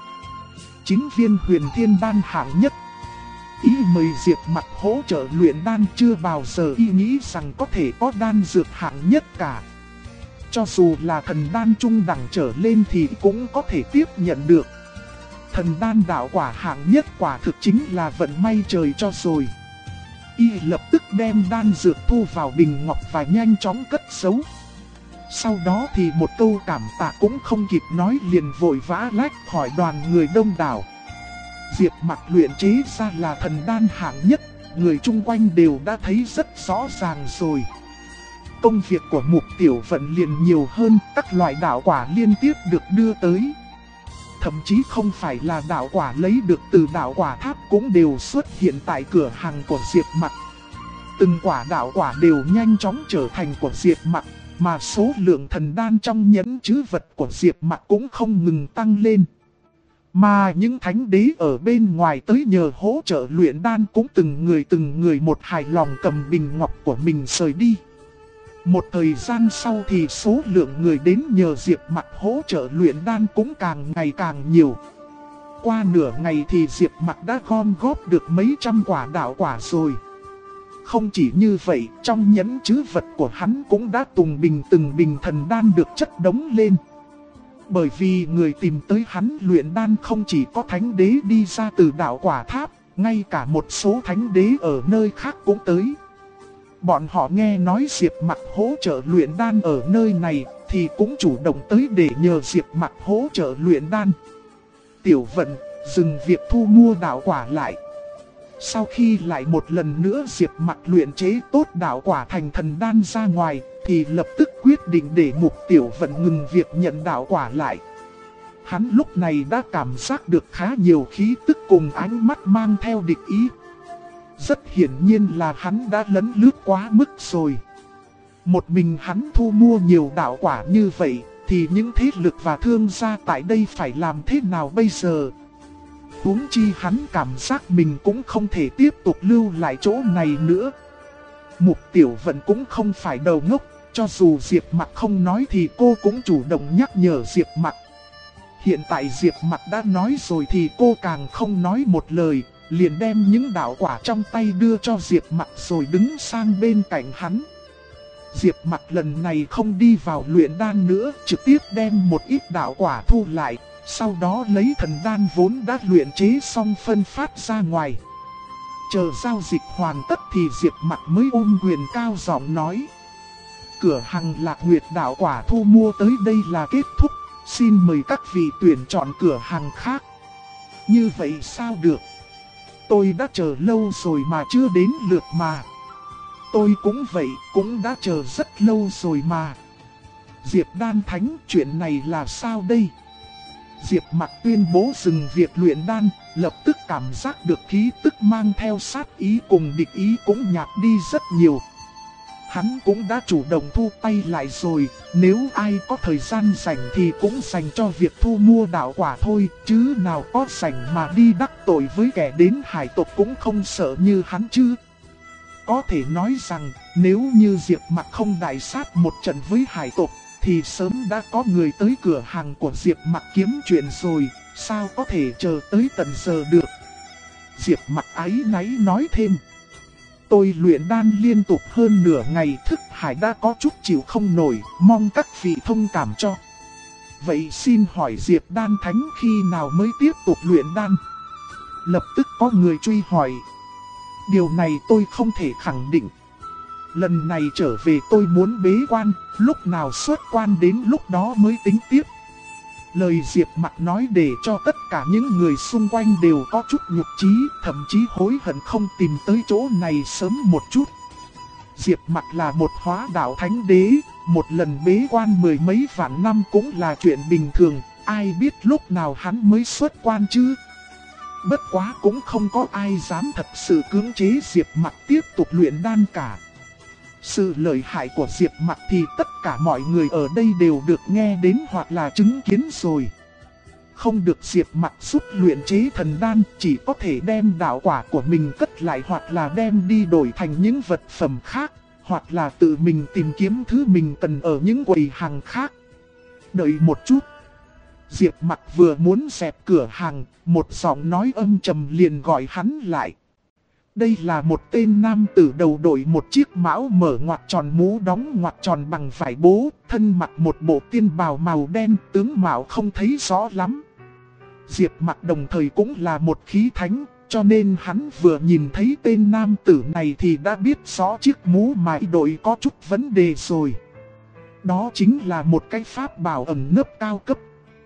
9 viên huyền thiên đan hạng nhất. Y mời Diệp Mặc hỗ trợ luyện đan, chưa bao giờ y nghĩ rằng có thể có đan dược hạng nhất cả. Cho dù là thần đan trung đẳng trở lên thì cũng có thể tiếp nhận được. Thần đan đạo quả hạng nhất quả thực chính là vận may trời cho rồi. Y lập tức đem đan dược thu vào bình ngọc và nhanh chóng cất giấu. Sau đó thì một câu cảm tạ cũng không kịp nói liền vội vã lách khỏi đoàn người đông đảo. Diệp Mặc luyện chế ra là thần đan hạng nhất, người chung quanh đều đã thấy rất rõ ràng rồi. Công việc của Mục Tiểu Vận liền nhiều hơn, các loại đạo quả liên tiếp được đưa tới. Thậm chí không phải là đạo quả lấy được từ đạo quả tháp cũng đều xuất hiện tại cửa hàng của Diệp Mặc. Từng quả đạo quả đều nhanh chóng trở thành của Diệp Mặc, mà số lượng thần đan trong nhẫn trữ vật của Diệp Mặc cũng không ngừng tăng lên. Mà những thánh đế ở bên ngoài tới nhờ hỗ trợ luyện đan cũng từng người một hài lòng cầm bình ngọc của mình rời đi. Một thời gian sau thì số lượng người đến nhờ Diệp Mặc hỗ trợ luyện đan cũng càng ngày càng nhiều. Qua nửa ngày thì Diệp Mặc đã gom góp được mấy trăm quả đạo quả rồi. Không chỉ như vậy, trong nhẫn trữ vật của hắn cũng đã từng bình thần đan được chất đống lên. Bởi vì người tìm tới hắn luyện đan không chỉ có thánh đế đi ra từ đạo quả tháp, ngay cả một số thánh đế ở nơi khác cũng tới. Bọn họ nghe nói Diệp Mặc hỗ trợ luyện đan ở nơi này thì cũng chủ động tới để nhờ Diệp Mặc hỗ trợ luyện đan. Tiểu Vận dừng việc thu mua đạo quả lại. Sau khi lại một lần nữa Diệp Mặc luyện chế tốt đạo quả thành thần đan ra ngoài, thì lập tức quyết định để Mục Tiểu Vận ngừng việc nhận đạo quả lại. Hắn lúc này đã cảm giác được khá nhiều khí tức cùng ánh mắt mang theo địch ý. Rất hiển nhiên là hắn đã lấn lướt quá mức rồi. Một mình hắn thu mua nhiều đạo quả như vậy, thì những thế lực và thương gia tại đây phải làm thế nào bây giờ? Huống chi hắn cảm giác mình cũng không thể tiếp tục lưu lại chỗ này nữa. Mục Tiểu Vận cũng không phải đầu ngốc, cho dù Diệp Mặc không nói thì cô cũng chủ động nhắc nhở Diệp Mặc. Hiện tại Diệp Mặc đã nói rồi thì cô càng không nói một lời, liền đem những đạo quả trong tay đưa cho Diệp Mặc rồi đứng sang bên cạnh hắn. Diệp Mặc lần này không đi vào luyện đan nữa, trực tiếp đem một ít đạo quả thu lại, sau đó lấy thần đan vốn đã luyện chế xong phân phát ra ngoài. Chờ giao dịch hoàn tất thì Diệp Mặc mới ôm quyền cao giọng nói: cửa hàng Lạc Nguyệt đạo quả thu mua tới đây là kết thúc, xin mời các vị tuyển chọn cửa hàng khác. Như vậy sao được? Tôi đã chờ lâu rồi mà chưa đến lượt mà. Tôi cũng vậy, cũng đã chờ rất lâu rồi mà. Diệp Đan Thánh, chuyện này là sao đây? Diệp Mặc tuyên bố dừng việc luyện đan, lập tức cảm giác được khí tức mang theo sát ý cùng địch ý cũng nhạt đi rất nhiều. Hắn cũng đã chủ động thu tay lại rồi, nếu ai có thời gian rảnh thì cũng dành cho việc thu mua đạo quả thôi, chứ nào có rảnh mà đi đắc tội với kẻ đến hải tộc cũng không sợ như hắn chứ. Có thể nói rằng, nếu như Diệp Mặc không đại sát một trận với hải tộc, thì sớm đã có người tới cửa hàng của Diệp Mặc kiếm chuyện rồi, sao có thể chờ tới tận giờ được. Diệp Mặc áy náy nói thêm: tôi luyện đan liên tục hơn nửa ngày, thức hải đã có chút chịu không nổi, mong các vị thông cảm cho. Vậy xin hỏi Diệp Đan Thánh khi nào mới tiếp tục luyện đan? Lập tức có người truy hỏi. Điều này tôi không thể khẳng định. Lần này trở về tôi muốn bế quan, lúc nào xuất quan đến lúc đó mới tính tiếp. Lời Diệp Mặc nói để cho tất cả những người xung quanh đều có chút nhục chí, thậm chí hối hận không tìm tới chỗ này sớm một chút. Diệp Mặc là một hóa đạo thánh đế, một lần bế quan mười mấy vạn năm cũng là chuyện bình thường, ai biết lúc nào hắn mới xuất quan chứ. Bất quá cũng không có ai dám thật sự cưỡng chế Diệp Mặc tiếp tục luyện đan cả. Sự lợi hại của Diệp Mặc thì tất cả mọi người ở đây đều được nghe đến hoặc là chứng kiến rồi. Không được Diệp Mặc giúp luyện chế thần đan, chỉ có thể đem đạo quả của mình cất lại hoặc là đem đi đổi thành những vật phẩm khác, hoặc là tự mình tìm kiếm thứ mình cần ở những quầy hàng khác. Đợi một chút. Diệp Mặc vừa muốn dẹp cửa hàng, một giọng nói âm trầm liền gọi hắn lại. Đây là một tên nam tử đầu đội một chiếc mão mở ngoặt tròn, mũ đóng ngoặt tròn bằng vải bố, thân mặc một bộ tiên bào màu đen, tướng mạo không thấy rõ lắm. Diệp Mặc đồng thời cũng là một khí thánh, cho nên hắn vừa nhìn thấy tên nam tử này thì đã biết rõ chiếc mũ mà đội có chút vấn đề rồi. Đó chính là một cái pháp bảo ẩn nấp cao cấp.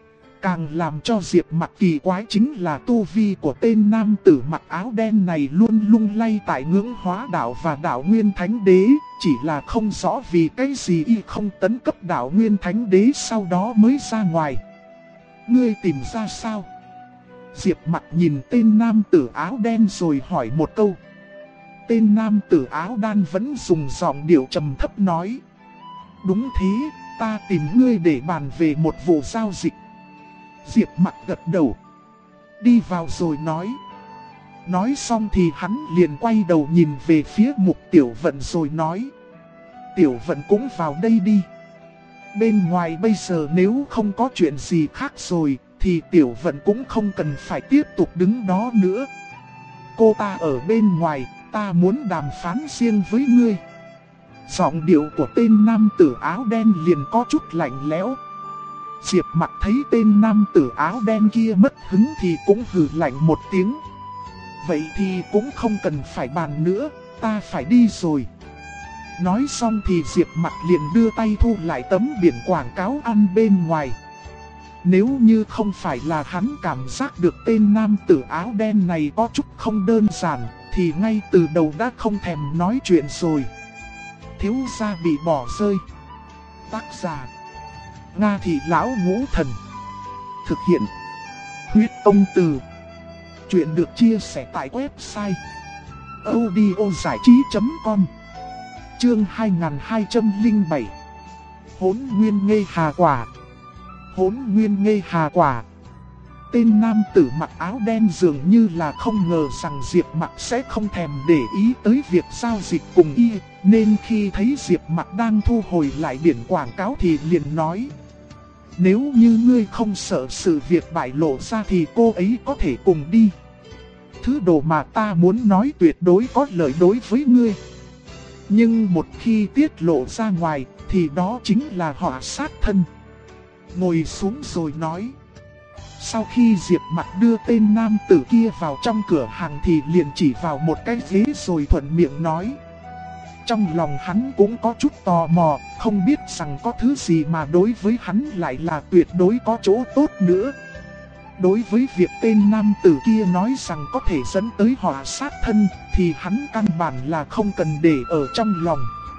Càng làm cho Diệp Mặc kỳ quái chính là tu vi của tên nam tử mặc áo đen này luôn lung lay tại ngưỡng hóa đạo và đạo Nguyên Thánh Đế. Chỉ là không rõ vì cái gì y không tấn cấp đạo Nguyên Thánh Đế sau đó mới ra ngoài. Ngươi tìm ra sao? Diệp Mặc nhìn tên nam tử áo đen rồi hỏi một câu. Tên nam tử áo đen vẫn dùng giọng điệu trầm thấp nói. Đúng thế, ta tìm ngươi để bàn về một vụ giao dịch. Diệp Mặc gật đầu. Đi vào rồi nói. Nói xong thì hắn liền quay đầu nhìn về phía Mục Tiểu Vận rồi nói. Tiểu Vận cũng vào đây đi. Bên ngoài bây giờ nếu không có chuyện gì khác rồi thì Tiểu Vận cũng không cần phải tiếp tục đứng đó nữa. Cô ta ở bên ngoài, ta muốn đàm phán riêng với ngươi. Giọng điệu của tên nam tử áo đen liền có chút lạnh lẽo. Diệp Mặc thấy tên nam tử áo đen kia mất hứng thì cũng hừ lạnh một tiếng. Vậy thì cũng không cần phải bàn nữa, ta phải đi rồi. Nói xong thì Diệp Mặc liền đưa tay thu lại tấm biển quảng cáo ăn bên ngoài. Nếu như không phải là hắn cảm giác được tên nam tử áo đen này có chút không đơn giản, thì ngay từ đầu đã không thèm nói chuyện rồi. Thiếu gia bị bỏ rơi. Tác giả Nga Thị Lão Ngũ Thần. Thực hiện Huyết Công Từ. Chuyện được chia sẻ tại website audiozảichí.com. Chương 2207. Hỗn Nguyên Nghê Hà Quả. Hỗn Nguyên Nghê Hà Quả. Tên nam tử mặc áo đen dường như là không ngờ rằng Diệp Mặc sẽ không thèm để ý tới việc giao dịch cùng y, nên khi thấy Diệp Mặc đang thu hồi lại biển quảng cáo thì liền nói. Nếu như ngươi không sợ sự việc bại lộ ra thì cô ấy có thể cùng đi. Thứ đồ mà ta muốn nói tuyệt đối có lợi đối với ngươi. Nhưng một khi tiết lộ ra ngoài thì đó chính là họa sát thân. Ngồi xuống rồi nói. Sau khi Diệp Mặc đưa tên nam tử kia vào trong cửa hàng thì liền chỉ vào một cái ghế rồi thuận miệng nói. Trong lòng hắn cũng có chút tò mò, không biết rằng có thứ gì mà đối với hắn lại là tuyệt đối có chỗ tốt nữa. Đối với việc tên nam tử kia nói rằng có thể dẫn tới họa sát thân thì hắn căn bản là không cần để ở trong lòng.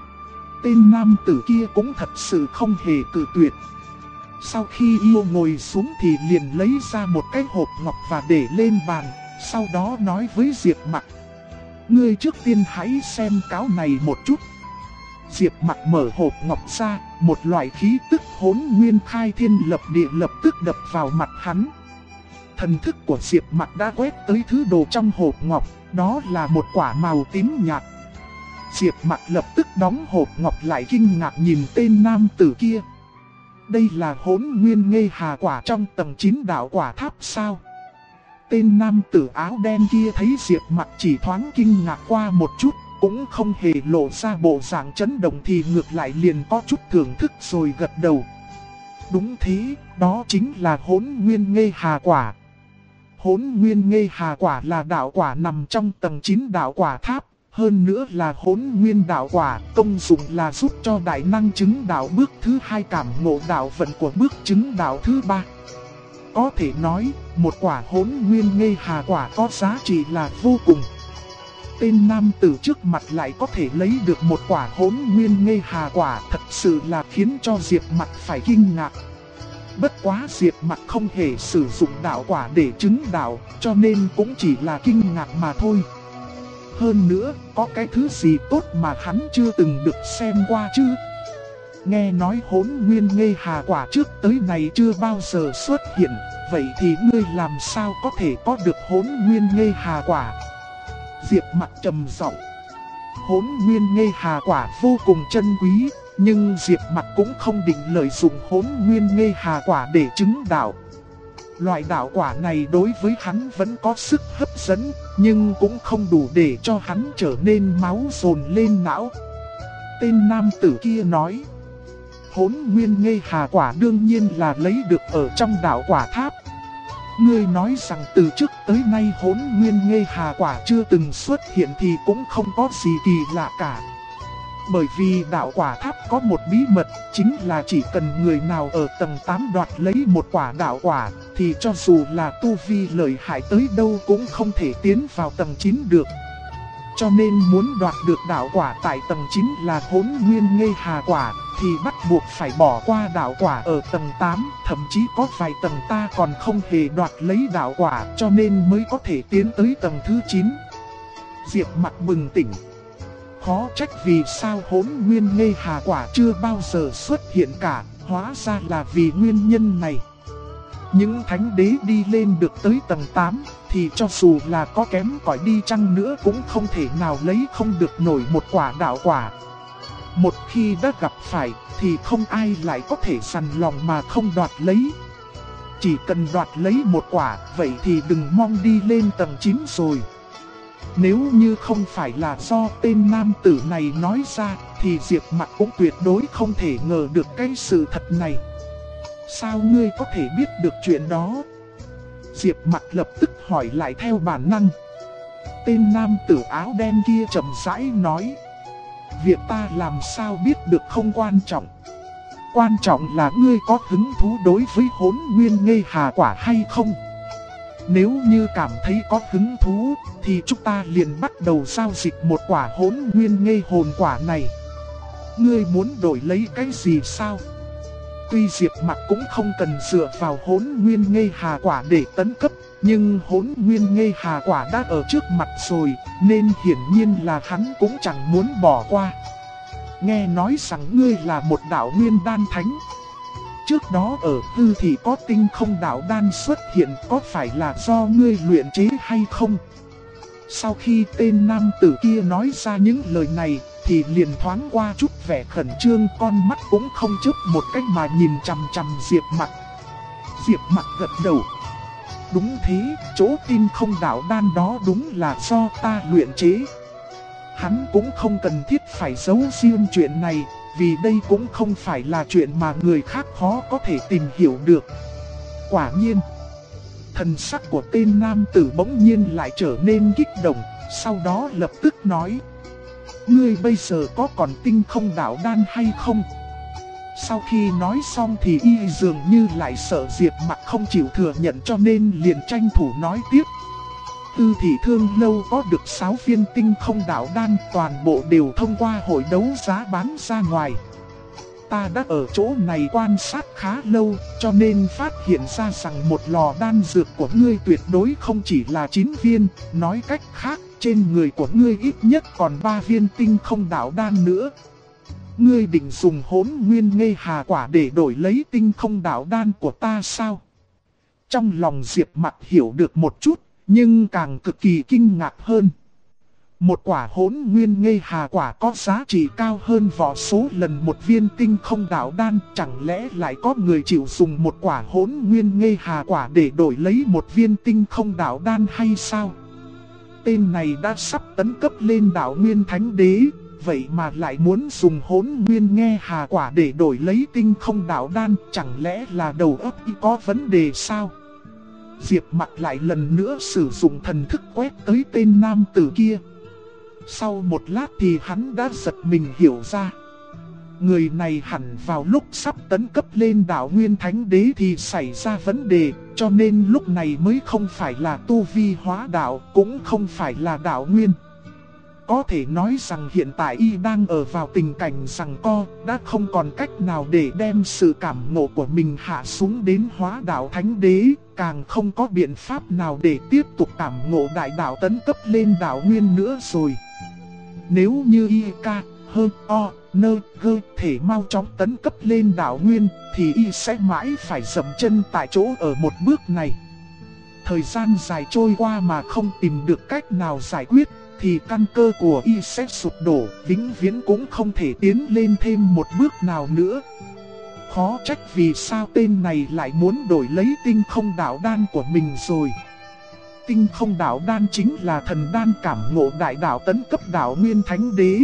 Tên nam tử kia cũng thật sự không hề cự tuyệt. Sau khi yêu ngồi xuống thì liền lấy ra một cái hộp ngọc và để lên bàn, sau đó nói với Diệp Mặc. Ngươi trước tiên hãy xem cáo này một chút. Diệp Mặc mở hộp ngọc ra, một loại khí tức hỗn nguyên khai thiên lập địa lập tức đập vào mặt hắn. Thần thức của Diệp Mặc đã quét tới thứ đồ trong hộp ngọc, đó là một quả màu tím nhạt. Diệp Mặc lập tức đóng hộp ngọc lại kinh ngạc nhìn tên nam tử kia. Đây là hỗn nguyên nghê hà quả trong tầng 9 đạo quả tháp sao? Tên nam tử áo đen kia thấy Diệp Mặc chỉ thoáng kinh ngạc qua một chút, cũng không hề lộ ra bộ dạng chấn động thì ngược lại liền có chút thưởng thức rồi gật đầu. Đúng thế, đó chính là hỗn nguyên nghê hà quả. Hỗn nguyên nghê hà quả là đạo quả nằm trong tầng 9 đạo quả tháp. Hơn nữa là hỗn nguyên đạo quả, công dụng là giúp cho đại năng chứng đạo bước thứ 2 cảm ngộ đạo vận của bước chứng đạo thứ 3. Có thể nói, một quả hỗn nguyên nghê hà quả có giá trị là vô cùng. Tên nam tử trước mặt lại có thể lấy được một quả hỗn nguyên nghê hà quả, thật sự là khiến cho Diệp Mặc phải kinh ngạc. Bất quá Diệp Mặc không hề sử dụng đạo quả để chứng đạo, cho nên cũng chỉ là kinh ngạc mà thôi. Hơn nữa, có cái thứ gì tốt mà hắn chưa từng được xem qua chứ? Nghe nói hỗn nguyên nghê hà quả trước tới này chưa bao giờ xuất hiện, vậy thì ngươi làm sao có thể có được hỗn nguyên nghê hà quả? Diệp Mặc trầm giọng. Hỗn nguyên nghê hà quả vô cùng chân quý, nhưng Diệp Mặc cũng không định lợi dụng hỗn nguyên nghê hà quả để chứng đạo. Loại đạo quả này đối với hắn vẫn có sức hấp dẫn, nhưng cũng không đủ để cho hắn trở nên máu dồn lên não. Tên nam tử kia nói. Hỗn nguyên nghê hà quả đương nhiên là lấy được ở trong đạo quả tháp. Ngươi nói rằng từ trước tới nay hỗn nguyên nghê hà quả chưa từng xuất hiện thì cũng không có gì kỳ lạ cả. Bởi vì đạo quả tháp có một bí mật, chính là chỉ cần người nào ở tầng 8 đoạt lấy một quả đạo quả, thì cho dù là tu vi lợi hại tới đâu cũng không thể tiến vào tầng 9 được. Cho nên muốn đoạt được đạo quả tại tầng 9 là Hỗn Nguyên Ngây Hà quả, thì bắt buộc phải bỏ qua đạo quả ở tầng 8, thậm chí có vài tầng ta còn không hề đoạt lấy đạo quả, cho nên mới có thể tiến tới tầng thứ 9. Diệp Mặc bừng tỉnh. Khó trách vì sao Hỗn Nguyên Ngây Hà quả chưa bao giờ xuất hiện cả, hóa ra là vì nguyên nhân này. Những thánh đế đi lên được tới tầng 8, thì cho dù là có kém cỏi đi chăng nữa cũng không thể nào lấy không được nổi một quả đạo quả. Một khi đã gặp phải, thì không ai lại có thể sằn lòng mà không đoạt lấy. Chỉ cần đoạt lấy một quả, vậy thì đừng mong đi lên tầng 9 rồi. Nếu như không phải là do tên nam tử này nói ra, thì Diệp Mặc cũng tuyệt đối không thể ngờ được cái sự thật này. Sao ngươi có thể biết được chuyện đó? Diệp Mặc lập tức hỏi lại theo bản năng. Tên nam tử áo đen kia chậm rãi nói. Việc ta làm sao biết được không quan trọng. Quan trọng là ngươi có hứng thú đối với Hỗn Nguyên Ngây Hà quả hay không. Nếu như cảm thấy có hứng thú, thì chúng ta liền bắt đầu giao dịch một quả Hỗn Nguyên Ngây Hồn quả này. Ngươi muốn đổi lấy cái gì sao? Tuy Diệp Mặc cũng không cần dựa vào Hỗn Nguyên Ngây Hà quả để tấn cấp, nhưng Hỗn Nguyên Ngây Hà quả đã ở trước mặt rồi, nên hiển nhiên là hắn cũng chẳng muốn bỏ qua. Nghe nói rằng ngươi là một đạo nguyên đan thánh. Trước đó ở Hư Thị có tinh không đạo đan xuất hiện, có phải là do ngươi luyện chế hay không? Sau khi tên nam tử kia nói ra những lời này, thì liền thoáng qua chút vẻ khẩn trương, con mắt cũng không chớp một cách mà nhìn chằm chằm Diệp Mặc. Diệp Mặc gật đầu. Đúng thế, chỗ tinh không đạo đan đó đúng là do ta luyện chế. Hắn cũng không cần thiết phải giấu riêng chuyện này, vì đây cũng không phải là chuyện mà người khác khó có thể tìm hiểu được. Quả nhiên, thần sắc của tên nam tử bỗng nhiên lại trở nên kích động, sau đó lập tức nói. Ngươi bây giờ có còn tinh không đạo đan hay không? Sau khi nói xong thì y dường như lại sợ Diệp Mặc không chịu thừa nhận, cho nên liền tranh thủ nói tiếp. Tư Thị Thương Lâu có được 6 viên tinh không đạo đan, toàn bộ đều thông qua hội đấu giá bán ra ngoài. Ta đã ở chỗ này quan sát khá lâu, cho nên phát hiện ra rằng một lò đan dược của ngươi tuyệt đối không chỉ là 9 viên, nói cách khác, trên người của ngươi ít nhất còn 3 viên tinh không đạo đan nữa. Ngươi định dùng Hỗn Nguyên Ngây Hà quả để đổi lấy tinh không đạo đan của ta sao? Trong lòng Diệp Mặc hiểu được một chút, nhưng càng cực kỳ kinh ngạc hơn. Một quả Hỗn Nguyên Ngây Hà quả có giá trị cao hơn vô số lần một viên tinh không đạo đan, chẳng lẽ lại có người chịu dùng một quả Hỗn Nguyên Ngây Hà quả để đổi lấy một viên tinh không đạo đan hay sao? Tên này đã sắp tấn cấp lên đạo Nguyên Thánh Đế, vậy mà lại muốn dùng Hỗn Nguyên Ngây Hà quả để đổi lấy tinh không đạo đan, chẳng lẽ là đầu óc có vấn đề sao? Diệp Mặc lại lần nữa sử dụng thần thức quét tới tên nam tử kia. Sau một lát thì hắn đã giật mình hiểu ra. Người này hẳn vào lúc sắp tấn cấp lên đạo Nguyên Thánh Đế thì xảy ra vấn đề, cho nên lúc này mới không phải là tu vi hóa đạo, cũng không phải là đạo Nguyên. Có thể nói rằng hiện tại y đang ở vào tình cảnh giằng co, đã không còn cách nào để đem sự cảm ngộ của mình hạ xuống đến hóa đạo Thánh Đế, càng không có biện pháp nào để tiếp tục cảm ngộ đại đạo tấn cấp lên đạo Nguyên nữa rồi. Nếu như y ca, hơn o, nơ, gơ thể mau chóng tấn cấp lên đạo Nguyên, thì y sẽ mãi phải dậm chân tại chỗ ở một bước này. Thời gian dài trôi qua mà không tìm được cách nào giải quyết, thì căn cơ của y sẽ sụp đổ, vĩnh viễn cũng không thể tiến lên thêm một bước nào nữa. Khó trách vì sao tên này lại muốn đổi lấy tinh không đạo đan của mình rồi. Tinh không đạo đan chính là thần đan cảm ngộ đại đạo tấn cấp đạo Nguyên Thánh Đế.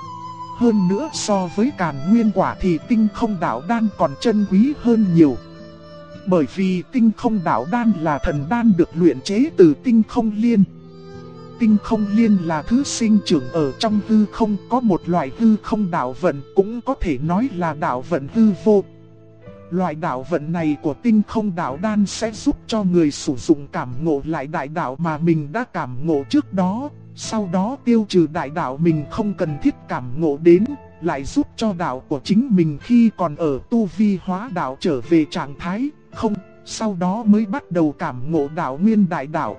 Hơn nữa so với Càn Nguyên quả thì tinh không đạo đan còn chân quý hơn nhiều. Bởi vì tinh không đạo đan là thần đan được luyện chế từ tinh không liên. tinh không liên là thứ sinh trưởng ở trong hư không, có một loại hư không đạo vận, cũng có thể nói là đạo vận hư vô. Loại đạo vận này của tinh không đạo đan sẽ giúp cho người sử dụng cảm ngộ lại đại đạo mà mình đã cảm ngộ trước đó, sau đó tiêu trừ đại đạo mình không cần thiết cảm ngộ đến, lại giúp cho đạo của chính mình khi còn ở tu vi hóa đạo trở về trạng thái không, sau đó mới bắt đầu cảm ngộ đạo nguyên đại đạo.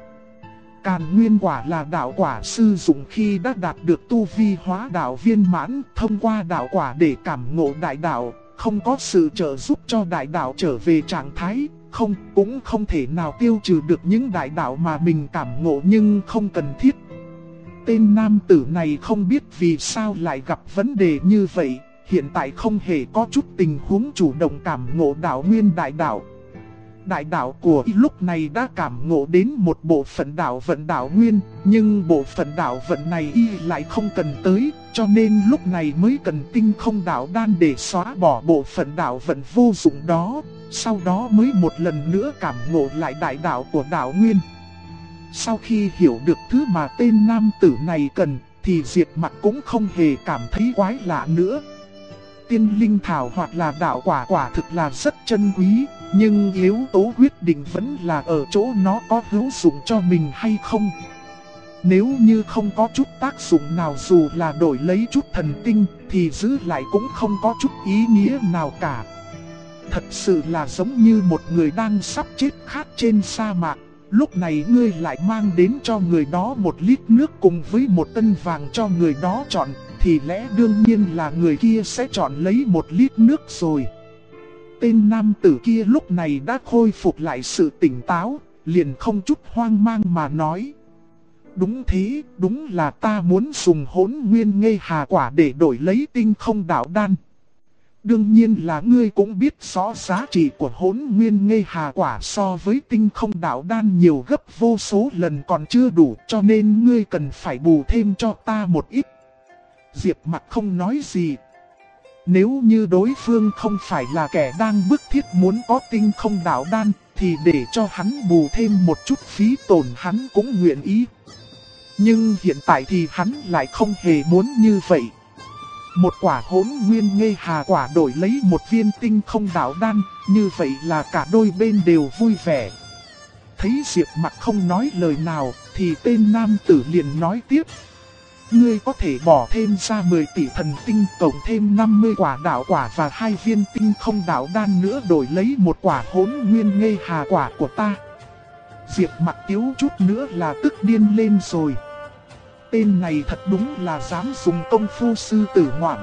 Càn nguyên quả là đạo quả sử dụng khi đã đạt được tu vi hóa đạo viên mãn, thông qua đạo quả để cảm ngộ đại đạo, không có sự trợ giúp cho đại đạo trở về trạng thái không, cũng không thể nào tiêu trừ được những đại đạo mà mình cảm ngộ nhưng không cần thiết. Tên nam tử này không biết vì sao lại gặp vấn đề như vậy, hiện tại không hề có chút tình huống chủ động cảm ngộ đạo nguyên đại đạo. Đại đạo của y lúc này đã cảm ngộ đến một bộ phận đạo vận đạo nguyên, nhưng bộ phận đạo vận này y lại không cần tới, cho nên lúc này mới cần tinh không đạo đan để xóa bỏ bộ phận đạo vận vô dụng đó, sau đó mới một lần nữa cảm ngộ lại đại đạo của đạo nguyên. Sau khi hiểu được thứ mà tên nam tử này cần, thì Diệp Mặc cũng không hề cảm thấy quái lạ nữa. Tiên linh thảo hoặc là đạo quả quả thực là rất chân quý, nhưng yếu tố quyết định vẫn là ở chỗ nó có hữu dụng cho mình hay không. Nếu như không có chút tác dụng nào dù là đổi lấy chút thần tinh, thì giữ lại cũng không có chút ý nghĩa nào cả. Thật sự là giống như một người đang sắp chết khát trên sa mạc. Lúc này ngươi lại mang đến cho người đó một lít nước cùng với một tân vàng cho người đó chọn, thì lẽ đương nhiên là người kia sẽ chọn lấy một lít nước rồi. Tên nam tử kia lúc này đã khôi phục lại sự tỉnh táo, liền không chút hoang mang mà nói. Đúng thế, đúng là ta muốn dùng hỗn nguyên ngây hà quả để đổi lấy tinh không đạo đan. Đương nhiên là ngươi cũng biết rõ giá trị của hỗn nguyên ngây hà quả so với tinh không đạo đan nhiều gấp vô số lần còn chưa đủ, cho nên ngươi cần phải bù thêm cho ta một ít. Diệp Mặc không nói gì. Nếu như đối phương không phải là kẻ đang bức thiết muốn có tinh không đạo đan, thì để cho hắn bù thêm một chút phí tổn hắn cũng nguyện ý. Nhưng hiện tại thì hắn lại không hề muốn như vậy. Một quả hỗn nguyên ngây hà quả đổi lấy một viên tinh không đạo đan, như vậy là cả đôi bên đều vui vẻ. Thấy Diệp Mặc không nói lời nào, thì tên nam tử liền nói tiếp. Ngươi có thể bỏ thêm ra 10 tỷ thần tinh, cộng thêm 50 quả đạo quả và 2 viên tinh không đạo đan nữa đổi lấy một quả hỗn nguyên ngây hà quả của ta. Diệp Mặc thiếu chút nữa là tức điên lên rồi. Tên này thật đúng là dám dùng công phu sư tử ngoạm.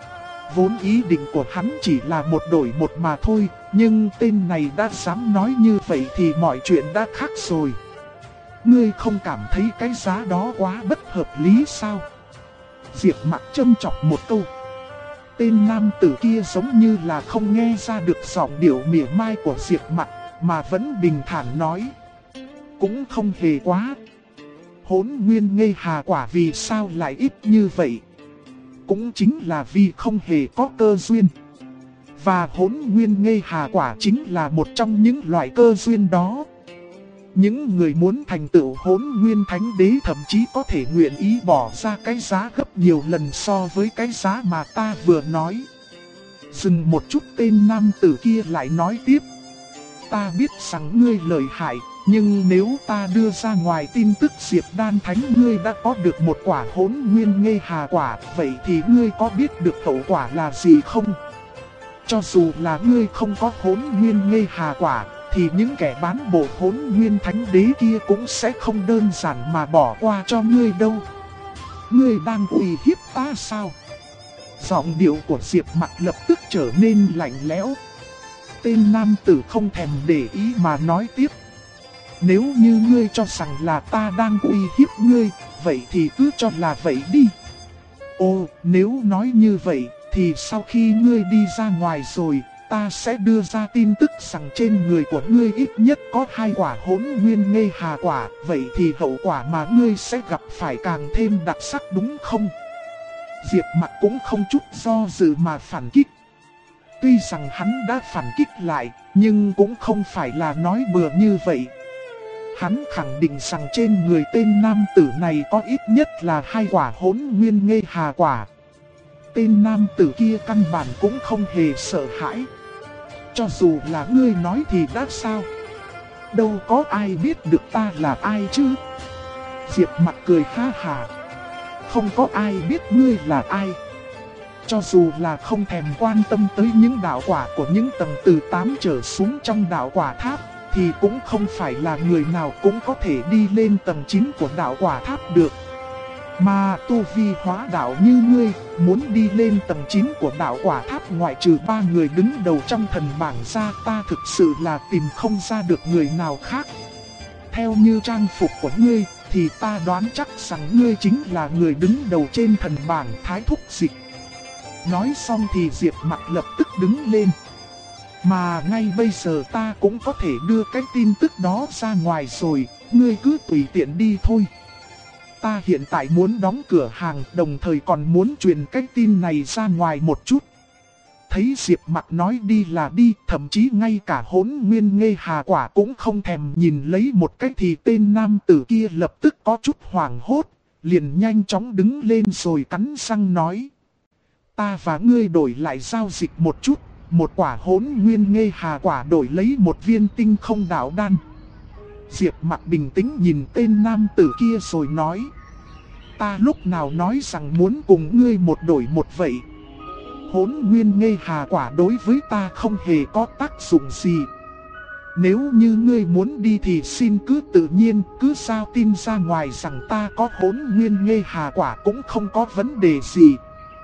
Vốn ý định của hắn chỉ là một đổi một mà thôi, nhưng tên này đã dám nói như vậy thì mọi chuyện đã khác rồi. Ngươi không cảm thấy cái giá đó quá bất hợp lý sao? Diệp Mặc châm chọc một câu. Tên nam tử kia giống như là không nghe ra được giọng điệu mỉa mai của Diệp Mặc, mà vẫn bình thản nói. Cũng không hề quá. Hỗn nguyên ngây hà quả vì sao lại ít như vậy? Cũng chính là vì không hề có cơ duyên. Và hỗn nguyên ngây hà quả chính là một trong những loại cơ duyên đó. Những người muốn thành tựu hỗn nguyên thánh đế thậm chí có thể nguyện ý bỏ ra cái giá gấp nhiều lần so với cái giá mà ta vừa nói. Dừng một chút, tên nam tử kia lại nói tiếp. Ta biết rằng ngươi lợi hại, nhưng nếu ta đưa ra ngoài tin tức Diệp Đan Thánh ngươi đã có được một quả hỗn nguyên ngây hà quả, vậy thì ngươi có biết được hậu quả là gì không? Cho dù là ngươi không có hỗn nguyên ngây hà quả, thì những kẻ bán bộ hỗn nguyên thánh đế kia cũng sẽ không đơn giản mà bỏ qua cho ngươi đâu. Ngươi đang uy hiếp ta sao? Giọng điệu của Diệp Mặc lập tức trở nên lạnh lẽo. Tên nam tử không thèm để ý mà nói tiếp. Nếu như ngươi cho rằng là ta đang uy hiếp ngươi, vậy thì cứ cho là vậy đi. Ồ, nếu nói như vậy, thì sau khi ngươi đi ra ngoài rồi, ta sẽ đưa ra tin tức rằng trên người của ngươi ít nhất có 2 quả hỗn nguyên ngây hà quả, vậy thì hậu quả mà ngươi sẽ gặp phải càng thêm đặc sắc đúng không? Diệp Mặc cũng không chút do dự mà phản kích. Tuy rằng hắn đã phản kích lại, nhưng cũng không phải là nói bừa như vậy. Hắn khẳng định rằng trên người tên nam tử này có ít nhất là 2 quả hỗn nguyên nghê hà quả. Tên nam tử kia căn bản cũng không hề sợ hãi. Cho dù là ngươi nói thì đã sao? Đâu có ai biết được ta là ai chứ? Diệp Mặc cười ha hả. Không có ai biết ngươi là ai. Cho dù là không thèm quan tâm tới những đạo quả của những tầng từ 8 trở xuống trong đạo quả tháp, thì cũng không phải là người nào cũng có thể đi lên tầng 9 của đạo quả tháp được. Mà tu vi hóa đạo như ngươi, muốn đi lên tầng 9 của đạo quả tháp ngoại trừ 3 người đứng đầu trong thần bảng ra, ta thực sự là tìm không ra được người nào khác. Theo như trang phục của ngươi, thì ta đoán chắc rằng ngươi chính là người đứng đầu trên thần bảng Thái Thúc Dịch. Nói xong thì Diệp Mặc lập tức đứng lên. Mà ngay bây giờ ta cũng có thể đưa cái tin tức đó ra ngoài rồi, ngươi cứ tùy tiện đi thôi. Ta hiện tại muốn đóng cửa hàng, đồng thời còn muốn truyền cái tin này ra ngoài một chút. Thấy Diệp Mặc nói đi là đi, thậm chí ngay cả hỗn nguyên nghê hà quả cũng không thèm nhìn lấy một cái, thì tên nam tử kia lập tức có chút hoảng hốt, liền nhanh chóng đứng lên rồi cắn răng nói. Ta và ngươi đổi lại giao dịch một chút, một quả hỗn nguyên nghê hà quả đổi lấy một viên tinh không đạo đan. Diệp Mặc bình tĩnh nhìn tên nam tử kia rồi nói. Ta lúc nào nói rằng muốn cùng ngươi một đổi một vậy? Hỗn nguyên nghê hà quả đối với ta không hề có tác dụng gì. Nếu như ngươi muốn đi thì xin cứ tự nhiên, cứ giao tin ra ngoài rằng ta có hỗn nguyên nghê hà quả cũng không có vấn đề gì.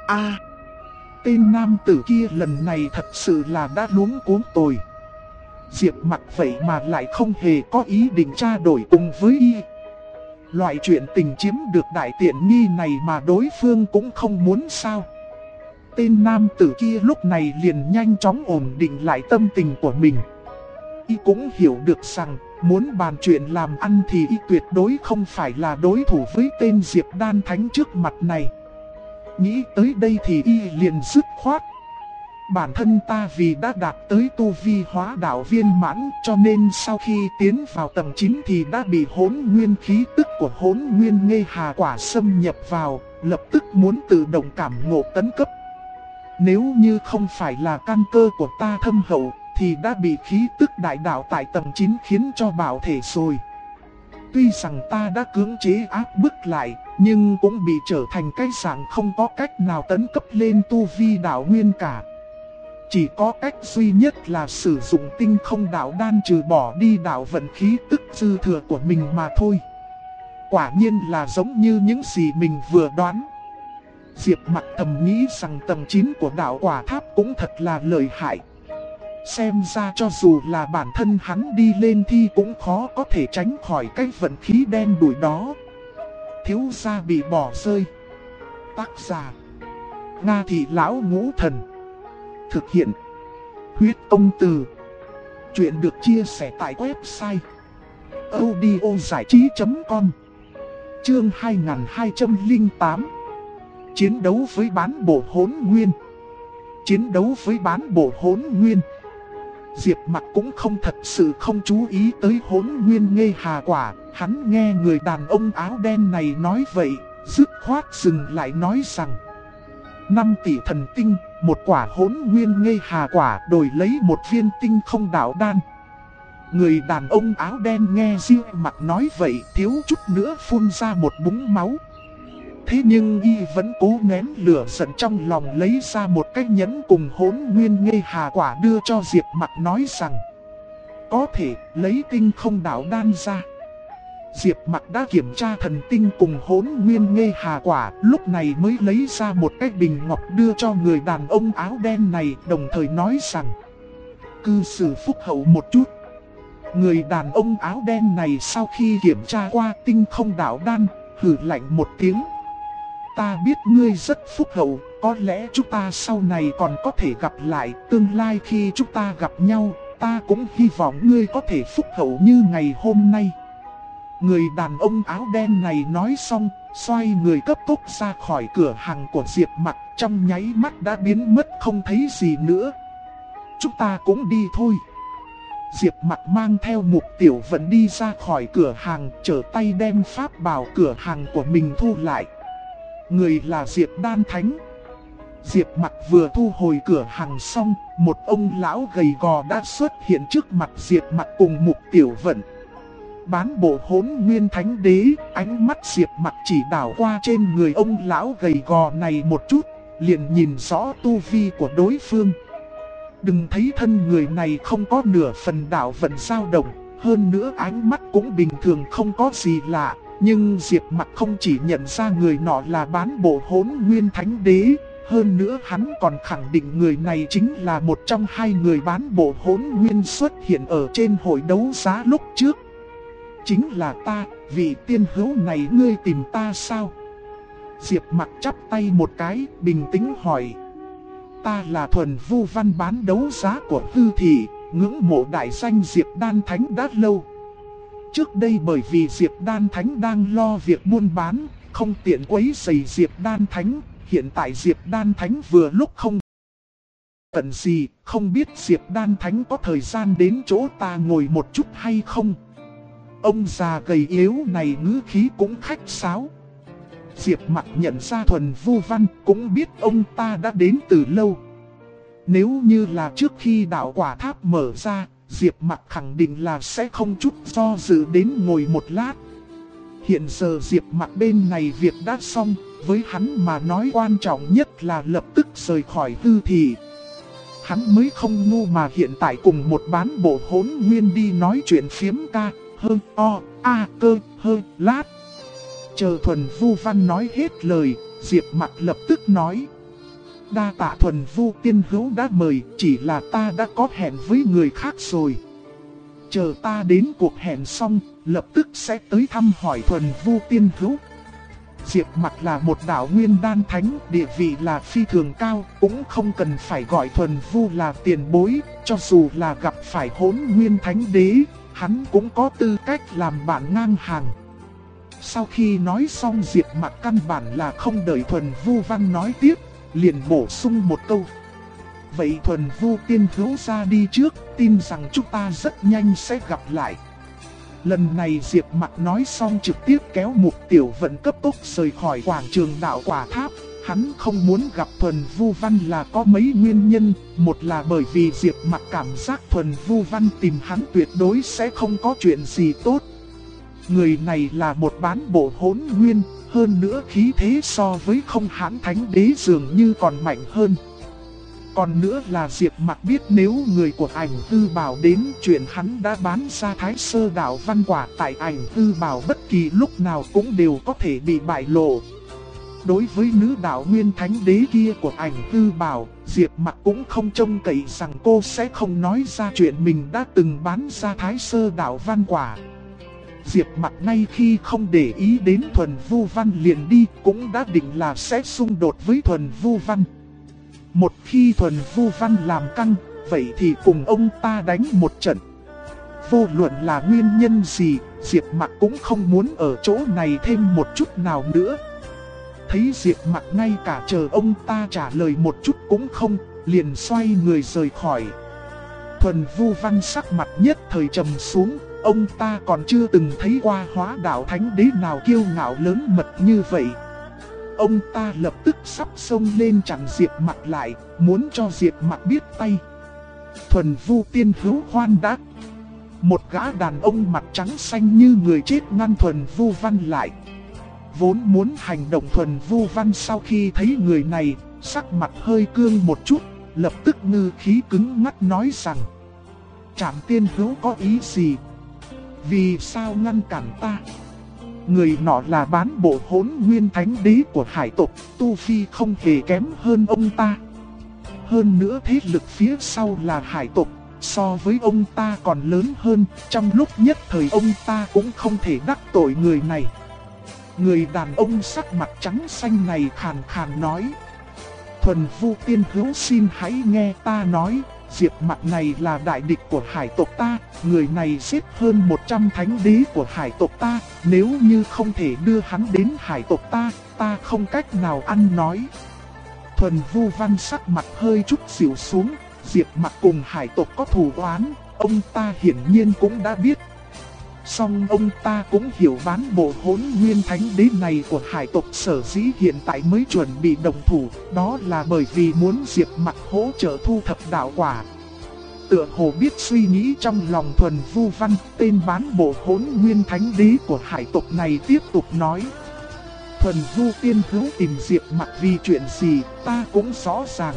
Tên nam tử kia lần này thật sự là đã luống cuống tồi. Diệp Mặc vậy mà lại không hề có ý định tra đổi cùng với y. Loại chuyện tình chiếm được đại tiện nghi này mà đối phương cũng không muốn sao? Tên nam tử kia lúc này liền nhanh chóng ổn định lại tâm tình của mình. Y cũng hiểu được rằng, muốn bàn chuyện làm ăn thì y tuyệt đối không phải là đối thủ với tên Diệp Đan Thánh trước mặt này. Nghĩ tới đây thì y liền dứt khoát. Bản thân ta vì đã đạt tới tu vi hóa đạo viên mãn, cho nên sau khi tiến vào tầng 9 thì đã bị hỗn nguyên khí tức của hỗn nguyên nghê hà quả xâm nhập vào, lập tức muốn tự động cảm ngộ tấn cấp. Nếu như không phải là căn cơ của ta thâm hậu, thì đã bị khí tức đại đạo tại tầng 9 khiến cho bạo thể rồi. Tuy rằng ta đã cưỡng chế áp bức lại, nhưng cũng bị trở thành cái dạng không có cách nào tấn cấp lên tu vi đạo nguyên cả. Chỉ có cách duy nhất là sử dụng tinh không đạo đan trừ bỏ đi đạo vận khí tức dư thừa của mình mà thôi. Quả nhiên là giống như những gì mình vừa đoán. Diệp Mặc thầm nghĩ rằng tầng 9 của đạo quả tháp cũng thật là lợi hại. Xem ra cho dù là bản thân hắn đi lên thì cũng khó có thể tránh khỏi cái vận khí đen đủi đó. Thiếu gia bị bỏ rơi. Tác giả: Nga Thị Lão Ngũ Thần. Thực hiện: Huyết Công Từ. Chuyện được chia sẻ tại website audiozảichí.com. Chương 2208. Chiến đấu với bán bộ hỗn nguyên. Chiến đấu với bán bộ hỗn nguyên. Diệp Mặc cũng không thật sự không chú ý tới hỗn nguyên nghê hà quả. Hắn nghe người đàn ông áo đen này nói vậy, dứt khoát dừng lại nói rằng 5 tỷ thần tinh, một quả hỗn nguyên nghê hà quả đổi lấy một viên tinh không đạo đan. Người đàn ông áo đen nghe Diệp Mặc nói vậy thiếu chút nữa phun ra một búng máu. Thế nhưng y vẫn cố nén lửa giận trong lòng, lấy ra một cái nhẫn cùng hỗn nguyên nghê hà quả đưa cho Diệp Mặc nói rằng có thể lấy tinh không đạo đan ra. Diệp Mặc đã kiểm tra thần tinh cùng hỗn nguyên nghê hà quả, lúc này mới lấy ra một cái bình ngọc đưa cho người đàn ông áo đen này, đồng thời nói rằng cư xử phúc hậu một chút. Người đàn ông áo đen này sau khi kiểm tra qua tinh không đạo đan, hừ lạnh một tiếng. Ta biết ngươi rất phúc hậu, có lẽ chúng ta sau này còn có thể gặp lại, tương lai khi chúng ta gặp nhau, ta cũng hy vọng ngươi có thể phúc hậu như ngày hôm nay. Người đàn ông áo đen này nói xong, xoay người cấp tốc ra khỏi cửa hàng của Diệp Mặc, trong nháy mắt đã biến mất không thấy gì nữa. Chúng ta cũng đi thôi. Diệp Mặc mang theo Mục Tiểu Vận đi ra khỏi cửa hàng, trở tay đem pháp bảo cửa hàng của mình thu lại. Người là Diệp Đan Thánh. Diệp Mặc vừa thu hồi cửa hàng xong, một ông lão gầy gò đã xuất hiện trước mặt Diệp Mặc cùng Mục Tiểu Vận. Bán bộ Hỗn Nguyên Thánh Đế, ánh mắt Diệp Mặc chỉ đảo qua trên người ông lão gầy gò này một chút, liền nhìn rõ tu vi của đối phương. Đừng thấy thân người này không có nửa phần đạo vận dao động, hơn nữa ánh mắt cũng bình thường không có gì lạ. Nhưng Diệp Mặc không chỉ nhận ra người nọ là bán bộ Hỗn Nguyên Thánh Đế, hơn nữa hắn còn khẳng định người này chính là một trong hai người bán bộ Hỗn Nguyên xuất hiện ở trên hội đấu giá lúc trước. Chính là ta, vị tiên hữu này ngươi tìm ta sao? Diệp Mặc chắp tay một cái, bình tĩnh hỏi. Ta là Thuần Vu Văn bán đấu giá của Tư Thị, ngưỡng mộ đại danh Diệp Đan Thánh đã lâu. Trước đây bởi vì Diệp Đan Thánh đang lo việc buôn bán, không tiện quấy rầy Diệp Đan Thánh. Hiện tại Diệp Đan Thánh vừa lúc không cần gì, không biết Diệp Đan Thánh có thời gian đến chỗ ta ngồi một chút hay không? Ông già gầy yếu này ngữ khí cũng khách sáo. Diệp Mặc nhận ra Thuần Vu Văn, cũng biết ông ta đã đến từ lâu. Nếu như là trước khi đạo quả tháp mở ra, Diệp Mặc khẳng định là sẽ không chút do dự đến ngồi một lát. Hiện giờ Diệp Mặc bên này việc đã xong, với hắn mà nói quan trọng nhất là lập tức rời khỏi Tư Thị. Hắn mới không ngu mà hiện tại cùng một bán bộ Hỗn Nguyên đi nói chuyện phiếm ca, hơn o, a cơ, hơn lát. Chờ Thuần Vu Văn nói hết lời, Diệp Mặc lập tức nói. Đa tạ Thuần Vu tiên hữu đã mời, chỉ là ta đã có hẹn với người khác rồi. Chờ ta đến cuộc hẹn xong, lập tức sẽ tới thăm hỏi Thuần Vu tiên hữu. Diệp Mặc là một đạo nguyên đan thánh, địa vị là phi thường cao, cũng không cần phải gọi Thuần Vu là tiền bối, cho dù là gặp phải Hỗn Nguyên Thánh Đế, hắn cũng có tư cách làm bạn ngang hàng. Sau khi nói xong Diệp Mặc căn bản là không đợi Thuần Vu Văn nói tiếp, liền bổ sung một câu. Vậy Thuần Vu tiên hữu ra đi trước, tin rằng chúng ta rất nhanh sẽ gặp lại. Lần này Diệp Mặc nói xong trực tiếp kéo Mục Tiểu Vận cấp tốc rời khỏi quảng trường đạo quả tháp. Hắn không muốn gặp Thuần Vu Văn là có mấy nguyên nhân. Một là bởi vì Diệp Mặc cảm giác Thuần Vu Văn tìm hắn tuyệt đối sẽ không có chuyện gì tốt. Người này là một bán bộ Hỗn Nguyên, hơn nữa khí thế so với Không Hãn Thánh Đế dường như còn mạnh hơn. Còn nữa là Diệp Mặc biết nếu người của Ảnh Tư Bảo đến, chuyện hắn đã bán ra Thái Sơ Đạo Văn Quả tại Ảnh Tư Bảo bất kỳ lúc nào cũng đều có thể bị bại lộ. Đối với nữ đạo Nguyên Thánh Đế kia của Ảnh Tư Bảo, Diệp Mặc cũng không trông cậy rằng cô sẽ không nói ra chuyện mình đã từng bán ra Thái Sơ Đạo Văn Quả. Diệp Mặc ngay khi không để ý đến Thuần Vu Văn liền đi, cũng đã định là sẽ xung đột với Thuần Vu Văn. Một khi Thuần Vu Văn làm căng, vậy thì cùng ông ta đánh một trận. Vô luận là nguyên nhân gì, Diệp Mặc cũng không muốn ở chỗ này thêm một chút nào nữa. Thấy Diệp Mặc ngay cả chờ ông ta trả lời một chút cũng không, liền xoay người rời khỏi. Thuần Vu Văn sắc mặt nhất thời trầm xuống, ông ta còn chưa từng thấy qua Hóa Đạo Thánh Đế nào kiêu ngạo lớn mật như vậy. Ông ta lập tức sắp xông lên chặn Diệp Mặc lại, muốn cho Diệp Mặc biết tay. Thuần Vu tiên hữu khoan đã. Một gã đàn ông mặt trắng xanh như người chết ngăn Thuần Vu Văn lại. Vốn muốn hành động Thuần Vu Văn sau khi thấy người này, sắc mặt hơi cương một chút, lập tức ngư khí cứng ngắt nói rằng: Trảm tiên hữu có ý gì? Vì sao ngăn cản ta? Người nọ là bán bộ Hỗn Nguyên Thánh Đế của hải tộc, tu vi không hề kém hơn ông ta. Hơn nữa thế lực phía sau là hải tộc, so với ông ta còn lớn hơn, trong lúc nhất thời ông ta cũng không thể đắc tội người này. Người đàn ông sắc mặt trắng xanh này khàn khàn nói: Thuần Vu tiên hữu xin hãy nghe ta nói, Diệp Mặc này là đại địch của hải tộc ta, người này giết hơn 100 thánh đế của hải tộc ta, nếu như không thể đưa hắn đến hải tộc ta không cách nào ăn nói. Thuần Vu Văn sắc mặt hơi chút xỉu xuống, Diệp Mặc cùng hải tộc có thù oán, ông ta hiển nhiên cũng đã biết. Song ông ta cũng hiểu bán bộ Hỗn Nguyên Thánh Đế này của hải tộc sở dĩ hiện tại mới chuẩn bị đồng thủ, đó là bởi vì muốn Diệp Mặc hỗ trợ thu thập đạo quả. Tựa hồ biết suy nghĩ trong lòng Thuần Vu Văn, tên bán bộ Hỗn Nguyên Thánh Đế của hải tộc này tiếp tục nói. Thuần Vu Tiên Hữu tìm Diệp Mặc vì chuyện gì, ta cũng rõ ràng.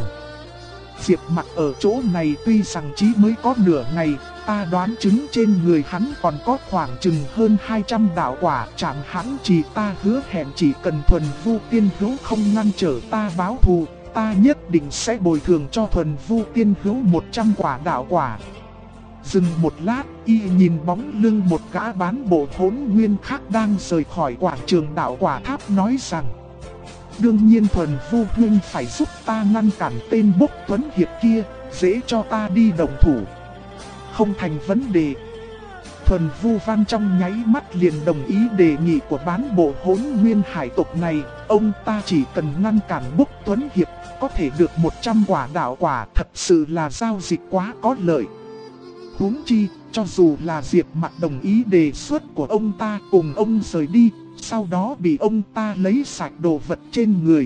Diệp Mặc ở chỗ này tuy rằng chỉ mới có nửa ngày, ta đoán chứng trên người hắn còn có khoảng chừng hơn 200 đạo quả, chẳng hẳn chỉ ta hứa hẹn chỉ cần Thuần Vu Tiên Hữu không ngăn trở ta báo thù, ta nhất định sẽ bồi thường cho Thuần Vu Tiên Hữu 100 quả đạo quả. Dừng một lát, y nhìn bóng lưng một gã bán bộ Hỗn Nguyên khác đang rời khỏi quảng trường đạo quả tháp nói rằng: đương nhiên Thuần Vu Huynh phải giúp ta ngăn cản tên Bốc Tuấn Hiệp kia, dễ cho ta đi đồng thủ. Không thành vấn đề. Thuần Vu Văn trong nháy mắt liền đồng ý đề nghị của bán bộ Hỗn Nguyên hải tộc này, ông ta chỉ cần ngăn cản Bốc Tuấn Hiệp, có thể được 100 quả đạo quả, thật sự là giao dịch quá có lợi. Huống chi, cho dù là Diệp Mặc đồng ý đề xuất của ông ta cùng ông rời đi, sau đó bị ông ta lấy sạch đồ vật trên người,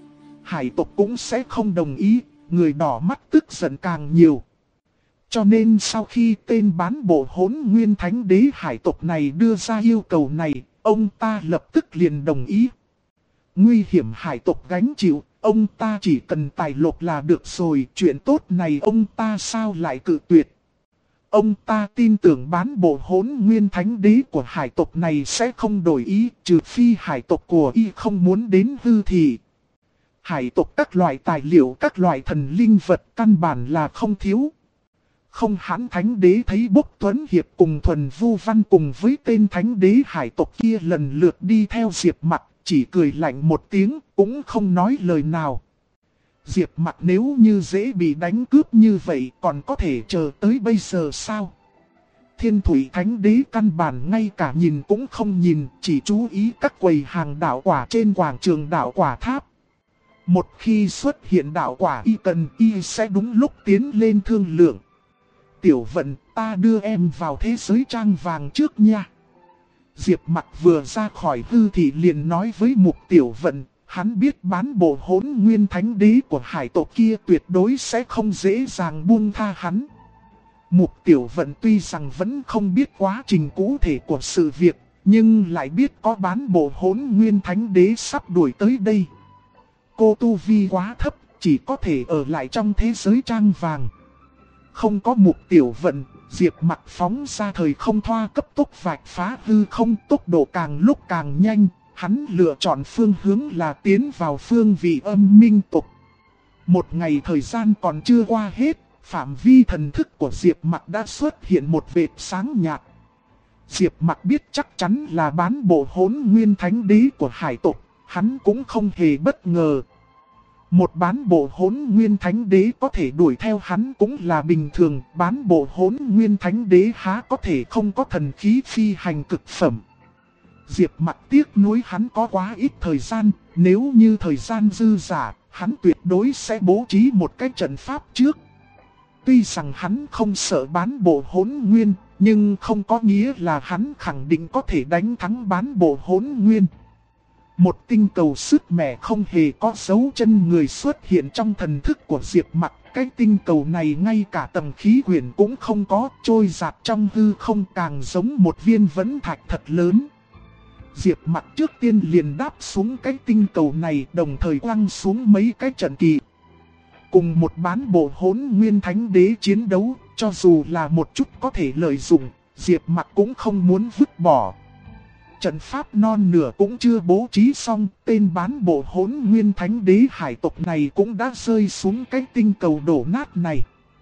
hải tộc cũng sẽ không đồng ý, người đỏ mắt tức giận càng nhiều. Cho nên sau khi tên bán bộ Hỗn Nguyên Thánh Đế hải tộc này đưa ra yêu cầu này, ông ta lập tức liền đồng ý. Nguy hiểm hải tộc gánh chịu, ông ta chỉ cần tài lộc là được rồi, chuyện tốt này ông ta sao lại cự tuyệt. Ông ta tin tưởng bán bộ Hỗn Nguyên Thánh Đế của hải tộc này sẽ không đổi ý, trừ phi hải tộc của y không muốn đến hư thị. Hải tộc các loại tài liệu, các loại thần linh vật căn bản là không thiếu. Không hẳn Thánh Đế thấy Bốc Tuấn Hiệp cùng Thuần Vu Văn cùng với tên Thánh Đế hải tộc kia lần lượt đi theo Diệp Mặc, chỉ cười lạnh một tiếng, cũng không nói lời nào. Diệp Mặc nếu như dễ bị đánh cướp như vậy còn có thể chờ tới bây giờ sao? Thiên Thủy Thánh Đế căn bản ngay cả nhìn cũng không nhìn, chỉ chú ý các quầy hàng đạo quả trên quảng trường đạo quả tháp. Một khi xuất hiện đạo quả y cần, y sẽ đúng lúc tiến lên thương lượng. Tiểu Vận, ta đưa em vào thế giới trang vàng trước nha. Diệp Mặc vừa ra khỏi hư thị liền nói với Mục Tiểu Vận, hắn biết bán bộ Hỗn Nguyên Thánh Đế của hải tộc kia tuyệt đối sẽ không dễ dàng buông tha hắn. Mục Tiểu Vận tuy rằng vẫn không biết quá trình cụ thể của sự việc, nhưng lại biết có bán bộ Hỗn Nguyên Thánh Đế sắp đuổi tới đây. Cô tu vi quá thấp, chỉ có thể ở lại trong thế giới trang vàng. Không có Mục Tiểu Vận, Diệp Mặc phóng ra thời không thoa cấp tốc vạch phá hư không, tốc độ càng lúc càng nhanh. Hắn lựa chọn phương hướng là tiến vào phương vị Âm Minh tộc. Một ngày thời gian còn chưa qua hết, phạm vi thần thức của Diệp Mặc đã xuất hiện một vệt sáng nhạt. Diệp Mặc biết chắc chắn là bán bộ Hỗn Nguyên Thánh Đế của hải tộc, hắn cũng không hề bất ngờ. Một bán bộ Hỗn Nguyên Thánh Đế có thể đuổi theo hắn cũng là bình thường, bán bộ Hỗn Nguyên Thánh Đế há có thể không có thần khí phi hành cực phẩm. Diệp Mặc tiếc nuối hắn có quá ít thời gian, nếu như thời gian dư dả, hắn tuyệt đối sẽ bố trí một cái trận pháp trước. Tuy rằng hắn không sợ bán bộ Hỗn Nguyên, nhưng không có nghĩa là hắn khẳng định có thể đánh thắng bán bộ Hỗn Nguyên. Một tinh cầu sứt mẻ không hề có dấu chân người xuất hiện trong thần thức của Diệp Mặc. Cái tinh cầu này ngay cả tầng khí quyển cũng không có, trôi dạt trong hư không, càng giống một viên vẫn thạch thật lớn. Diệp Mặc trước tiên liền đáp xuống cái tinh cầu này, đồng thời quăng xuống mấy cái trận kỳ. Cùng một bán bộ Hỗn Nguyên Thánh Đế chiến đấu, cho dù là một chút có thể lợi dụng, Diệp Mặc cũng không muốn vứt bỏ. Trận pháp non nửa cũng chưa bố trí xong, tên bán bộ Hỗn Nguyên Thánh Đế hải tộc này cũng đã rơi xuống cái tinh cầu đổ nát này.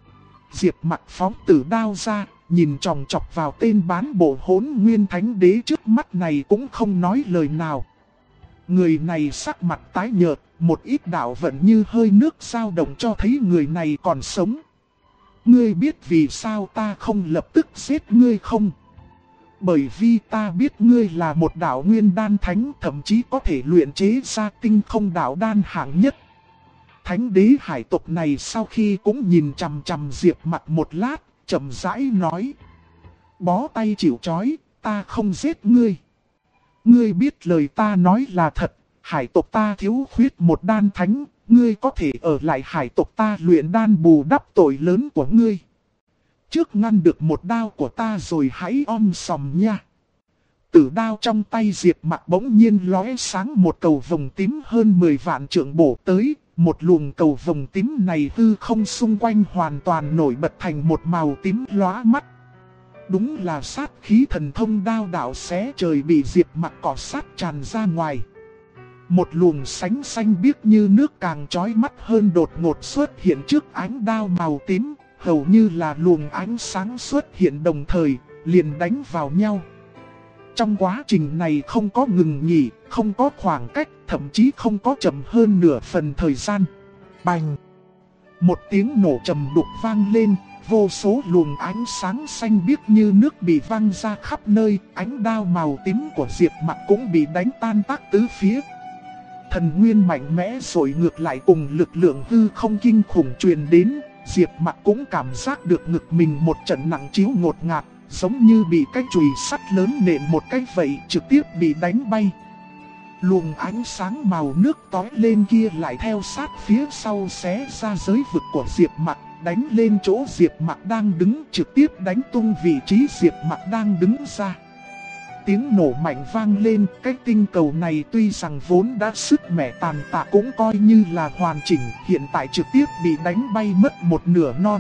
Diệp Mặc phóng tử đao ra, nhìn chòng chọc vào tên bán bộ Hỗn Nguyên Thánh Đế trước mắt này cũng không nói lời nào. Người này sắc mặt tái nhợt, một ít đạo vận như hơi nước dao động cho thấy người này còn sống. Ngươi biết vì sao ta không lập tức giết ngươi không? Bởi vì ta biết ngươi là một đạo nguyên đan thánh, thậm chí có thể luyện chế ra tinh không đạo đan hạng nhất. Thánh đế hải tộc này sau khi cũng nhìn chằm chằm Diệp Mặc một lát, chậm rãi nói. Bó tay chịu trói, ta không giết ngươi. Ngươi biết lời ta nói là thật, hải tộc ta thiếu khuyết một đan thánh, ngươi có thể ở lại hải tộc ta luyện đan bù đắp tội lớn của ngươi. Trước ngăn được một đao của ta rồi hãy om sòm nha. Tử đao trong tay Diệp Mặc bỗng nhiên lóe sáng một cầu vồng tím hơn 10 vạn trượng bổ tới. Một luồng cầu vồng tím này hư không xung quanh hoàn toàn nổi bật thành một màu tím lóa mắt. Đúng là sát khí thần thông đao đạo xé trời bị Diệp Mặc cọ sát tràn ra ngoài. Một luồng sánh xanh biếc như nước càng chói mắt hơn đột ngột xuất hiện trước ánh đao màu tím. Hầu như là luồng ánh sáng xuất hiện đồng thời, liền đánh vào nhau. Trong quá trình này không có ngừng nghỉ, không có khoảng cách, thậm chí không có chậm hơn nửa phần thời gian. Bành! Một tiếng nổ trầm đục vang lên, vô số luồng ánh sáng xanh biếc như nước bị văng ra khắp nơi, ánh đao màu tím của Diệp Mặc cũng bị đánh tan tác tứ phía. Thần nguyên mạnh mẽ rồi ngược lại cùng lực lượng hư không kinh khủng truyền đến, Diệp Mặc cũng cảm giác được ngực mình một trận nặng trĩu ngột ngạt, giống như bị cái chùy sắt lớn nện một cái vậy, trực tiếp bị đánh bay. Luồng ánh sáng màu nước tói lên kia lại theo sát phía sau xé ra giới vực của Diệp Mặc, đánh lên chỗ Diệp Mặc đang đứng, trực tiếp đánh tung vị trí Diệp Mặc đang đứng ra. Tiếng nổ mạnh vang lên, cái tinh cầu này tuy rằng vốn đã sứt mẻ tàn tạ cũng coi như là hoàn chỉnh, hiện tại trực tiếp bị đánh bay mất một nửa non.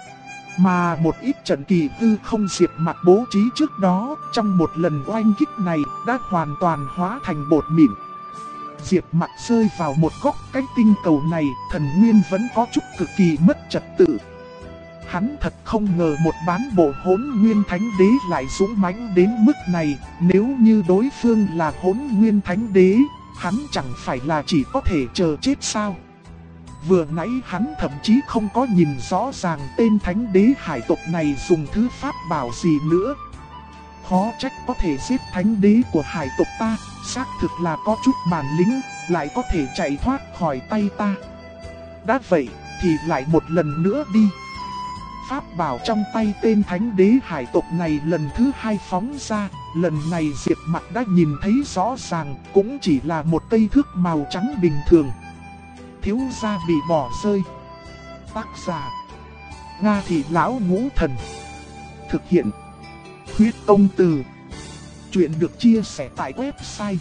Mà một ít trận kỳ hư không Diệp Mặc bố trí trước đó, trong một lần oanh kích này, đã hoàn toàn hóa thành bột mịn. Diệp Mặc rơi vào một góc cái tinh cầu này, thần nguyên vẫn có chút cực kỳ mất trật tự. Hắn thật không ngờ một bán bộ Hỗn Nguyên Thánh Đế lại dũng mãnh đến mức này, nếu như đối phương là Hỗn Nguyên Thánh Đế, hắn chẳng phải là chỉ có thể chờ chết sao? Vừa nãy hắn thậm chí không có nhìn rõ ràng tên Thánh Đế hải tộc này dùng thứ pháp bảo gì nữa. Khó trách có thể giết Thánh Đế của hải tộc ta, xác thực là có chút bản lĩnh, lại có thể chạy thoát khỏi tay ta. Đã vậy thì lại một lần nữa đi. Pháp bảo trong tay tên Thánh Đế hải tộc này lần thứ hai phóng ra, lần này Diệp Mặc đã nhìn thấy rõ ràng, cũng chỉ là một cây thước màu trắng bình thường. Thiếu gia bị bỏ rơi. Tác giả: Nga Thị Lão Ngũ Thần. Thực hiện: Huyết Công Từ. Chuyện được chia sẻ tại website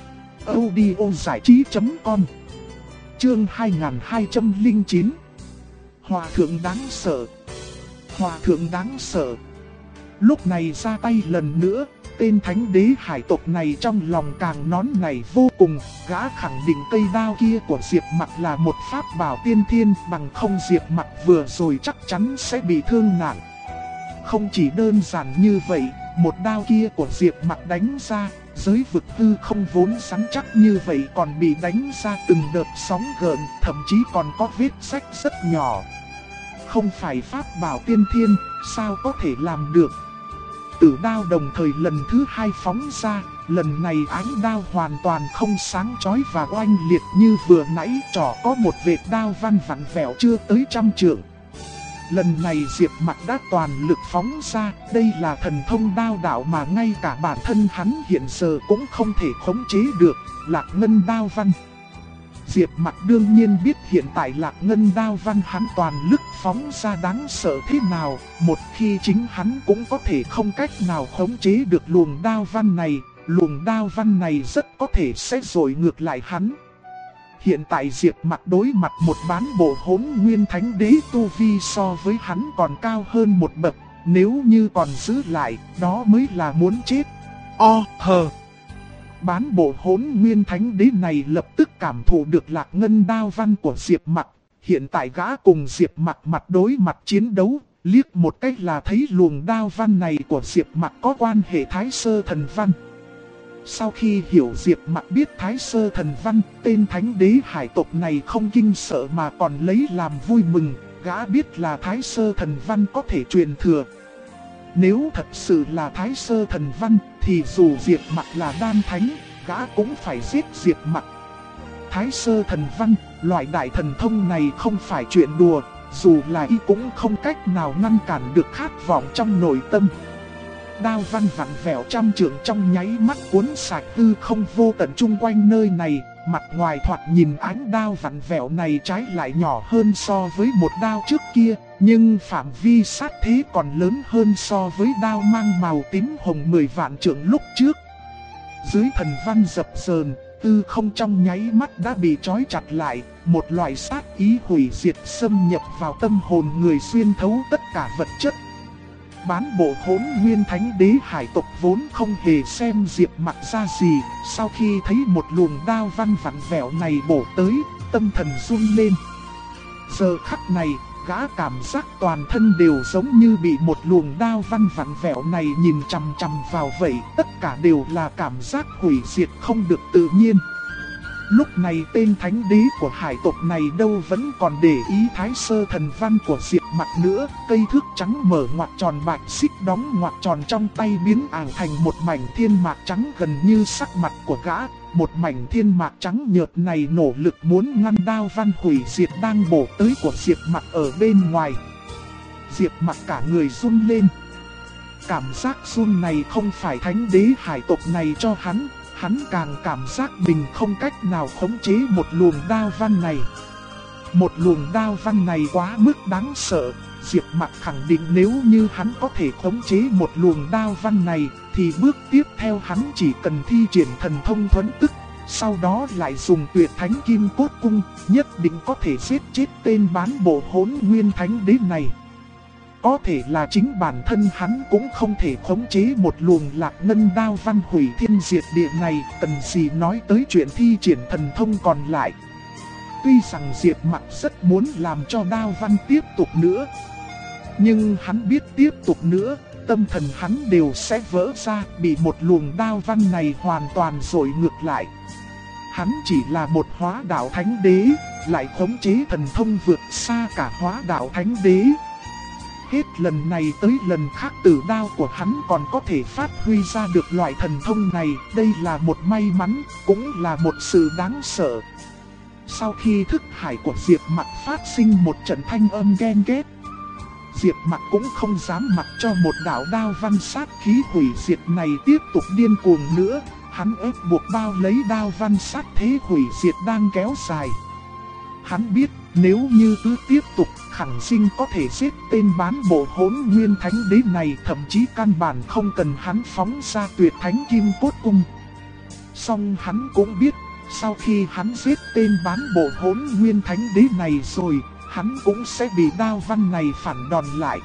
audiozảichí.com. Chương 2209. Hòa thượng đáng sợ. Hòa thượng đáng sợ. Lúc này ra tay lần nữa, tên Thánh Đế hải tộc này trong lòng càng nón nảy vô cùng, gã khẳng định cây đao kia của Diệp Mặc là một pháp bảo tiên thiên, bằng không Diệp Mặc vừa rồi chắc chắn sẽ bị thương nặng. Không chỉ đơn giản như vậy, một đao kia của Diệp Mặc đánh ra, giới vực hư không vốn rắn chắc như vậy còn bị đánh ra từng đợt sóng gợn, thậm chí còn có vết rách rất nhỏ. Không phải pháp bảo tiên thiên, sao có thể làm được? Tử đao đồng thời lần thứ hai phóng ra, lần này ánh đao hoàn toàn không sáng chói và oanh liệt như vừa nãy, trỏ có một vệt đao văn vặn vẹo chưa tới 100 trượng. Lần này Diệp Mặc đã toàn lực phóng ra, đây là thần thông đao đạo mà ngay cả bản thân hắn hiện giờ cũng không thể khống chế được, Lạc Ngân Đao Văn. Diệp Mặc đương nhiên biết hiện tại Lạc Ngân Đao Văn hắn toàn lực phóng ra đáng sợ thế nào, một khi chính hắn cũng có thể không cách nào khống chế được luồng đao văn này rất có thể sẽ dội ngược lại hắn. Hiện tại Diệp Mặc đối mặt một bán bộ Hỗn Nguyên Thánh Đế tu vi so với hắn còn cao hơn một bậc, nếu như còn giữ lại, đó mới là muốn chết. Bán bộ Hỗn Nguyên Thánh Đế này lập tức cảm thụ được Lạc Ngân Đao Văn của Diệp Mặc. Hiện tại gã cùng Diệp Mặc mặt đối mặt chiến đấu, liếc một cách là thấy luồng đao văn này của Diệp Mặc có quan hệ Thái Sơ Thần Văn. Sau khi hiểu Diệp Mặc biết Thái Sơ Thần Văn, tên Thánh Đế hải tộc này không kinh sợ mà còn lấy làm vui mừng, gã biết là Thái Sơ Thần Văn có thể truyền thừa. Nếu thật sự là Thái Sơ Thần Văn, thì dù Diệp Mặc là đan thánh, gã cũng phải giết Diệp Mặc. Thái Sơ Thần Văn, loại đại thần thông này không phải chuyện đùa, dù là y cũng không cách nào ngăn cản được khát vọng trong nội tâm. Đao văn vặn vẹo trăm trượng trong nháy mắt cuốn sạch hư không vô tận chung quanh nơi này. Mặt ngoài thoạt nhìn ánh đao vặn vẹo này trái lại nhỏ hơn so với một đao trước kia, nhưng phạm vi sát thế còn lớn hơn so với đao mang màu tím hồng 10 vạn trượng lúc trước. Dưới thần văn dập dờn, tư không trong nháy mắt đã bị trói chặt lại, một loại sát ý hủy diệt xâm nhập vào tâm hồn người, xuyên thấu tất cả vật chất. Bán bộ Hỗn Nguyên Thánh Đế hải tộc vốn không hề xem Diệp Mặc ra gì, sau khi thấy một luồng đao văn vặn vẹo này bổ tới, tâm thần run lên. Giờ khắc này, gã cảm giác toàn thân đều giống như bị một luồng đao văn vặn vẹo này nhìn chằm chằm vào vậy, tất cả đều là cảm giác hủy diệt không được tự nhiên. Lúc này tên thánh đế của hải tộc này đâu vẫn còn để ý thái sơ thần văn của Diệp Mặc nữa. Cây thước trắng mở ngoặt tròn, bạch xích đóng ngoặt tròn trong tay biến ảo thành một mảnh thiên mạc trắng gần như sắc mặt của gã. Một mảnh thiên mạc trắng nhợt này nỗ lực muốn ngăn đao văn hủy diệt đang bổ tới của Diệp Mặc ở bên ngoài. Diệp Mặc cả người run lên. Cảm giác run này không phải thánh đế hải tộc này cho hắn. Hắn càng cảm giác mình không cách nào khống chế một luồng đao văn này. Một luồng đao văn này quá mức đáng sợ. Diệp Mặc khẳng định nếu như hắn có thể khống chế một luồng đao văn này, thì bước tiếp theo hắn chỉ cần thi triển thần thông thuẫn tức, sau đó lại dùng tuyệt thánh kim cốt cung, nhất định có thể giết chết tên bán bộ Hỗn Nguyên Thánh Đế này. Có thể là chính bản thân hắn cũng không thể khống chế một luồng lạc ngân đao văn hủy thiên diệt địa này, cần gì nói tới chuyện thi triển thần thông còn lại. Tuy rằng Diệp Mặc rất muốn làm cho đao văn tiếp tục nữa, nhưng hắn biết tiếp tục nữa, tâm thần hắn đều sẽ vỡ ra, bị một luồng đao văn này hoàn toàn dội ngược lại. Hắn chỉ là một hóa đạo thánh đế, lại khống chế thần thông vượt xa cả hóa đạo thánh đế. Hết lần này tới lần khác tử đao của hắn còn có thể phát huy ra được loại thần thông này, đây là một may mắn, cũng là một sự đáng sợ. Sau khi thức hải của Diệp Mặc phát sinh một trận thanh âm ghen ghét, Diệp Mặc cũng không dám mặc cho một đạo đao văn sát khí hủy diệt này tiếp tục điên cuồng nữa, hắn ép buộc bao lấy đao văn sát thế hủy diệt đang kéo dài. Hắn biết nếu như cứ tiếp tục, khẳng sinh có thể giết tên bán bộ Hỗn Nguyên Thánh Đế này, thậm chí căn bản không cần hắn phóng ra tuyệt thánh kim cốt cung. Song hắn cũng biết, sau khi hắn giết tên bán bộ Hỗn Nguyên Thánh Đế này rồi, hắn cũng sẽ bị đao văn này phản đòn lại.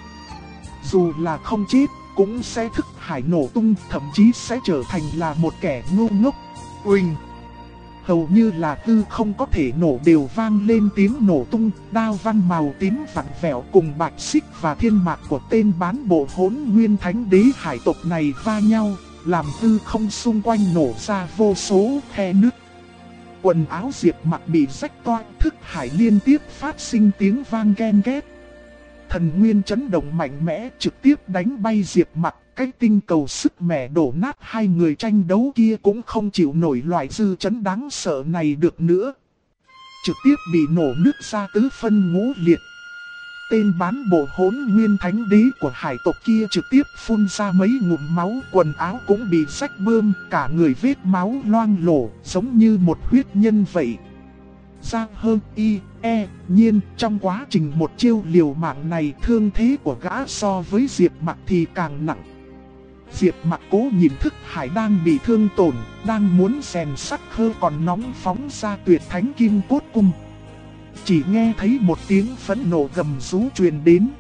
Dù là không chết, cũng sẽ thức hải nổ tung, thậm chí sẽ trở thành là một kẻ ngu ngốc. Uỳnh! Hầu như là tư không có thể nổ đều vang lên tiếng nổ tung, đao văn màu tím vặn vẹo cùng bạch xích và thiên mạc của tên bán bộ Hỗn Nguyên Thánh Đế hải tộc này va nhau, làm tư không xung quanh nổ ra vô số khe nứt. Quần áo Diệp Mặc bị rách toang, thức hải liên tiếp phát sinh tiếng vang ghen ghét. Thần nguyên chấn động mạnh mẽ trực tiếp đánh bay Diệp Mặc, cái tinh cầu sức mẻ đổ nát hai người tranh đấu kia cũng không chịu nổi loại dư chấn đáng sợ này được nữa. Trực tiếp bị nổ nứt ra tứ phân ngũ liệt. Tên bán bộ Hỗn Nguyên Thánh Đế của hải tộc kia trực tiếp phun ra mấy ngụm máu, quần áo cũng bị rách bươm, cả người vết máu loang lổ, giống như một huyết nhân vậy. Giang Hơn nhiên trong quá trình một chiêu liều mạng này, thương thế của gã so với Diệp Mặc thì càng nặng. Diệp Mặc cố nhìn thức hải đang bị thương tổn, đang muốn rèn sắc khơ còn nóng phóng ra tuyệt thánh kim cốt cung. Chỉ nghe thấy một tiếng phẫn nộ gầm rú truyền đến.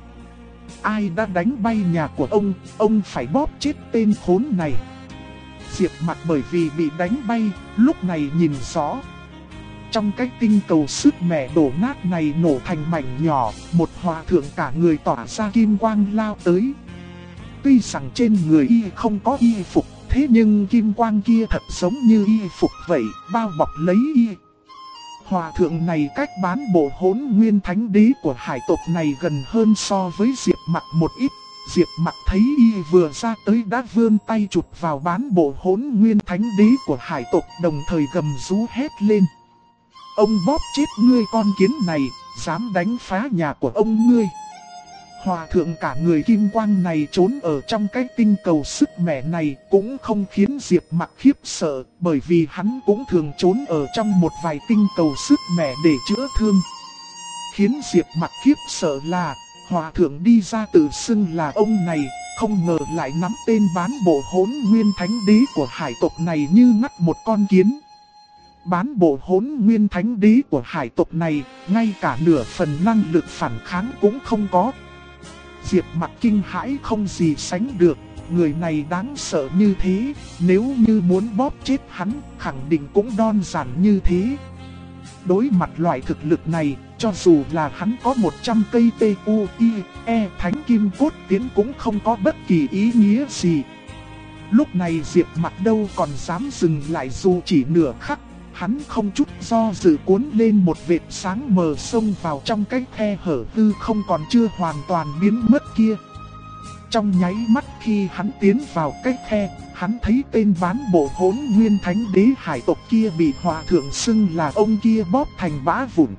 Ai đã đánh bay nhà của ông phải bóp chết tên khốn này. Diệp Mặc bởi vì bị đánh bay, lúc này nhìn rõ. Trong cái tinh cầu sức mẻ đổ nát này nổ thành mảnh nhỏ, một hòa thượng cả người tỏa ra kim quang lao tới. Tuy rằng trên người y không có y phục, thế nhưng kim quang kia thật giống như y phục vậy, bao bọc lấy y. Hòa thượng này cách bán bộ Hỗn Nguyên Thánh Đế của hải tộc này gần hơn so với Diệp Mặc một ít. Diệp Mặc thấy y vừa ra tới đã vươn tay chụp vào bán bộ Hỗn Nguyên Thánh Đế của hải tộc, đồng thời gầm rú hét lên. Ông bóp chết ngươi con kiến này, dám đánh phá nhà của ông ngươi. Hòa thượng cả người kim quang này trốn ở trong cái tinh cầu sức mẻ này cũng không khiến Diệp Mặc khiếp sợ, bởi vì hắn cũng thường trốn ở trong một vài tinh cầu sức mẻ để chữa thương. Khiến Diệp Mặc khiếp sợ là Hòa thượng đi ra tự xưng là ông này, không ngờ lại nắm tên bán bộ Hỗn Nguyên Thánh Đế của hải tộc này như ngắt một con kiến. Bán bộ Hỗn Nguyên Thánh Đế của hải tộc này, ngay cả nửa phần năng lực phản kháng cũng không có. Diệp Mặc kinh hãi không gì sánh được, người này đáng sợ như thế, nếu như muốn bóp chết hắn, khẳng định cũng đơn giản như thế. Đối mặt loại thực lực này, cho dù là hắn có 100 cây TUIE Thánh Kim Cốt Tiến cũng không có bất kỳ ý nghĩa gì. Lúc này Diệp Mặc đâu còn dám dừng lại dù chỉ nửa khắc, hắn không chút do dự cuốn lên một vệt sáng mờ xông vào trong cái khe hở hư không còn chưa hoàn toàn biến mất kia. Trong nháy mắt khi hắn tiến vào cái khe, hắn thấy tên bán bộ Hỗn Nguyên Thánh Đế hải tộc kia bị Hòa thượng xưng là ông kia bóp thành bã vụn.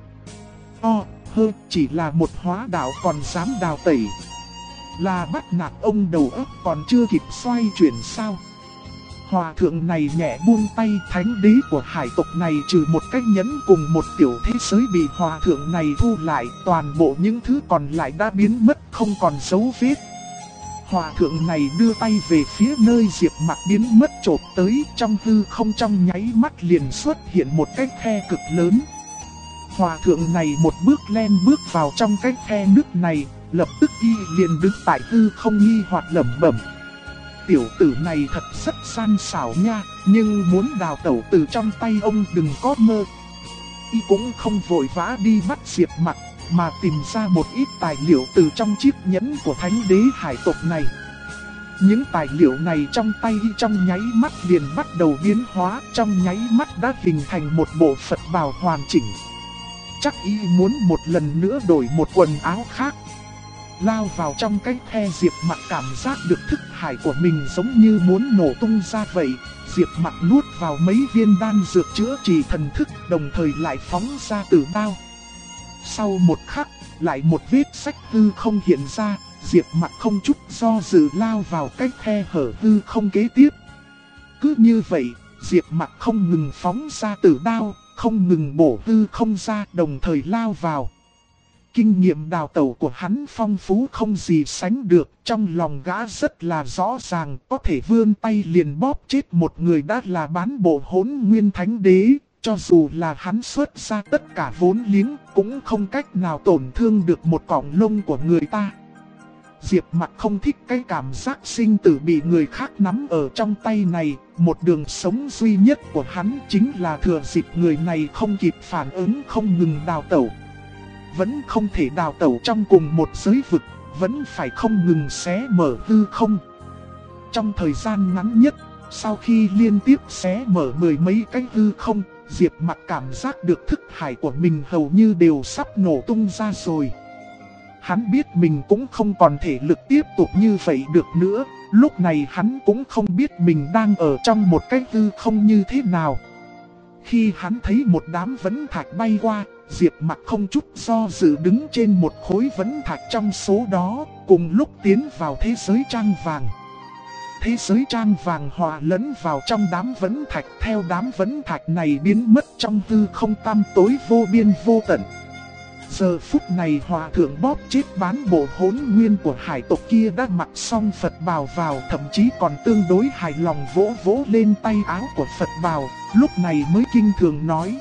Chỉ là một hóa đạo còn dám đào tẩy. Là bắt nạt ông đầu óc còn chưa kịp xoay chuyển sao? Hòa thượng này nhẹ buông tay, thánh đế của hải tộc này trừ một cái nhẫn cùng một tiểu thế giới bị hòa thượng này thu lại, toàn bộ những thứ còn lại đã biến mất không còn dấu vết. Hòa thượng này đưa tay về phía nơi Diệp Mặc biến mất chộp tới, trong hư không trong nháy mắt liền xuất hiện một cái khe cực lớn. Hòa thượng này một bước len bước vào trong cái khe nước này, lập tức y liền đứng tại hư không nghi hoặc lẩm bẩm. Tiểu tử này thật rất gian xảo nha, nhưng muốn đào tẩu từ trong tay ông đừng có mơ. Y cũng không vội vã đi bắt Diệp Mặc, mà tìm ra một ít tài liệu từ trong chiếc nhẫn của thánh đế hải tộc này. Những tài liệu này trong tay y trong nháy mắt liền bắt đầu biến hóa, trong nháy mắt đã hình thành một bộ Phật bào hoàn chỉnh. Chắc y muốn một lần nữa đổi một quần áo khác. Lao vào trong cái khe, Diệp Mặc cảm giác được thức hải của mình giống như muốn nổ tung ra vậy. Diệp Mặc nuốt vào mấy viên đan dược chữa trị thần thức, đồng thời lại phóng ra tử đao. Sau một khắc, lại một vết rách hư không hiện ra, Diệp Mặc không chút do dự lao vào cái khe hở hư không kế tiếp. Cứ như vậy, Diệp Mặc không ngừng phóng ra tử đao, không ngừng bổ hư không ra, đồng thời lao vào. Kinh nghiệm đào tẩu của hắn phong phú không gì sánh được, trong lòng gã rất là rõ ràng, có thể vươn tay liền bóp chết một người đã là bán bộ Hỗn Nguyên Thánh Đế, cho dù là hắn xuất ra tất cả vốn liếng, cũng không cách nào tổn thương được một cọng lông của người ta. Diệp Mặc không thích cái cảm giác sinh tử bị người khác nắm ở trong tay này, một đường sống duy nhất của hắn chính là thừa dịp người này không kịp phản ứng không ngừng đào tẩu. Vẫn không thể đào tẩu trong cùng một giới vực, vẫn phải không ngừng xé mở hư không. Trong thời gian ngắn nhất, sau khi liên tiếp xé mở mười mấy cái hư không, Diệp Mặc cảm giác được thức hải của mình hầu như đều sắp nổ tung ra rồi. Hắn biết mình cũng không còn thể lực tiếp tục như vậy được nữa, lúc này hắn cũng không biết mình đang ở trong một cái hư không như thế nào. Khi hắn thấy một đám vấn thạch bay qua, Diệp Mặc không chút do dự đứng trên một khối vấn thạch trong số đó, cùng lúc tiến vào thế giới trang vàng. Thế giới trang vàng hòa lẫn vào trong đám vấn thạch, theo đám vấn thạch này biến mất trong hư không tăm tối vô biên vô tận. Giờ phút này hòa thượng bóp chết bán bộ Hỗn Nguyên của hải tộc kia đã mặc xong Phật bào vào, thậm chí còn tương đối hài lòng vỗ vỗ lên tay áo của Phật bào, lúc này mới kinh thường nói.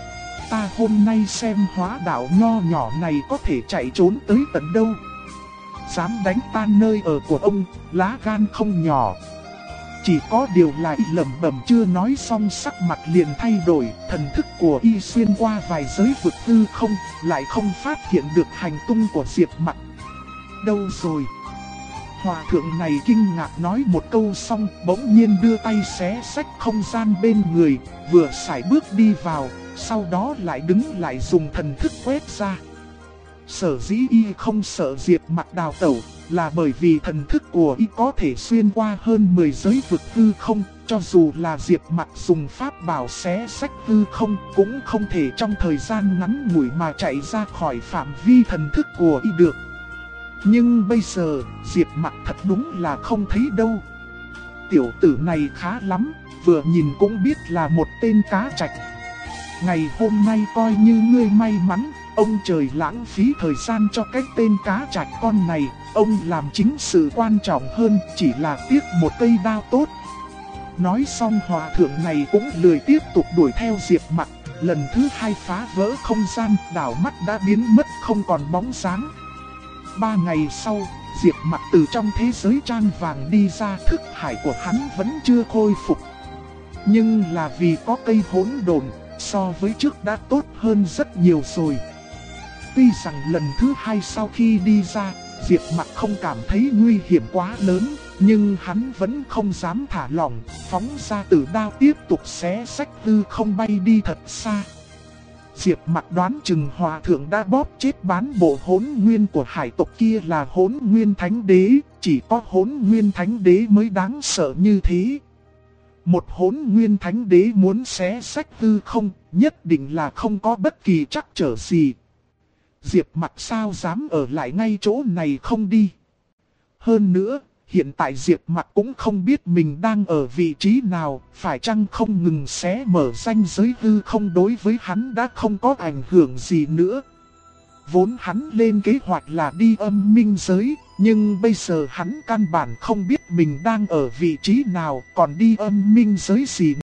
Ta hôm nay xem hóa đạo nho nhỏ này có thể chạy trốn tới tận đâu. Dám đánh tan nơi ở của ông, lá gan không nhỏ. Chỉ có điều là y lẩm bẩm chưa nói xong, sắc mặt liền thay đổi, thần thức của y xuyên qua vài giới vực hư không, lại không phát hiện được hành tung của Diệp Mặc. Đâu rồi? Hòa thượng này kinh ngạc nói một câu xong, bỗng nhiên đưa tay xé xách không gian bên người, vừa sải bước đi vào, sau đó lại đứng lại dùng thần thức quét ra. Sở dĩ y không sợ Diệp Mặc đào tẩu, là bởi vì thần thức của y có thể xuyên qua hơn 10 giới vực hư không, Cho dù là Diệp Mặc dùng pháp bảo xé sách hư không, cũng không thể trong thời gian ngắn ngủi mà chạy ra khỏi phạm vi thần thức của y được. Nhưng bây giờ, Diệp Mặc thật đúng là không thấy đâu. Tiểu tử này khá lắm, vừa nhìn cũng biết là một tên cá trạch. Ngày hôm nay coi như ngươi may mắn, ông trời lãng phí thời gian cho cái tên cá trạch con này. Ông làm chính sự quan trọng hơn, chỉ là tiếc một cây đao tốt. Nói xong hòa thượng này cũng lười tiếp tục đuổi theo Diệp Mặc. Lần thứ hai phá vỡ không gian, đảo mắt đã biến mất không còn bóng dáng. 3 ngày sau, Diệp Mặc từ trong thế giới trang vàng đi ra, thức hải của hắn vẫn chưa khôi phục. Nhưng là vì có cây hỗn độn, so với trước đã tốt hơn rất nhiều rồi. Tuy rằng lần thứ hai sau khi đi ra, Diệp Mặc không cảm thấy nguy hiểm quá lớn, nhưng hắn vẫn không dám thả lỏng, phóng ra tử đao tiếp tục xé sách hư không bay đi thật xa. Diệp Mặc đoán chừng hòa thượng đã bóp chết bán bộ hỗn nguyên của hải tộc kia là Hỗn Nguyên Thánh Đế, chỉ có Hỗn Nguyên Thánh Đế mới đáng sợ như thế. Một Hỗn Nguyên Thánh Đế muốn xé sách hư không, nhất định là không có bất kỳ trắc trở gì. Diệp Mặc sao dám ở lại ngay chỗ này không đi. Hơn nữa, hiện tại Diệp Mặc cũng không biết mình đang ở vị trí nào, phải chăng không ngừng xé mở ranh giới hư không đối với hắn đã không có ảnh hưởng gì nữa. Vốn hắn lên kế hoạch là đi âm minh giới, nhưng bây giờ hắn căn bản không biết mình đang ở vị trí nào, còn đi âm minh giới gì nữa.